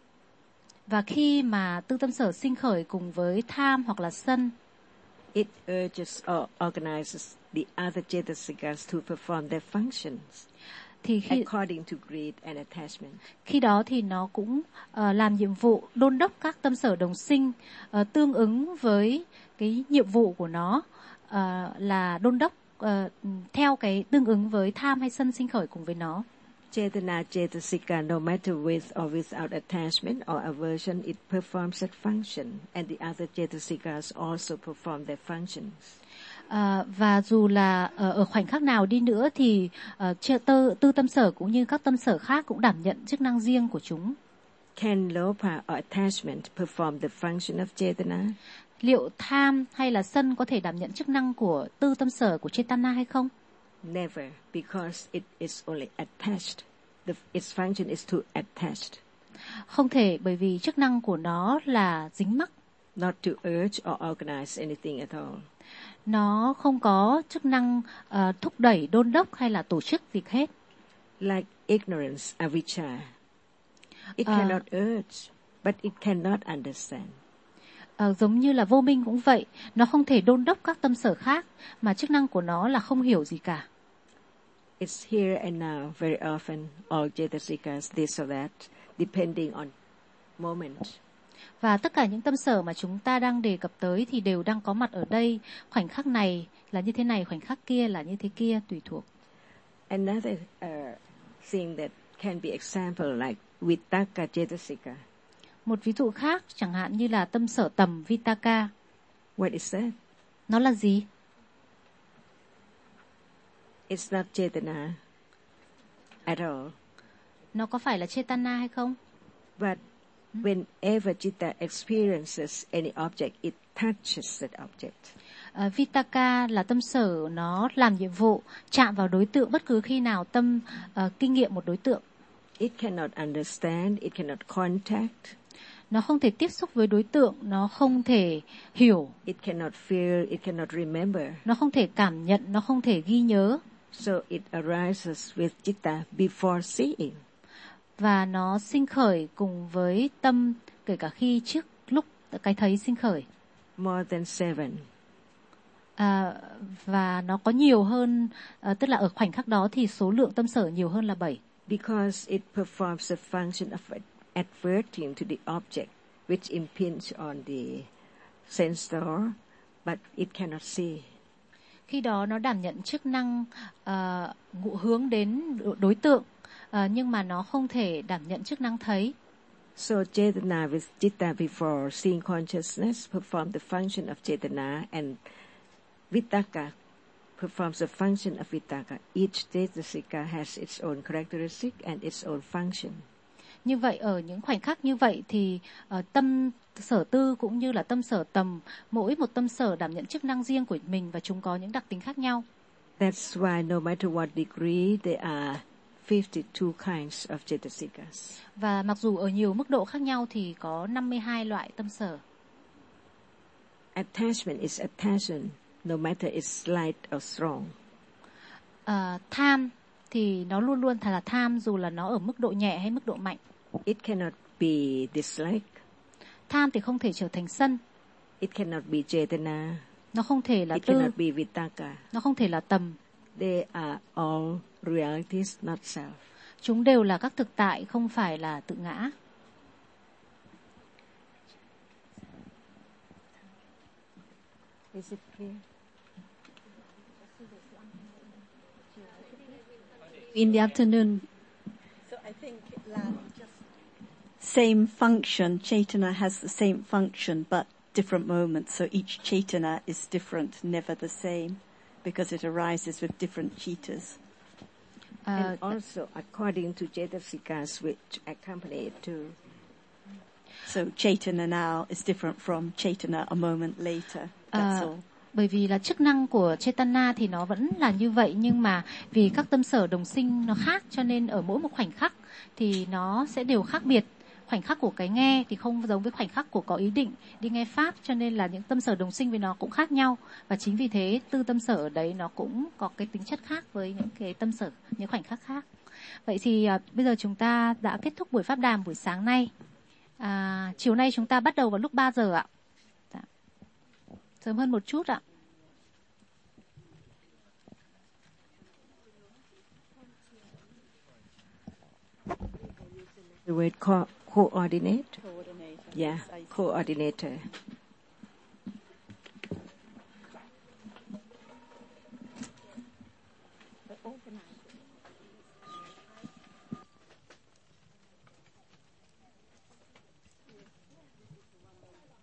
và khi mà tư tâm sở sinh khởi cùng với tham hoặc là sân, it urges or organizes the other Cetasikas to perform their functions. thì according to greed and attachment. Khi đó thì nó cũng làm nhiệm vụ đôn đốc các tâm sở đồng sinh tương ứng với cái nhiệm vụ của nó là đôn đốc theo cái tương ứng với tham hay sân sinh khởi cùng với nó. Chetana Cetasika, no matter with or without attachment or aversion, it performs that function, and the other Cetasikas also perform their functions. Và dù là ở khoảnh khắc nào đi nữa thì tư tâm sở cũng như các tâm sở khác cũng đảm nhận chức năng riêng của chúng. Can lopa or attachment perform the function of Chetana? Liệu tham hay là sân có thể đảm nhận chức năng của tư tâm sở của Chetana hay không? Never, because it is only attached. Its function is to attach. Không thể, bởi vì chức năng của nó là dính mắc. Not to urge or organize anything at all. Nó không có chức năng thúc đẩy, đôn đốc hay là tổ chức việc hết. Like ignorance, avijja. It cannot urge, but it cannot understand. Giống như là vô minh cũng vậy, nó không thể đôn đốc các tâm sở khác, mà chức năng của nó là không hiểu gì cả. It's here and now, very often, all Cetasikas, this or that, depending on moment. Và tất cả những tâm sở mà chúng ta đang đề cập tới thì đều đang có mặt ở đây, khoảnh khắc này là như thế này, khoảnh khắc kia là như thế kia, tùy thuộc. Another thing that can be example like Vitakka Cetasika. Một ví dụ khác, chẳng hạn như là tâm sở tầm Vitakka. What is that? Nó là gì? It's not Chetana at all. Nó có phải là Chetana hay không? But whenever Chitta experiences any object, it touches that object. Vitakka là tâm sở, nó làm nhiệm vụ chạm vào đối tượng bất cứ khi nào tâm kinh nghiệm một đối tượng. It cannot understand, it cannot contact. Nó không thể tiếp xúc với đối tượng, nó không thể hiểu. It cannot feel, it cannot remember. Nó không thể cảm nhận, nó không thể ghi nhớ. So it arises with Chitta before seeing. Và nó sinh khởi cùng với tâm kể cả khi trước lúc cái thấy sinh khởi. More than 7. Và nó có nhiều hơn, tức là ở khoảnh khắc đó thì số lượng tâm sở nhiều hơn là 7. Because it performs the function of adverting to the object which impinges on the sense door, but it cannot see. Khi đó nó đảm nhận chức năng ngụ hướng đến đối tượng, nhưng mà nó không thể đảm nhận chức năng thấy. So Chetana with Chitta before seeing consciousness perform the function of Chetana, and Vitakka performs the function of Vitakka. Each Cetasika has its own characteristic and its own function. Như vậy, ở những khoảnh khắc như vậy thì tâm sở tư cũng như là tâm sở tầm, mỗi một tâm sở đảm nhận chức năng riêng của mình và chúng có những đặc tính khác nhau. That's why no matter what degree, there are 52 kinds of Cetasikas. Và mặc dù ở nhiều mức độ khác nhau thì có 52 loại tâm sở. Attachment is attention, no matter it's slight or strong. Tham thì nó luôn luôn là tham dù là nó ở mức độ nhẹ hay mức độ mạnh. It cannot be dislike. Tham thì không thể trở thành sân. It cannot be Chetana. Nó không thể là It tư. cannot be Vitakka. Nó không thể là tầm. They are all realities, not self. Chúng đều là các thực tại, không phải là tự ngã. Is it clear? In the afternoon. So I think same function, Chetana has the same function, but different moments. So each Chetana is different, never the same, because it arises with different Chitas. And also according to Cetasikas which accompany it too. So Chetana now is different from Chetana a moment later. That's all. Bởi vì là chức năng của Chetana thì nó vẫn là như vậy, nhưng mà vì các tâm sở đồng sinh nó khác cho nên ở mỗi một khoảnh khắc thì nó sẽ đều khác biệt. Khoảnh khắc của cái nghe thì không giống với khoảnh khắc của có ý định đi nghe pháp, cho nên là những tâm sở đồng sinh với nó cũng khác nhau. Và chính vì thế tư tâm sở ở đấy nó cũng có cái tính chất khác với những cái tâm sở, những khoảnh khắc khác. Vậy thì bây giờ chúng ta đã kết thúc buổi pháp đàm buổi sáng nay. Chiều nay chúng ta bắt đầu vào lúc 3 giờ ạ. Sớm hơn một chút ạ. The word coordinate. Yeah, coordinator.